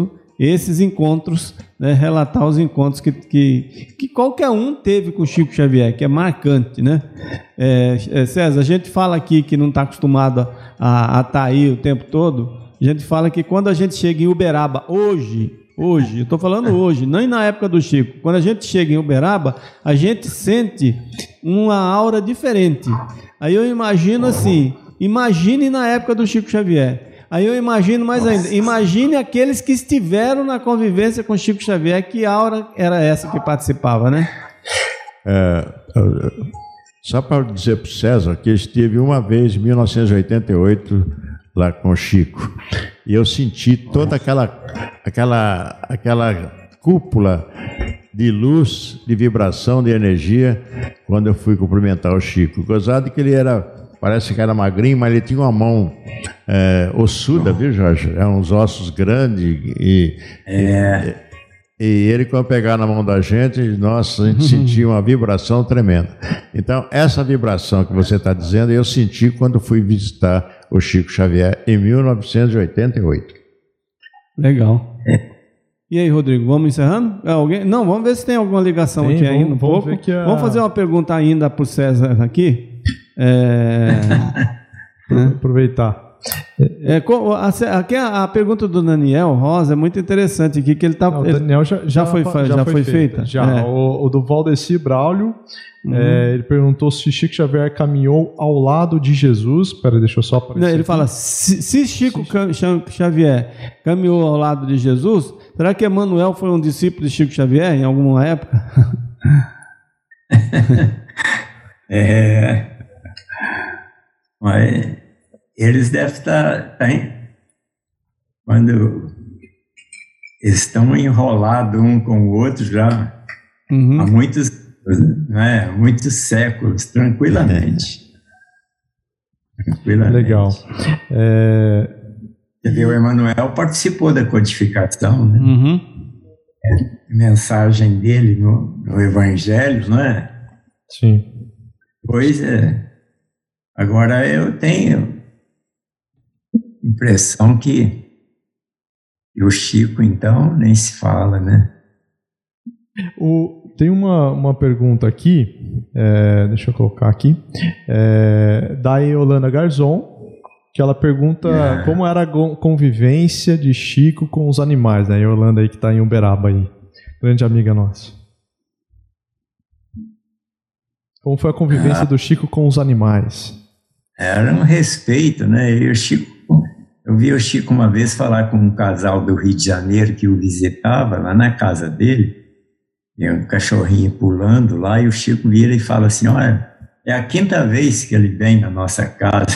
esses encontros, né, relatar os encontros que, que, que qualquer um teve com Chico Xavier, que é marcante, né? É, é, César, a gente fala aqui que não está acostumado a estar aí o tempo todo, a gente fala que quando a gente chega em Uberaba, hoje, hoje, eu estou falando hoje, nem na época do Chico, quando a gente chega em Uberaba, a gente sente uma aura diferente. Aí eu imagino assim, imagine na época do Chico Xavier. Aí eu imagino mais ainda, imagine aqueles que estiveram na convivência com Chico Xavier, que aura era essa que participava, né? É, só para dizer para o César que eu estive uma vez em mil novecentos e oitenta e oito lá com o Chico, e eu senti toda aquela, aquela, aquela cúpula de luz, de vibração, de energia, quando eu fui cumprimentar o Chico. Gozado que ele era... Parece que era magrinho, mas ele tinha uma mão é, ossuda, viu, Jorge? Eram uns ossos grandes. E, é. e, e ele, quando pegava na mão da gente, nossa, a gente sentia uma vibração tremenda. Então, essa vibração que você está dizendo, eu senti quando fui visitar o Chico Xavier em mil novecentos e oitenta e oito. Legal. E aí, Rodrigo, vamos encerrando? Alguém? Não, vamos ver se tem alguma ligação tem, aqui vamos, ainda um vamos pouco. A... Vamos fazer uma pergunta ainda para o César aqui. É... Aproveitar. É, a, aqui a, a pergunta do Daniel Rosa é muito interessante aqui, que ele tá. Não, o Daniel já, já, já foi, já já foi, foi feita. feita? Já. É. O, o do Valdeci Braulio, uhum. é, ele perguntou se Chico Xavier caminhou ao lado de Jesus. Peraí, deixa eu só aparecer. Não, ele aqui. fala: se, se Chico se... Xavier caminhou ao lado de Jesus, será que Emmanuel foi um discípulo de Chico Xavier em alguma época? é. Mas eles devem estar, tá, quando eles estão enrolados um com o outro já uhum. há muitos, né, muitos séculos, tranquilamente. tranquilamente. Legal. É... O Emmanuel participou da codificação, né? Uhum. É, mensagem dele no, no Evangelho, não é? Sim. Pois é. Agora eu tenho impressão que o Chico, então, nem se fala, né? O, tem uma, uma pergunta aqui, é, deixa eu colocar aqui, é, da Yolanda Garzon, que ela pergunta é. como era a convivência de Chico com os animais, né? A Yolanda aí que está em Uberaba aí, grande amiga nossa. Como foi a convivência ah. do Chico com os animais? Era um respeito, né? E o Chico, eu vi o Chico uma vez falar com um casal do Rio de Janeiro que o visitava lá na casa dele, e um cachorrinho pulando lá, e o Chico vira e fala assim: olha, é a quinta vez que ele vem na nossa casa.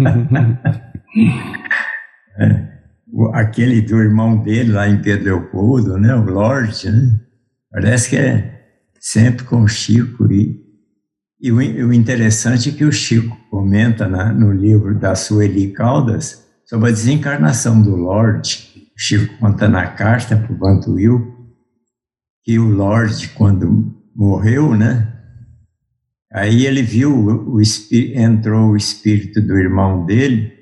é, aquele do irmão dele lá em Pedro Leopoldo, né? O Lorde, né? Parece que é sempre com o Chico. E E o, o interessante é que o Chico comenta na, no livro da Sueli Caldas sobre a desencarnação do Lorde. O Chico conta na carta para o Vantuil que o Lorde, quando morreu, né? Aí ele viu, o, o, entrou o espírito do irmão dele,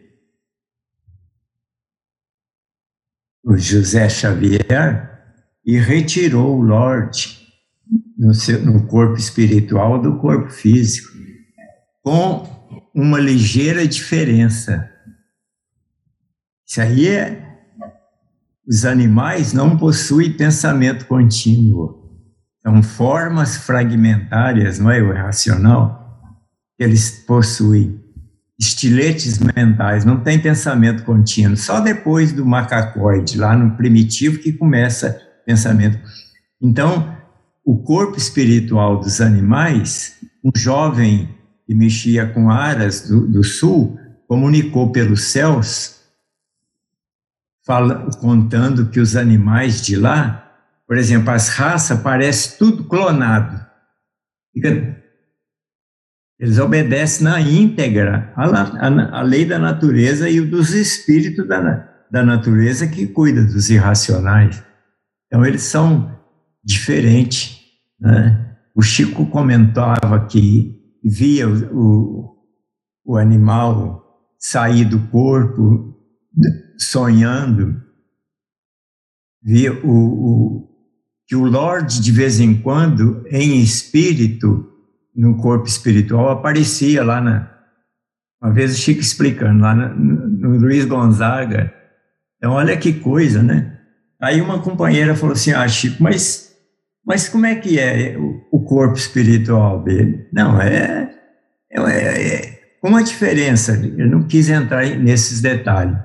o José Xavier, e retirou o Lorde No, seu, no corpo espiritual do corpo físico, com uma ligeira diferença. Isso aí é... Os animais não possuem pensamento contínuo. São formas fragmentárias, não é o irracional? Eles possuem estiletes mentais, não tem pensamento contínuo. Só depois do macacoide, lá no primitivo, que começa pensamento. Então, o corpo espiritual dos animais, um jovem que mexia com aras do, do sul, comunicou pelos céus, fala, contando que os animais de lá, por exemplo, as raças parecem tudo clonado. Fica, eles obedecem na íntegra a, a, a lei da natureza e dos espíritos da, da natureza que cuida dos irracionais. Então, eles são diferentes. Né? O Chico comentava que via o, o, o animal sair do corpo sonhando, via o, o, que o Lorde, de vez em quando, em espírito, no corpo espiritual, aparecia lá na... Uma vez o Chico explicando, lá no, no Luiz Gonzaga. Então, olha que coisa, né? Aí uma companheira falou assim, ah, Chico, mas, mas como é que é o, o corpo espiritual dele? Não, é, é, é... Com uma diferença, eu não quis entrar nesses detalhes.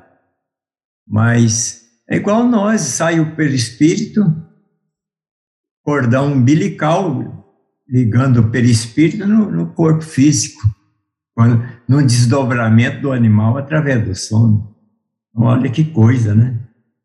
Mas é igual nós, sai o perispírito, cordão umbilical, ligando o perispírito no, no corpo físico, quando, no desdobramento do animal através do sono. Olha que coisa, né?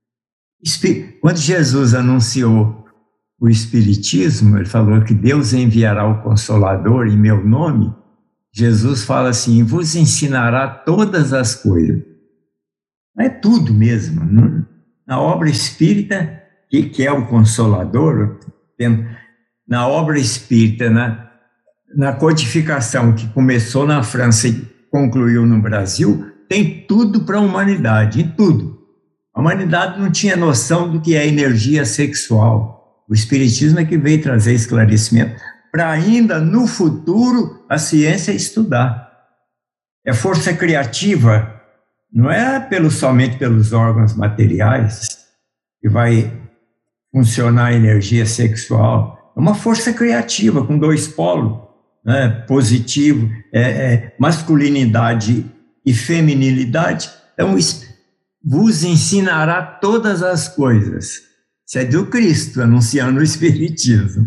Quando Jesus anunciou o Espiritismo, ele falou que Deus enviará o Consolador em meu nome. Jesus fala assim, vos ensinará todas as coisas. É tudo mesmo. Na obra espírita, que, que é o Consolador, na obra espírita, na, na codificação que começou na França e concluiu no Brasil, tem tudo para a humanidade, em tudo. A humanidade não tinha noção do que é energia sexual. O Espiritismo é que veio trazer esclarecimento para ainda no futuro a ciência estudar. É força criativa, não é pelo, somente pelos órgãos materiais que vai funcionar a energia sexual. É uma força criativa com dois polos, né? Positivo, é, é, masculinidade e feminilidade. Então, vos ensinará todas as coisas. Isso é do Cristo, anunciando o Espiritismo.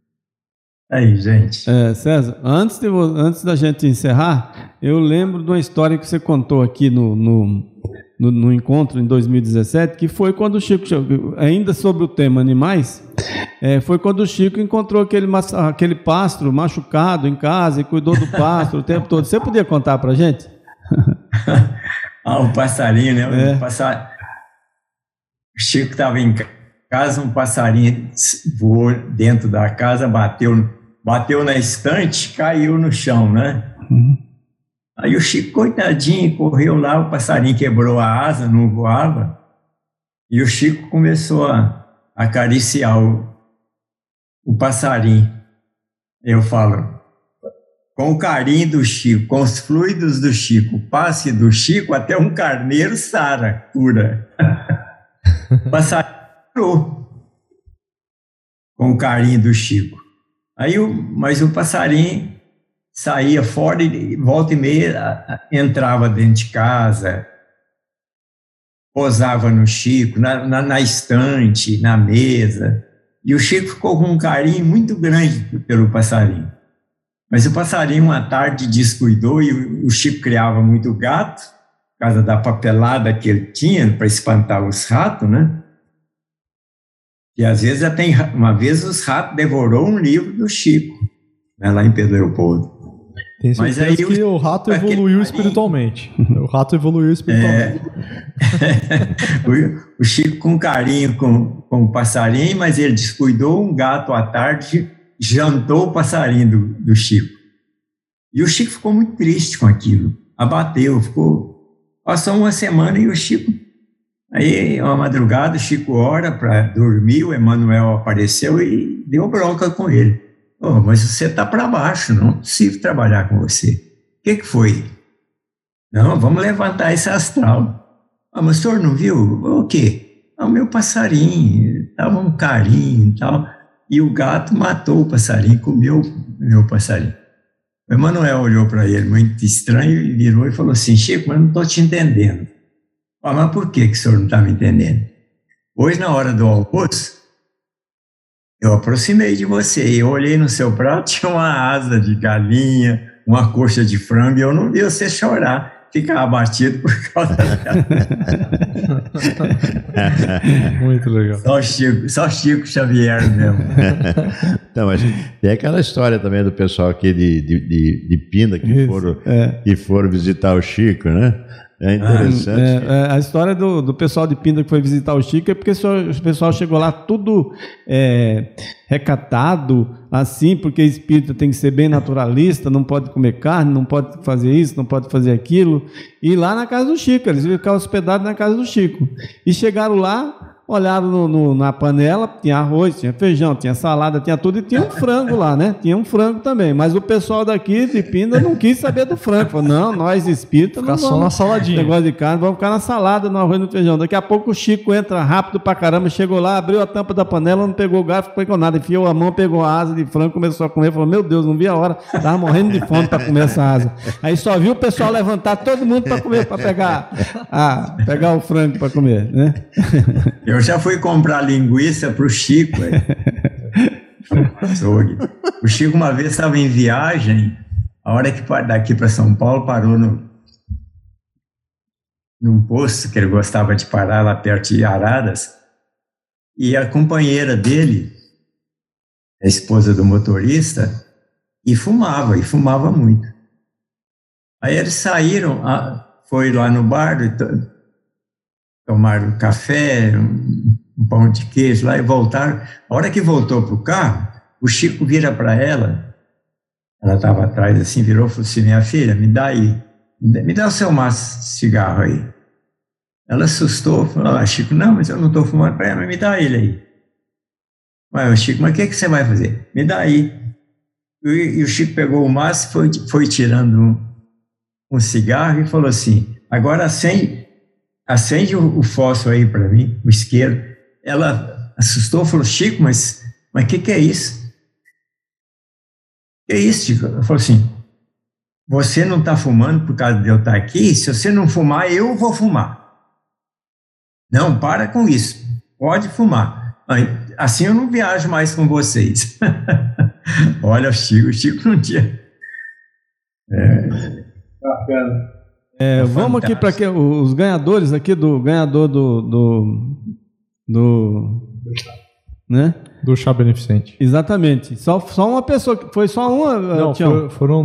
Aí, gente. É, César, antes, de, antes da gente encerrar, eu lembro de uma história que você contou aqui no, no, no, no encontro em dois mil e dezessete, que foi quando o Chico, ainda sobre o tema animais, é, foi quando o Chico encontrou aquele, aquele pássaro machucado em casa e cuidou do pássaro o tempo todo. Você podia contar pra gente? Ah, o passarinho, né? É. O, passar... o Chico estava em casa, um passarinho voou dentro da casa, bateu, bateu na estante, caiu no chão, né? Uhum. Aí o Chico, coitadinho, correu lá, o passarinho quebrou a asa, não voava, e o Chico começou a acariciar o, o passarinho. Eu falo, com o carinho do Chico, com os fluidos do Chico, passe do Chico até um carneiro sara, cura. O passarinho curou com o carinho do Chico. Aí, o, mas o passarinho saía fora e volta e meia entrava dentro de casa, posava no Chico, na, na, na estante, na mesa. E o Chico ficou com um carinho muito grande pelo passarinho. Mas o passarinho, uma tarde, descuidou e o Chico criava muito gato, por causa da papelada que ele tinha para espantar os ratos, né? E às vezes até uma vez os ratos devorou um livro do Chico, né, lá em Pedro Leopoldo. Tem certeza Mas aí que o, o rato evoluiu espiritualmente. O rato evoluiu espiritualmente. É, o, o Chico com carinho com, com o passarinho, mas ele descuidou um gato à tarde, jantou o passarinho do, do Chico. E o Chico ficou muito triste com aquilo. Abateu, ficou... Passou uma semana e o Chico... Aí, uma madrugada, o Chico ora para dormir, o Emanuel apareceu e deu bronca com ele. Oh, mas você está para baixo, não é possível trabalhar com você. O que, que foi? Não, vamos levantar esse astral. Ah, mas o senhor não viu? O quê? Ah, o meu passarinho, estava um carinho e tal. E o gato matou o passarinho, comeu o meu passarinho. O Emanuel olhou para ele muito estranho e virou e falou assim, Chico, mas não estou te entendendo. Ah, mas por que, que o senhor não está me entendendo? Hoje, na hora do almoço, eu aproximei de você e eu olhei no seu prato, tinha uma asa de galinha, uma coxa de frango, e eu não vi você chorar, ficar abatido por causa dela. Muito legal. Só Chico, só Chico Xavier mesmo. Não, mas tem aquela história também do pessoal aqui de, de, de, de Pinda que, Isso, foram, é. que foram visitar o Chico, né? É interessante. É, é, a história do, do pessoal de Pinda que foi visitar o Chico é porque o pessoal chegou lá tudo é, recatado, assim, porque espírita tem que ser bem naturalista, não pode comer carne, não pode fazer isso, não pode fazer aquilo. E lá na casa do Chico, eles ficaram hospedados na casa do Chico. E chegaram lá, olharam no, no, na panela, tinha arroz, tinha feijão, tinha salada, tinha tudo, e tinha um frango lá, né? Tinha um frango também, mas o pessoal daqui de Pinda não quis saber do frango. Falou, não, nós espíritas não Ficar vamos, só na saladinha. negócio de carne, vamos ficar na salada, no arroz e no feijão. Daqui a pouco o Chico entra rápido pra caramba, chegou lá, abriu a tampa da panela, não pegou o garfo, não pegou nada, enfiou a mão, pegou a asa de frango, começou a comer, falou, meu Deus, não vi a hora, tava morrendo de fome pra comer essa asa. Aí só viu o pessoal levantar todo mundo pra comer, pra pegar, a, pegar o frango pra comer, né? Eu já fui comprar linguiça para o Chico. O Chico uma vez estava em viagem, a hora que daqui para São Paulo parou no, num posto que ele gostava de parar lá perto de Araras, e a companheira dele, a esposa do motorista, e fumava, e fumava muito. Aí eles saíram, foi lá no bar, tomaram café, um, um pão de queijo lá e voltaram. A hora que voltou para o carro, o Chico vira para ela, ela estava atrás assim, virou e falou assim, minha filha, me dá aí, me dá o seu maço de cigarro aí. Ela assustou, falou, ah, Chico, não, mas eu não estou fumando para ela, mas me dá ele aí. Mas, Chico, mas o que, que você vai fazer? Me dá aí. E, e o Chico pegou o maço, foi, foi tirando um, um cigarro e falou assim, agora acende, acende o, o fósforo aí para mim, o isqueiro. Ela assustou, falou, Chico, mas o mas que, que é isso? Que é isso, Chico? Ela falou assim, você não está fumando por causa de eu estar aqui? Se você não fumar, eu vou fumar. Não, para com isso. Pode fumar. Assim eu não viajo mais com vocês. Olha, o Chico, o Chico não tinha... É... Bacana. É, é vamos aqui para os ganhadores aqui do ganhador do... do, do né? Do chá beneficente. Exatamente. Só, só uma pessoa, foi só uma? Não, for, foram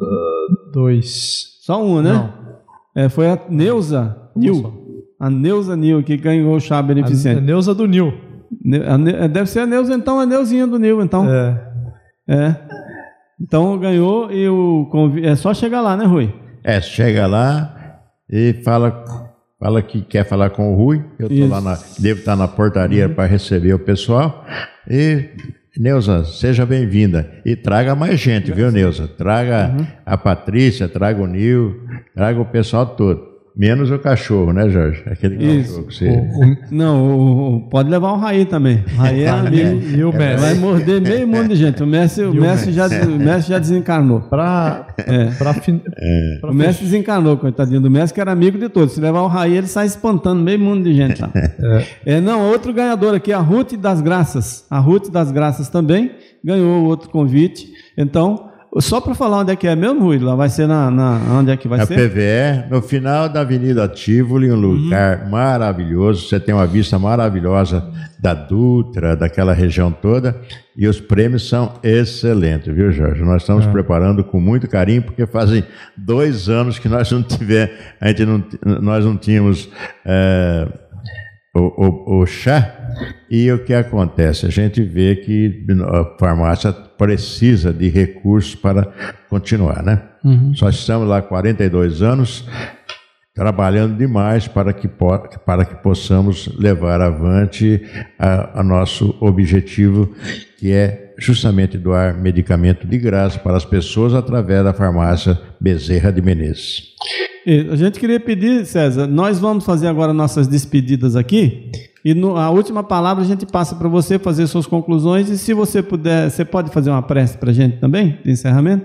uh, dois. Só uma, né? Não. É, foi a Neuza Nil. A Neuza Nil que ganhou o chá beneficente. A, a Neuza do Nil. A, a, deve ser a Neuza, então, a Neuzinha do Nil, então. É. É. Então ganhou e o convite. É só chegar lá, né, Rui? É, chega lá e fala, fala que quer falar com o Rui. Eu tô lá na, devo estar na portaria uhum. para receber o pessoal. E, Neuza, seja bem-vinda. E traga mais gente, viu, Neuza? Traga uhum. a Patrícia, traga o Nil, traga o pessoal todo. Menos o cachorro, né, Jorge? Aquele cachorro que você... o, o, não, o, o, pode levar o Raí também. O Raí é amigo. E o Messi. Vai morder meio mundo de gente. O Messi, o Messi, o já, o Messi já desencarnou. Pra, é. pra fin... é. O Messi desencarnou, coitadinho do Messi, que era amigo de todos. Se levar o Raí, ele sai espantando meio mundo de gente lá. É. É, não, outro ganhador aqui, a Ruth das Graças. A Ruth das Graças também ganhou outro convite. Então... Só para falar onde é que é mesmo, Rui? Lá vai ser na, na onde é que vai na ser? Na P V E, no final da Avenida Tivoli, um lugar uhum. maravilhoso. Você tem uma vista maravilhosa da Dutra, daquela região toda, e os prêmios são excelentes, viu, Jorge? Nós estamos é. preparando com muito carinho, porque fazem dois anos que nós não tivemos, a gente não, nós não tínhamos é, o, o, o chá. E o que acontece? A gente vê que a farmácia precisa de recursos para continuar, né? Uhum. Nós estamos lá há quarenta e dois anos trabalhando demais para que, para que possamos levar avante a, a nosso objetivo, que é justamente doar medicamento de graça para as pessoas através da farmácia Bezerra de Menezes. E a gente queria pedir, César, nós vamos fazer agora nossas despedidas aqui. E no, a última palavra a gente passa para você fazer suas conclusões, e se você puder, você pode fazer uma prece para a gente também, de encerramento?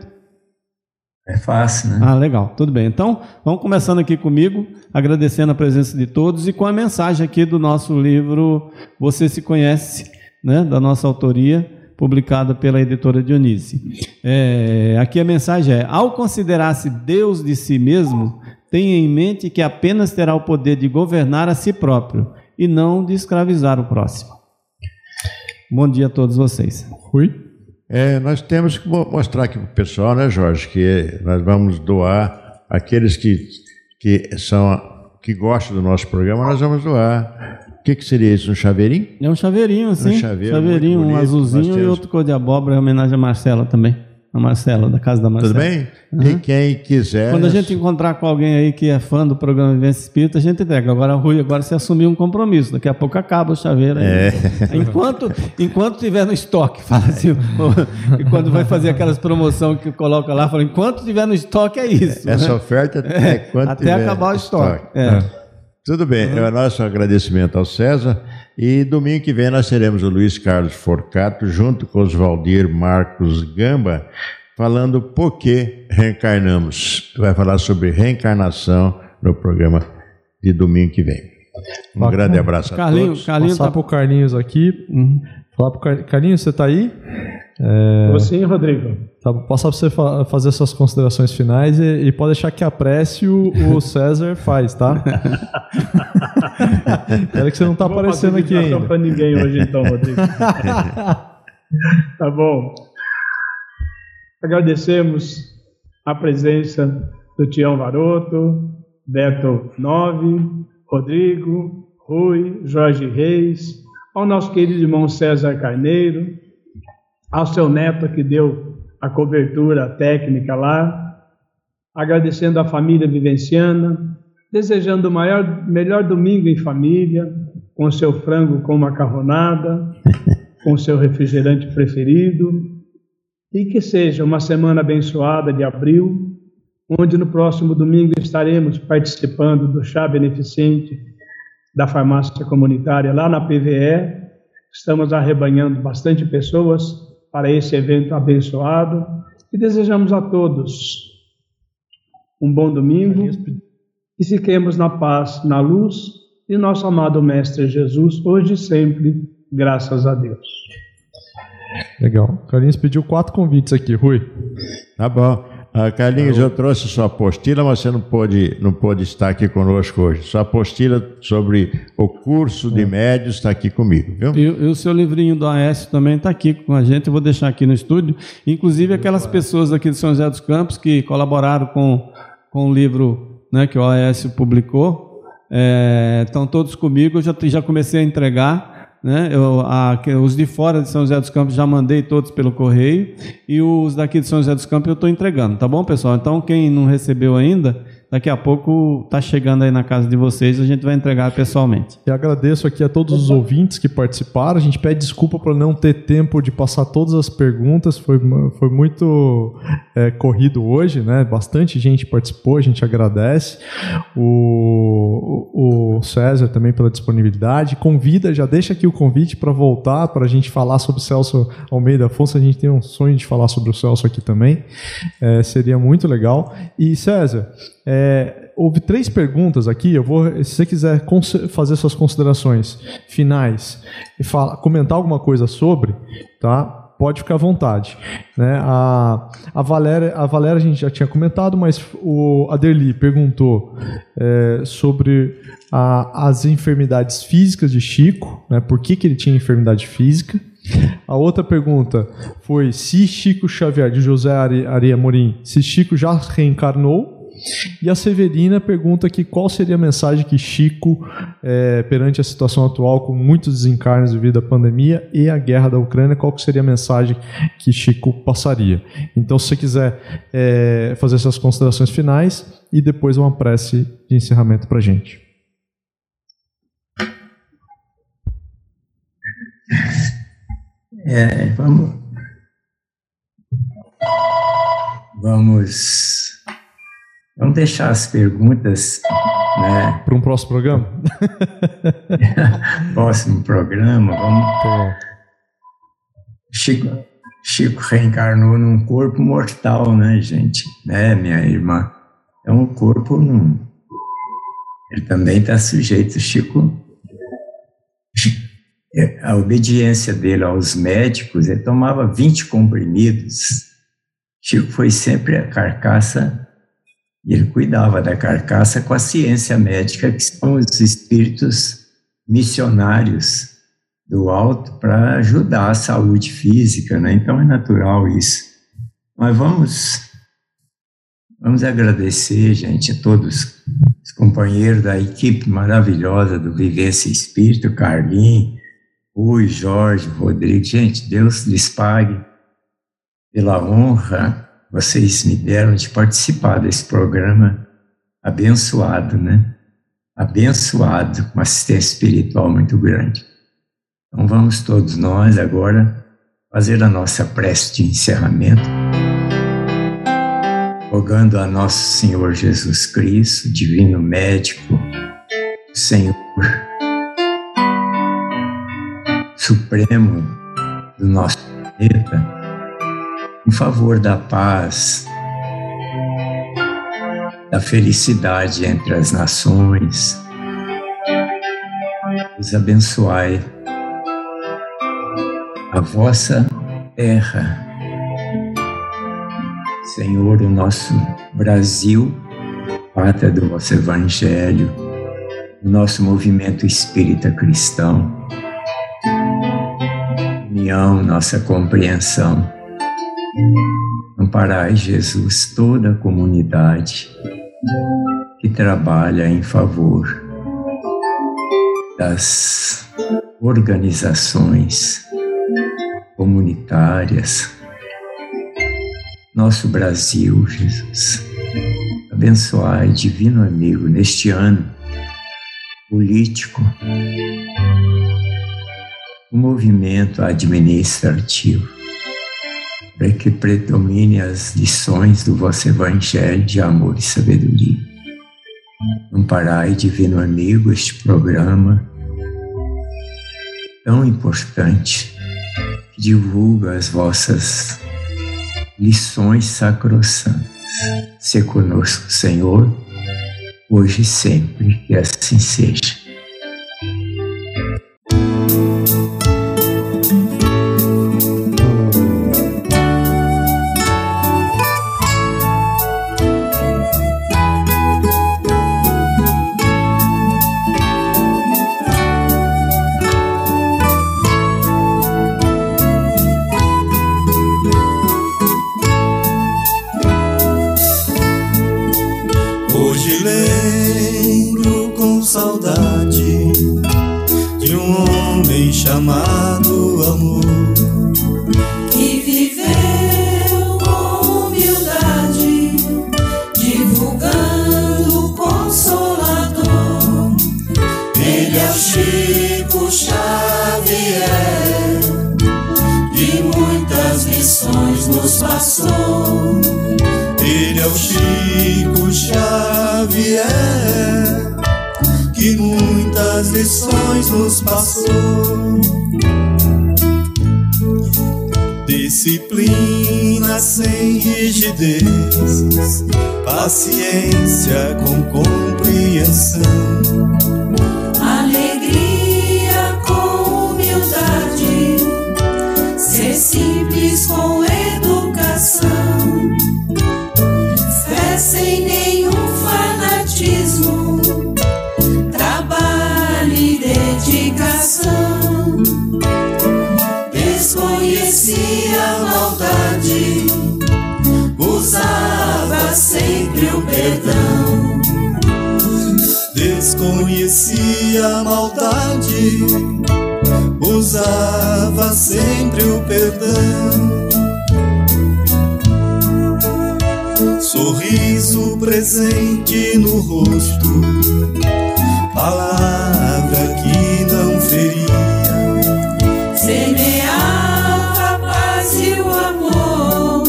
É fácil, né? Ah, legal, tudo bem. Então, vamos começando aqui comigo, agradecendo a presença de todos e com a mensagem aqui do nosso livro Você Se Conhece, né, da nossa autoria, publicada pela editora Dionísio. É, aqui a mensagem é: ao considerar-se Deus de si mesmo, tenha em mente que apenas terá o poder de governar a si próprio, e não de escravizar o próximo. Bom dia a todos vocês. Rui? É, nós temos que mostrar aqui para o pessoal, né, Jorge, que nós vamos doar aqueles que, que, são, que gostam do nosso programa, nós vamos doar. O que, que seria isso? Um chaveirinho? É um chaveirinho, sim. Um chaveiro, chaveirinho, um azulzinho temos... e outro cor de abóbora, em homenagem a Marcela também. a Marcela, da casa da Marcela. Tudo bem? Uhum. E quem quiser... Quando a gente encontrar com alguém aí que é fã do programa Vivência Espírita, a gente entrega. Agora, Rui, agora você assumiu um compromisso. Daqui a pouco acaba o chaveiro. Aí. É. Enquanto, enquanto tiver no estoque, fala assim. E quando vai fazer aquelas promoções que coloca lá, fala, enquanto tiver no estoque é isso. Essa né? oferta é, é quando até acabar o estoque. estoque. É. É. Tudo bem, uhum. É o nosso agradecimento ao César. E domingo que vem nós teremos o Luiz Carlos Forcato, junto com os Valdir Marcos Gamba, falando por que reencarnamos. Vai falar sobre reencarnação no programa de domingo que vem. Um Bacana. grande abraço a Carlinho, todos. Carlinho Passar tá... para o Carlinhos aqui. Uhum. Falar para o Car... Carlinhos, você está aí? É... Você, Rodrigo. Tá, passar para você fa- fazer suas considerações finais e, e pode deixar que a prece o, o César faz, tá? Espero que você não está aparecendo aqui ainda. Não vou para ninguém hoje então, Rodrigo. Tá bom. Agradecemos a presença do Tião Varoto, Beto Nove, Rodrigo, Rui, Jorge Reis, ao nosso querido irmão César Carneiro, ao seu neto que deu a cobertura técnica lá, agradecendo a família vivenciana, desejando o maior, melhor domingo em família, com seu frango com macarronada, com seu refrigerante preferido, e que seja uma semana abençoada de abril, onde no próximo domingo estaremos participando do chá beneficente da farmácia comunitária lá na P V E. Estamos arrebanhando bastante pessoas para esse evento abençoado e desejamos a todos um bom domingo e fiquemos na paz, na luz de nosso amado Mestre Jesus, hoje e sempre, graças a Deus. Legal. Carlinhos pediu quatro convites aqui, Rui. Tá bom. Uh, Carlinhos, eu trouxe sua apostila, mas você não pôde, não pôde estar aqui conosco hoje. Sua apostila sobre o curso de médios está aqui comigo, viu? E, e o seu livrinho do A S também está aqui com a gente, eu vou deixar aqui no estúdio. Inclusive aquelas pessoas aqui de São José dos Campos que colaboraram com, com o livro, né, que o A S publicou, é, estão todos comigo, eu já, já comecei a entregar. Né? Eu, a, os de fora de São José dos Campos já mandei todos pelo correio e os daqui de São José dos Campos eu estou entregando, tá bom, pessoal? Então quem não recebeu ainda, daqui a pouco está chegando aí na casa de vocês, a gente vai entregar pessoalmente. E agradeço aqui a todos os ouvintes que participaram. A gente pede desculpa por não ter tempo de passar todas as perguntas, foi, foi muito é, corrido hoje, né? Bastante gente participou, a gente agradece. O, o César também pela disponibilidade. Convida, já deixa aqui o convite para voltar, para a gente falar sobre o Celso Almeida Afonso. A gente tem um sonho de falar sobre o Celso aqui também, é, seria muito legal. E César, É, houve três perguntas aqui. Eu vou, se você quiser fazer suas considerações finais e falar, comentar alguma coisa sobre, tá? Pode ficar à vontade, né? A, a Valéria, a Valéria a gente já tinha comentado, mas o Aderli perguntou é, sobre a, as enfermidades físicas de Chico, né? Por que que ele tinha enfermidade física? A outra pergunta foi se Chico Xavier, de José Ari Amorim, se Chico já reencarnou. E a Severina pergunta aqui qual seria a mensagem que Chico, é, perante a situação atual, com muitos desencarnes devido à pandemia e à guerra da Ucrânia, qual que seria a mensagem que Chico passaria. Então, se você quiser é, fazer essas considerações finais e depois uma prece de encerramento para a gente. É, vamos... Vamos... Vamos deixar as perguntas, né, para um próximo programa? Próximo programa, vamos... Tá. Chico, Chico reencarnou num corpo mortal, né, gente? Né, minha irmã? Então o corpo não... Ele também está sujeito, Chico... A obediência dele aos médicos, ele tomava vinte comprimidos. Chico foi sempre a carcaça... E ele cuidava da carcaça com a ciência médica, que são os espíritos missionários do alto para ajudar a saúde física, né? Então é natural isso. Mas vamos, vamos agradecer, gente, a todos os companheiros da equipe maravilhosa do Vivência Espírita, Carlinhos, Rui, Jorge, Rodrigo. Gente, Deus lhes pague pela honra que vocês me deram de participar desse programa abençoado, né? Abençoado, com assistência espiritual muito grande. Então vamos todos nós agora fazer a nossa prece de encerramento, rogando a nosso Senhor Jesus Cristo, Divino Médico, Senhor Supremo do nosso planeta, em favor da paz, da felicidade entre as nações. Os abençoai a vossa terra, Senhor, o nosso Brasil, pátria do vosso Evangelho, o nosso movimento espírita cristão, união, nossa compreensão. Amparai, Jesus, toda a comunidade que trabalha em favor das organizações comunitárias. Nosso Brasil, Jesus, abençoai, divino amigo, neste ano político, o movimento administrativo, para que predomine as lições do vosso Evangelho de amor e sabedoria. Amparai, divino amigo, este programa tão importante, que divulga as vossas lições sacrossantas. Se conosco, Senhor, hoje e sempre, que assim seja. Chamado amor, que viveu com humildade, divulgando o Consolador. Ele é o Chico Xavier, de muitas lições nos passou. Ele é o Chico Xavier, que muitas lições nos passou. Disciplina sem rigidez, paciência com compreensão, alegria com humildade, ser simples com educação, fé sem nenhum fanatismo, dedicação. Desconhecia a maldade, usava sempre o perdão. Desconhecia a maldade, usava sempre o perdão. Sorriso presente no rosto, palavra que não feria, semeava a paz e o amor.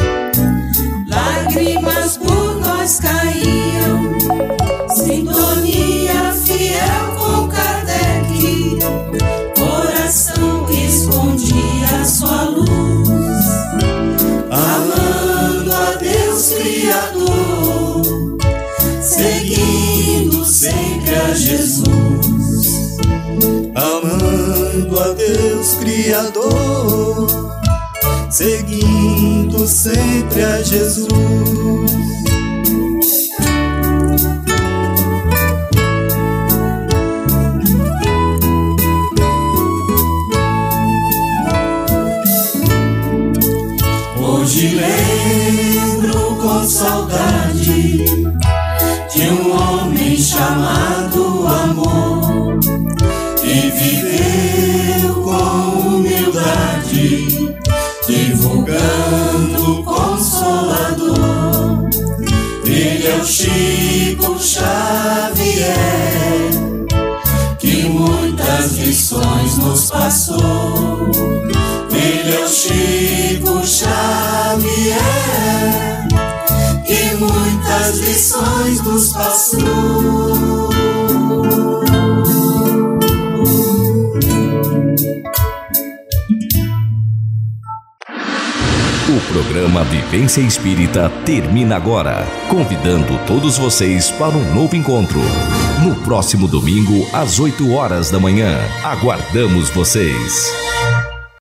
Lágrimas por nós caíam, sintonia fiel com Kardec, coração escondia sua luz, amando a Deus Criador, seguindo sempre a Jesus, amando a Deus Criador, seguindo sempre a Jesus. Hoje lembro com saudade de um homem chamado amor, que viveu com humildade, divulgando Filho Chico Xavier, que muitas lições nos passou. Filho Chico Xavier, que muitas lições nos passou. O programa Vivência Espírita termina agora, convidando todos vocês para um novo encontro. No próximo domingo, às oito horas da manhã. Aguardamos vocês!